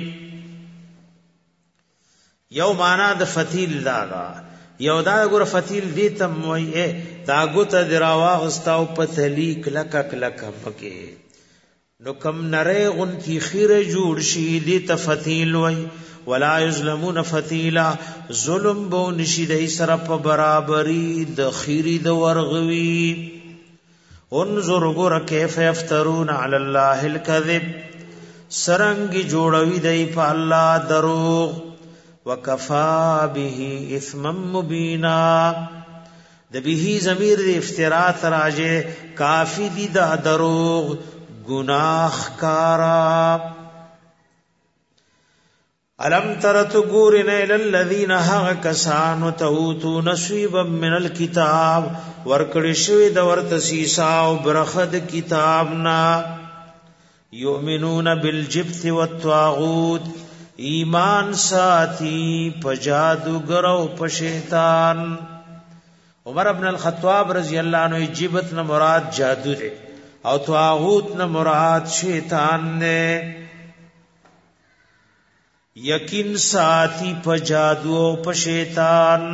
یو معنا د فتیل داغا یو دا ګور فتیل دې تم وای دا ګوت دراواغستاو پتلی کلک پکې نو کم نری غن کی خیره جوړ شي دې تفتیل وای ولا یظلمون فتیلا ظلم بو نشي دای سره په برابرۍ د خیری د ورغوي انظر ګور کیف یفترون علی الله الکذب سرنګ جوړوي دای په الله دروغ وکفا به اثما مبینا د به ضمیر د افتراء تراجه کافی دي د دروغ گناہ کارا الم ترت گورن الى الذين ها کسانو توتو نصیبا من الكتاب ورکړی شوی د ورته سیسا او برخد کتابنا یؤمنون بالجبت والطاغوت ایمان ساتي پجادوگر او پشیطان. عمر ابن الخطاب رضی اللہ عنہ جبت نہ مراد جادو دے او طاغوت نہ مراد شیطان نے یقین ساتي پجادو او پشیطان.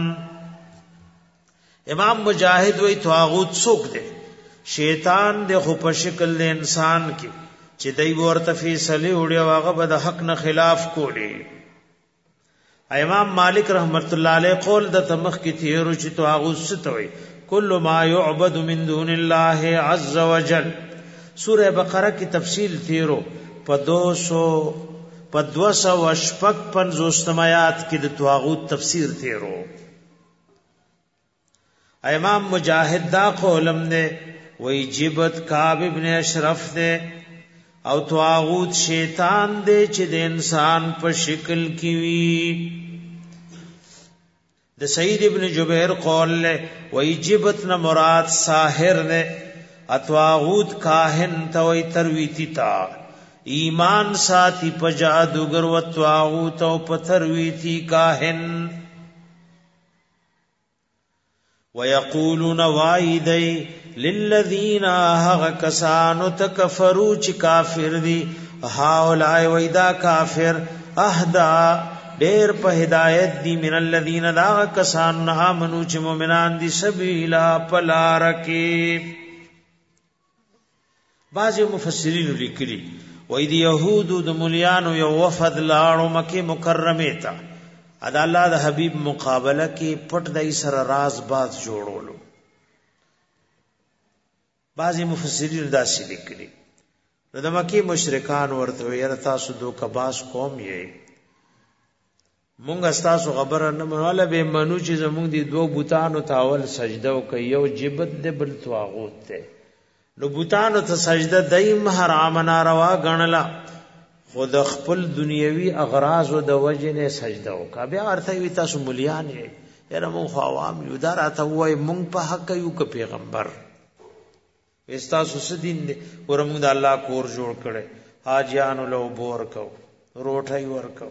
امام مجاہد وی طاغوت څوک دے شیطان دے خو په شکل د انسان کې چې دای ورته فیصله وړي واغه به د حق نه خلاف کولی. امام مالک رحمت الله علیه قول د تمخ کی تیرو چې طاغوت ستوي کل ما يعبد من دون الله عز وجل. سوره بقره کی تفصیل تیرو په 255 آیات کې د طاغوت تفسیر تیرو. امام مجاہد دا قولم نے وی جبت کعب ابن اشرف نے او طاغوت شیطان دے چې د انسان په شکل کې وي. د سعید ابن جبیر قول له وی جبت نہ مراد ساحر نے اطاغوت کاہن تو وی ترویتی تا ایمان ساتي په جادوگر و طاغوت او په ترویتی کاهن. ويقولون وایدی للذین هغ کسانو تکفروا چې کافر دي هاولای ویدا کافر اهدا ډیر په هدایت دي من الذین دا کسان امنو چې مؤمنان دي سبیلا پلارکی. بعض مفسرین لیکلي وای دی یهود د مليانو یو وفد لاړو مکه مکرمه ته ادا الله د حبیب مقابله کې پټ دای سره راز باز جوړولو. بعضی مفسرین داسې لیکلي نو د مکه مشرکان ورته یې تاسو دوکباس قوم یې مونږ تاسو خبره نه منواله به منو چې زمونږ دي دوه بوتانو تاول سجده وکي یو جبت د بل طاغوت ته نو بوتانو ته سجده دایم حرام ناروا غنلا خود خپل دنیوي اغراض او د وجنه سجده وکا بیا ارته وی تاسو مليان یاره مونږ خو عوام یو، دا راته وایي مونږ په حق یو که پیغمبر؟ ستاسو څه دین دی؟ ور مونږ د الله کور جوړ کړی، حاجیانو له اوبو ورکو، روټۍ ورکو.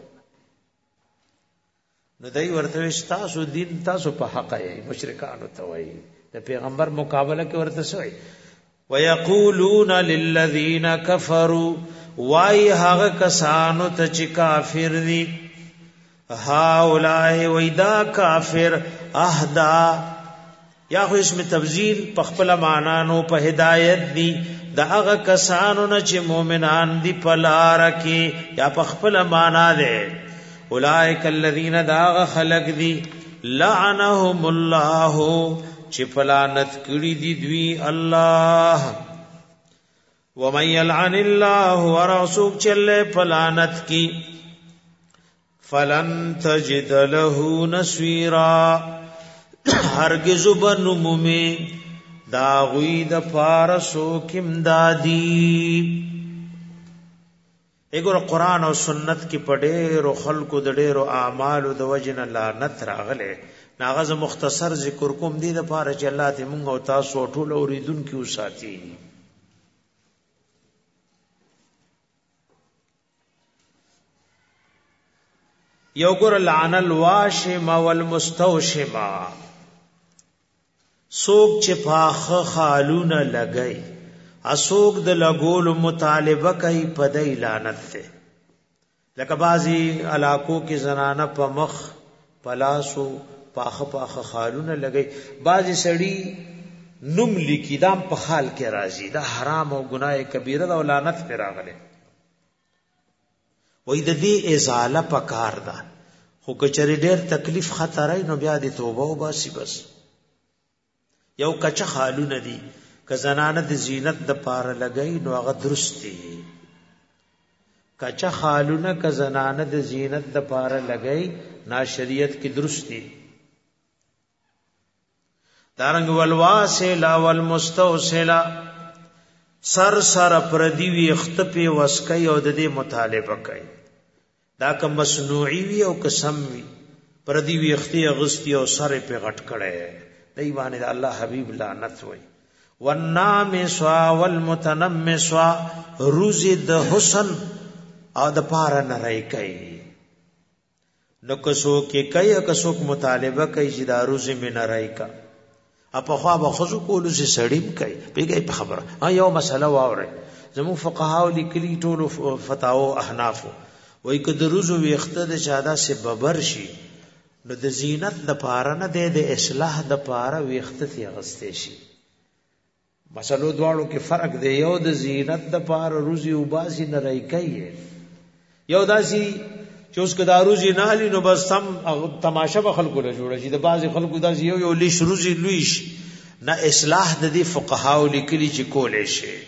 نو دی ورته ستاسو دین تاسو په حق یې، مشرکانو ته وایي. د پیغمبر مقابله کې ورته سوی ويقولون للذین کفروا، وای هغه کسانو ته چې کافر دي، هؤلاء ویدا کافر اهدا، یا خو اسم تبذیل په خپل معنا نو په هدایت دي د هغه کسانو نه چې مؤمنان دي په لار کې، یا په خپل معنا ده اولئک الذین دا خلق دي لعنهم الله چې پلانت کړي دي دوی الله. ومن يلعن الله ورسول چله پلانت کی فلن تجد له نصيرا، هرگز بنمومه دا غوی د پارسو کم دادی. اګور قران او سنت کې پډېرو خلقو د ډېرو اعمالو د وجنه لعنت راغله. ناغه مختصر ذکر کوم دي د پاره چې الله ته مونږ او تاسو ټول اوریدونکو ساتي. یو ګور لعن الواشم والمستوشم، سوک چې پاخه خالونه لګي، اسوک د لګول مطالبه کوي په دای لعنت ده. لکه بازي علاقو کې زنانه په مخ پلاسو پاخه خالونه لګي، بازي سړی نوم لیکي دام په خال کې راځي، دا حرام او ګناه کبیره ده او لعنت پر راغله. وې د دې ازاله پکار ده، خو کچری ډېر تکلیف خطرای نو بیا د توبه او باسي. بس یو کچ خالونه دي که زنانه د زینت د پاره لګي نو هغه درست دي. کچ خالونه که زنانه د زینت د پاره لګي نا شریعت کې درست دي. دارنګ والواسلا والمستوسلا، سر سر پردی وی اختپی وسکای او د دې مطالبه کوي. دا که مصنوعی وی او قسم وی، پردی وی اختی غستی او سر په غټ کړي، دی باندې الله حبیب لعنت وای. والنامسوا والمتنمسوا، روزی د حسن او د پاره نری کوي. نو کسو کې کوي کسو مطالبه کوي چې دا روزی می نری کا، اپا خواب خزو کولو سے سڑیم کئی پیگئی پا خبر. یو مسئلہ واوره زمون فقهاو لیکلی ټولو فتاو احنافو وای که د روزو ویخته د چادا سے ببر شي نو د زینت د پاره نه د اصلاح د پاره ویخته تی غسته شي. مسلو دواړو کې فرق دی، یو د زینت د پاره روزي او باسي نه راي کوي، یو داسي چې اوس کدا روزي نه لې نو بس سم تماشا به خلکو له جوړ شي. د بعض خلکو داسي یو لیش روزي لويش نه اصلاح د دې فقهاو لیکلي چې کولې شي.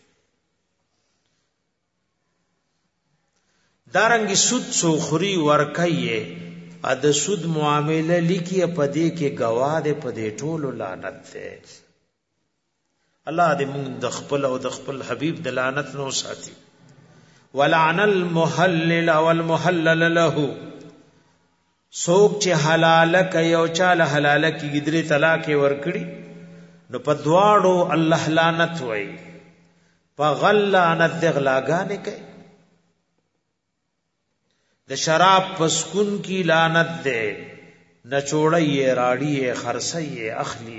دارنګ سود سوخري ورکایې ا د سود معامله لیکي په دې کې گواه ده، په دې ټولو لعنت ده. الله دې موږ د خپل او د خپل حبيب د لعنت نو ساتي. ولعن المحلل والمحلل له، سوک چې حلال کوي او چاله حلال کی گدري طلاق ورکړي نو په دواړو الله لعنت وای. په غل لعنت دغلاګانې کوي، د شراب پسکون کی لعنت ده، نچوړی راړی خرسي اخلي.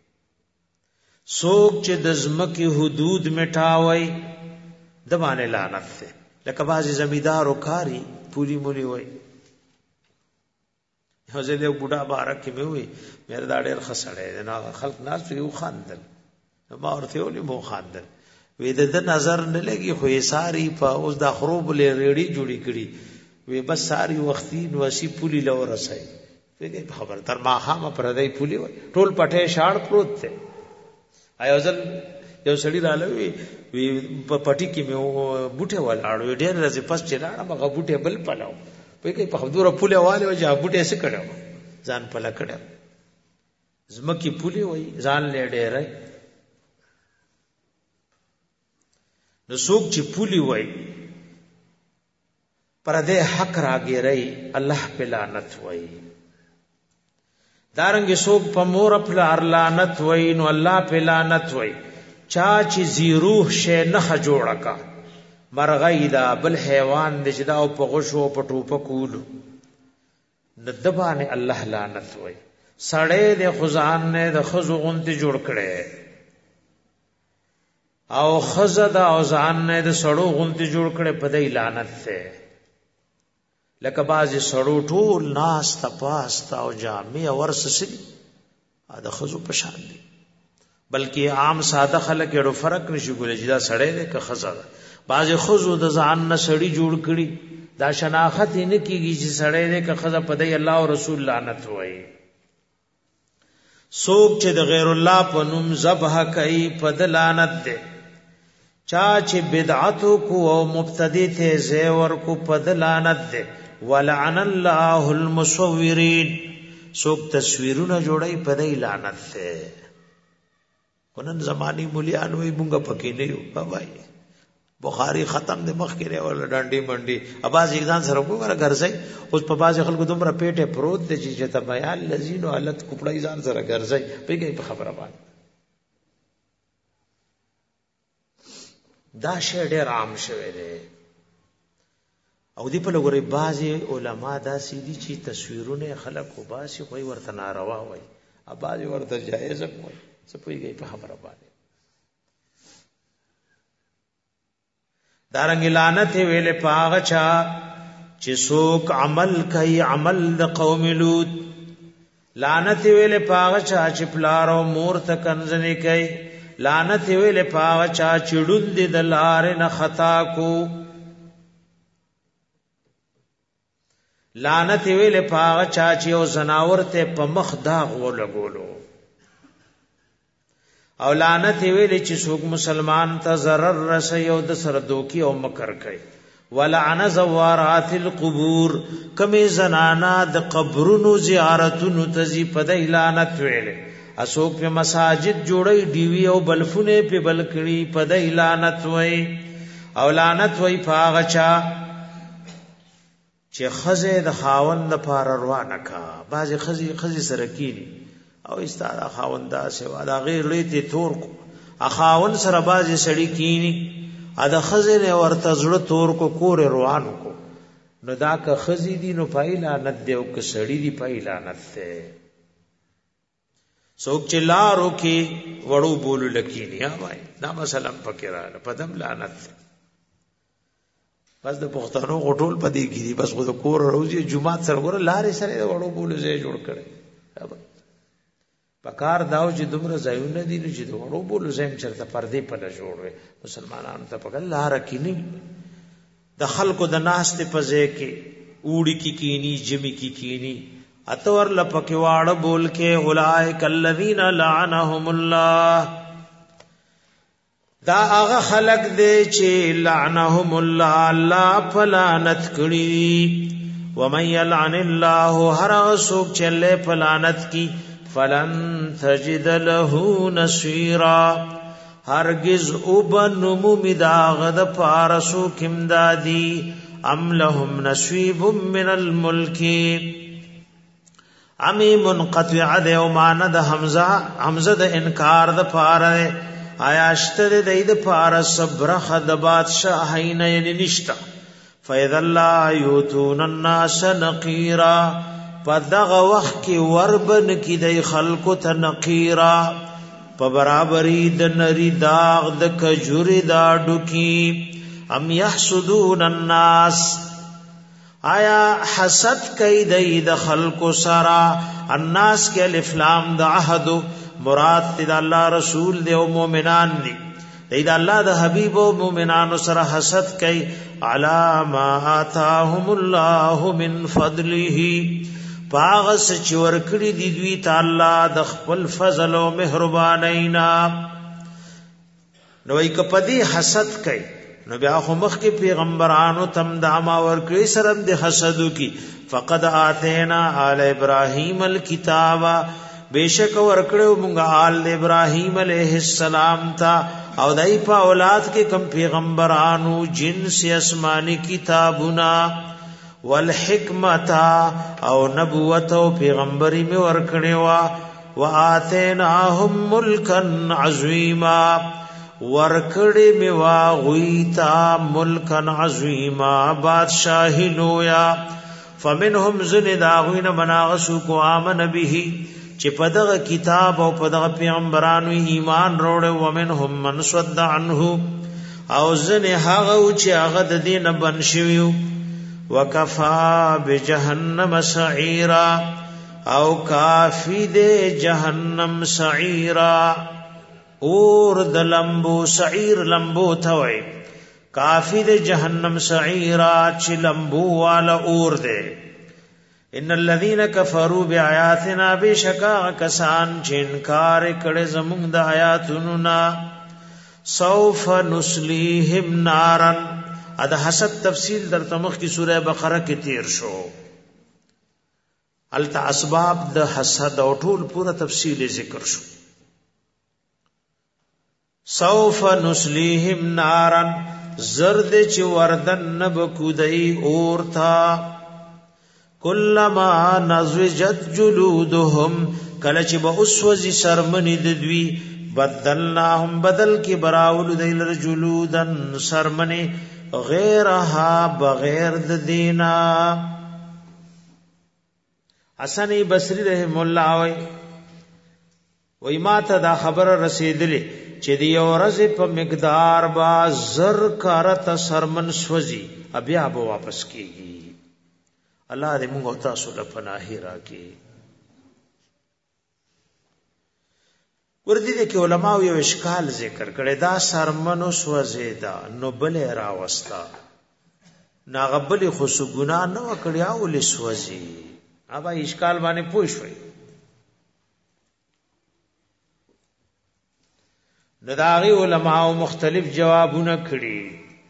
سوک چې د زمکه حدود مټاوي د باندې لعنت ده. لکه بعضی زمیدار او کاری پوری مولی وای. هغه له بوډا بارک کې وي مېر دا ډېر خسړې نه خلق ناس یو خاندل، ما ورته ولې مو خاندل وې د نظر نه لګي خو یې ساری په اوس د خروب لې ریړی جوړی کړي وې بس ساری وختي نو اسی پولی لو رسای. وې خبر تر ما خامه پر دای پولی وای ټول پټه شاړ پروت ته. ایوزل یو سړی رالوي وی په پټی کې مې بوټه ولاړو ډېر راځي پس چې راړم هغه بوټه بل پلاو په کې په خبره پوله والے وجه بوټه څه کړو ځان پلا کړو زمکی پولی وای ځان له ډېرای. نو څوک چې پولی وای پر دې حق راګیری الله په لعنت وای. دارنګ سوک په مور خپل لعنت وای نو الله په لعنت وای چا چې زیروح شی نه جوړه کا مرغی دا بل حیوان دې چې دا په غشو په ټوپه کولو ندبانه الله لعنت وای سړې د خزان نه د خزو غونتی جوړ کړي او خزه د اوزان نه د سړو غونتی جوړ کړي په دې لعنت ته لکه بازي سړو ټول ناس تپاس تا او جامع ورس سړي دا خزو په شان دي بلکې عام ساده خلک یې فرق نشي ګولې چې دا سړې ده که خزه ده بازي خزو د ځان نه سړي جوړ کړي دا شناخت نه کیږي چې سړی دې که خزه پدې الله او رسول لعنت وایي سوک چې د غیر الله په نوم ذبح کوي پد لعنت دې چا چې بدعت کو او مبتدی ته زیور کو پد لعنت دې ولعن الله المصورین سوک تصویرونه جوړي پدې لعنت دې ونن زمانی مولیان وي مونږ پکې نه یو بابای بخاری ختم د مخ کې ولا ډانډي منډي اباز ایگزام سره وګوره ګرځي اوس په باز خلکو دومره پیټه پروت دي چې ته بیان لذین او حالت کپړای ځان سره ګرځي پیګي په خبره باندې دا شی ډېر عام شوی دی او دی په لګوري بازي علما دا سیدی چې تصویرونه خلکو باسي خو ورته ناروا وای اباز ورته جایز وای څه پیګي په خبره باندې دارنګ لعنت ویل پاغچا چې څوک عمل کوي عمل د قوم لوط لعنت ویل پاغچا چې پلار او مور ته کنځنی کوي لعنت ویل پاغچا چې ډوند د لار نه خطا کو لعنت ویل پاغچا چې او زناور ته په مخ داغ ولګولو او لعنت ویل چې څوک مسلمان ته ضرر رسي او د سر دوکي او مکر کوي ولعن زوارات القبور کمه زنانا د قبرونو زیارتونو تزي په لعنت ویل اسوک په مساجد جوړي ډیوی او بلفونه په بلکړي په لعنت وای او لعنت وای پاغچا چې خزه د خاوند لپاره روانه کا باز خزي سره کینی او استاد خاوندا سوا دا غیر لیتی تور کو اخاون سره بازي سړی کینی ادا خزنه ورته زړه تور کو کور روان کو نو دا که خزی دی نو پایلانت دی او که سړی دی پایلانت ته څوک چې لارو کې وړو بولو لکینی ها وای دا مثلا پکې را پدم لعنت بس د پښتنو غټول پدې کیږي بس خو د کور روزي جمعه سره ور لارې سره وړو بولو ځای جوړ کړي پکار داو چې دومره ځایونه دي چې د وړو بولو زم چرته پردې په نه جوړوي مسلمانانو ته په لار کینی د خلکو د ناس ته پځه کې اوړي کی کینی جمی کی کینی اتور لپکې واړه بول کې اولائک الذین لعنهم الله دا هغه خلق دي چې لعنهم الله الله فلعنت کړي ومن يلعن الله هر څوک چې له فلعنت کی فلن تجد له نصيرا هرگز وبنم مداغد پارسو کمدادی ام لهم نصیب من الملک امی منقطع د اومانه د حمزه د انکار د پاره آیا شتر د اید پاره صبر خد بادشاہین یعنی نشتا فاذا لا یوتون الناس نقیرا پدغه وخت کې وربن کې د خلکو ته نقیرا په برابرۍ د نری داغ د کجوري دا ډوکی ام يحسدون الناس آیا حسد کوي د خلکو سرا الناس کې الف لام د عهد مراد د الله رسول دی او مؤمنان دي د الله د حبيب او مؤمنانو سره حسد کوي علا ما آتاهم الله من فضله پاغس چې ورکړي دي دوی تعالی د خپل فضل او مهربانینا نو یک پدی حسد کوي نو بیا خو مخ کې پیغمبرانو تم داما ورکړي سره د حسدو کی فقد آتینا آل ابراهیم الکتاب بیشک ورکړو مونږه آل ابراهیم علیہ السلام تا او دای په اولاد کې کم پیغمبرانو جنس آسمانی کتابونه والحکمت او نبوت او پیغمبري می ورکړې وا واتیناهم ملکا عظیما ورکړې می وا غویتا ملکا عظیما بادشاہی لویا فمنهم زن داغوین مناغسو کو آمن به چې پدغه کتاب او پدغه پیغمبرانو ایمان وروړ ومنهم من صد عنه او زن هغه چې هغه د دین بنشویو وکفا بجهنم سعیرا او کافی دے جہنم سعیرا اور د لمبو سعیر لمبو تھوئے کافی دے جہنم سعیرا چی لمبو والا اور دے ان الذين كفروا بآياتنا بشکا کسان چې انکار کړي زموږ د آیاتونو نا سوف نسلیهم نارا ادا حسد تفصیل در تمخ کی سورہ بقرہ کې تیر شو التا اسباب د حسد او ټول پورا تفصیل ذکر شو سوف نسلیهم نارا زرد چ وردن نب کودئی اور تھا کلما نزوجت جلودهم کله چې به اسوځي سرمنی د دوی بدلناهم بدل کی براول دیلر جلودن سرمنی غیرها بغیر د دینا حسن بصری رحم الله وای ما ته دا خبر رسیدلې چې دی ورځ په مقدار با زر کارت سرمن سوځي بیا به واپس کیږي الله دې موږ تاسو له پناهي راکړي ورته دي کې علما یو اشکال ذکر کړي دا سرمنو سوځیدا نو بل راوستا ناغبل خو سو ګنا نه وکړي او لسوځي ابا اشکال باندې پوښوي نداغي علماء مختلف جوابونه کړي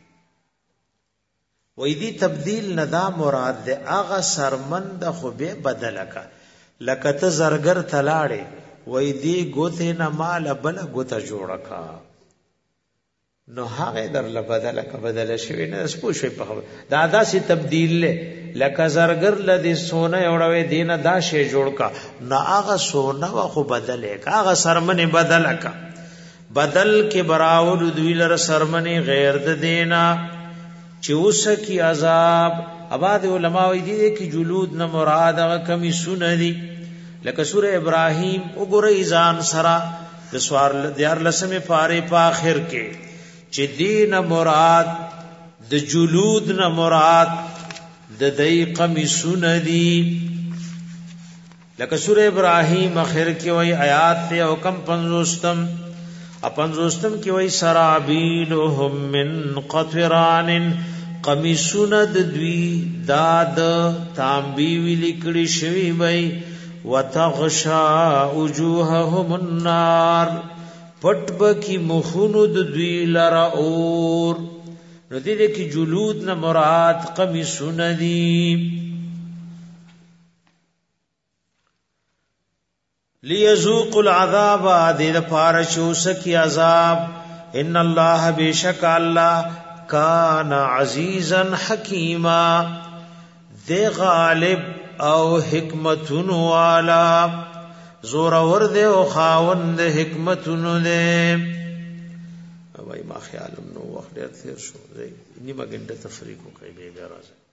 وې دي تبديل ندا مراد ده اغه سرمند خو به بدلکا لکه ته زرګر تلاړې وې دي ګوته نه مال بل ګوته جوړکا نو هغه در لبدلکا بدل شوی نه سپوږی په دا داسې تبديل له لکه زرګر لدی سونه اوروي دینه دا شی جوړ کا نه هغه سونه خو بدلې کا هغه سرمنه بدلکا بدل کې براول دوی لر سرمنه غیر د دینا چې اوس کی عذاب اباد علماء دي کې جلود نه مراد هغه کمی سونه دي لکه سوره ابراهيم وګورئ ځان سرا د سوار دیار لسمه پاره په اخر کې چې دین مراد د جلود نه مراد د دای کمی سونه دي لکه سوره ابراهيم اخر کې وای آیات ته حکم 50 اپن روستم کی وای سرابیلهم من قطران قمیصون د دوی داد تانبی ویلی کړي شوی وای وتغشا وجوههم النار پټب کی مخونو د دوی لرا اور نو دې کی جلود نه مراد قمیصون دی لیذوق العذاب دې پارشو سکی عذاب ان الله بیشک الله کان عزیزا حکیما دې غالب او حکمتون والا زور ور دې او خاوند حکمتون دې وای ما خیالم نو وخت ډیر تیر شو نیمه غنټه تفریق کوي به راځي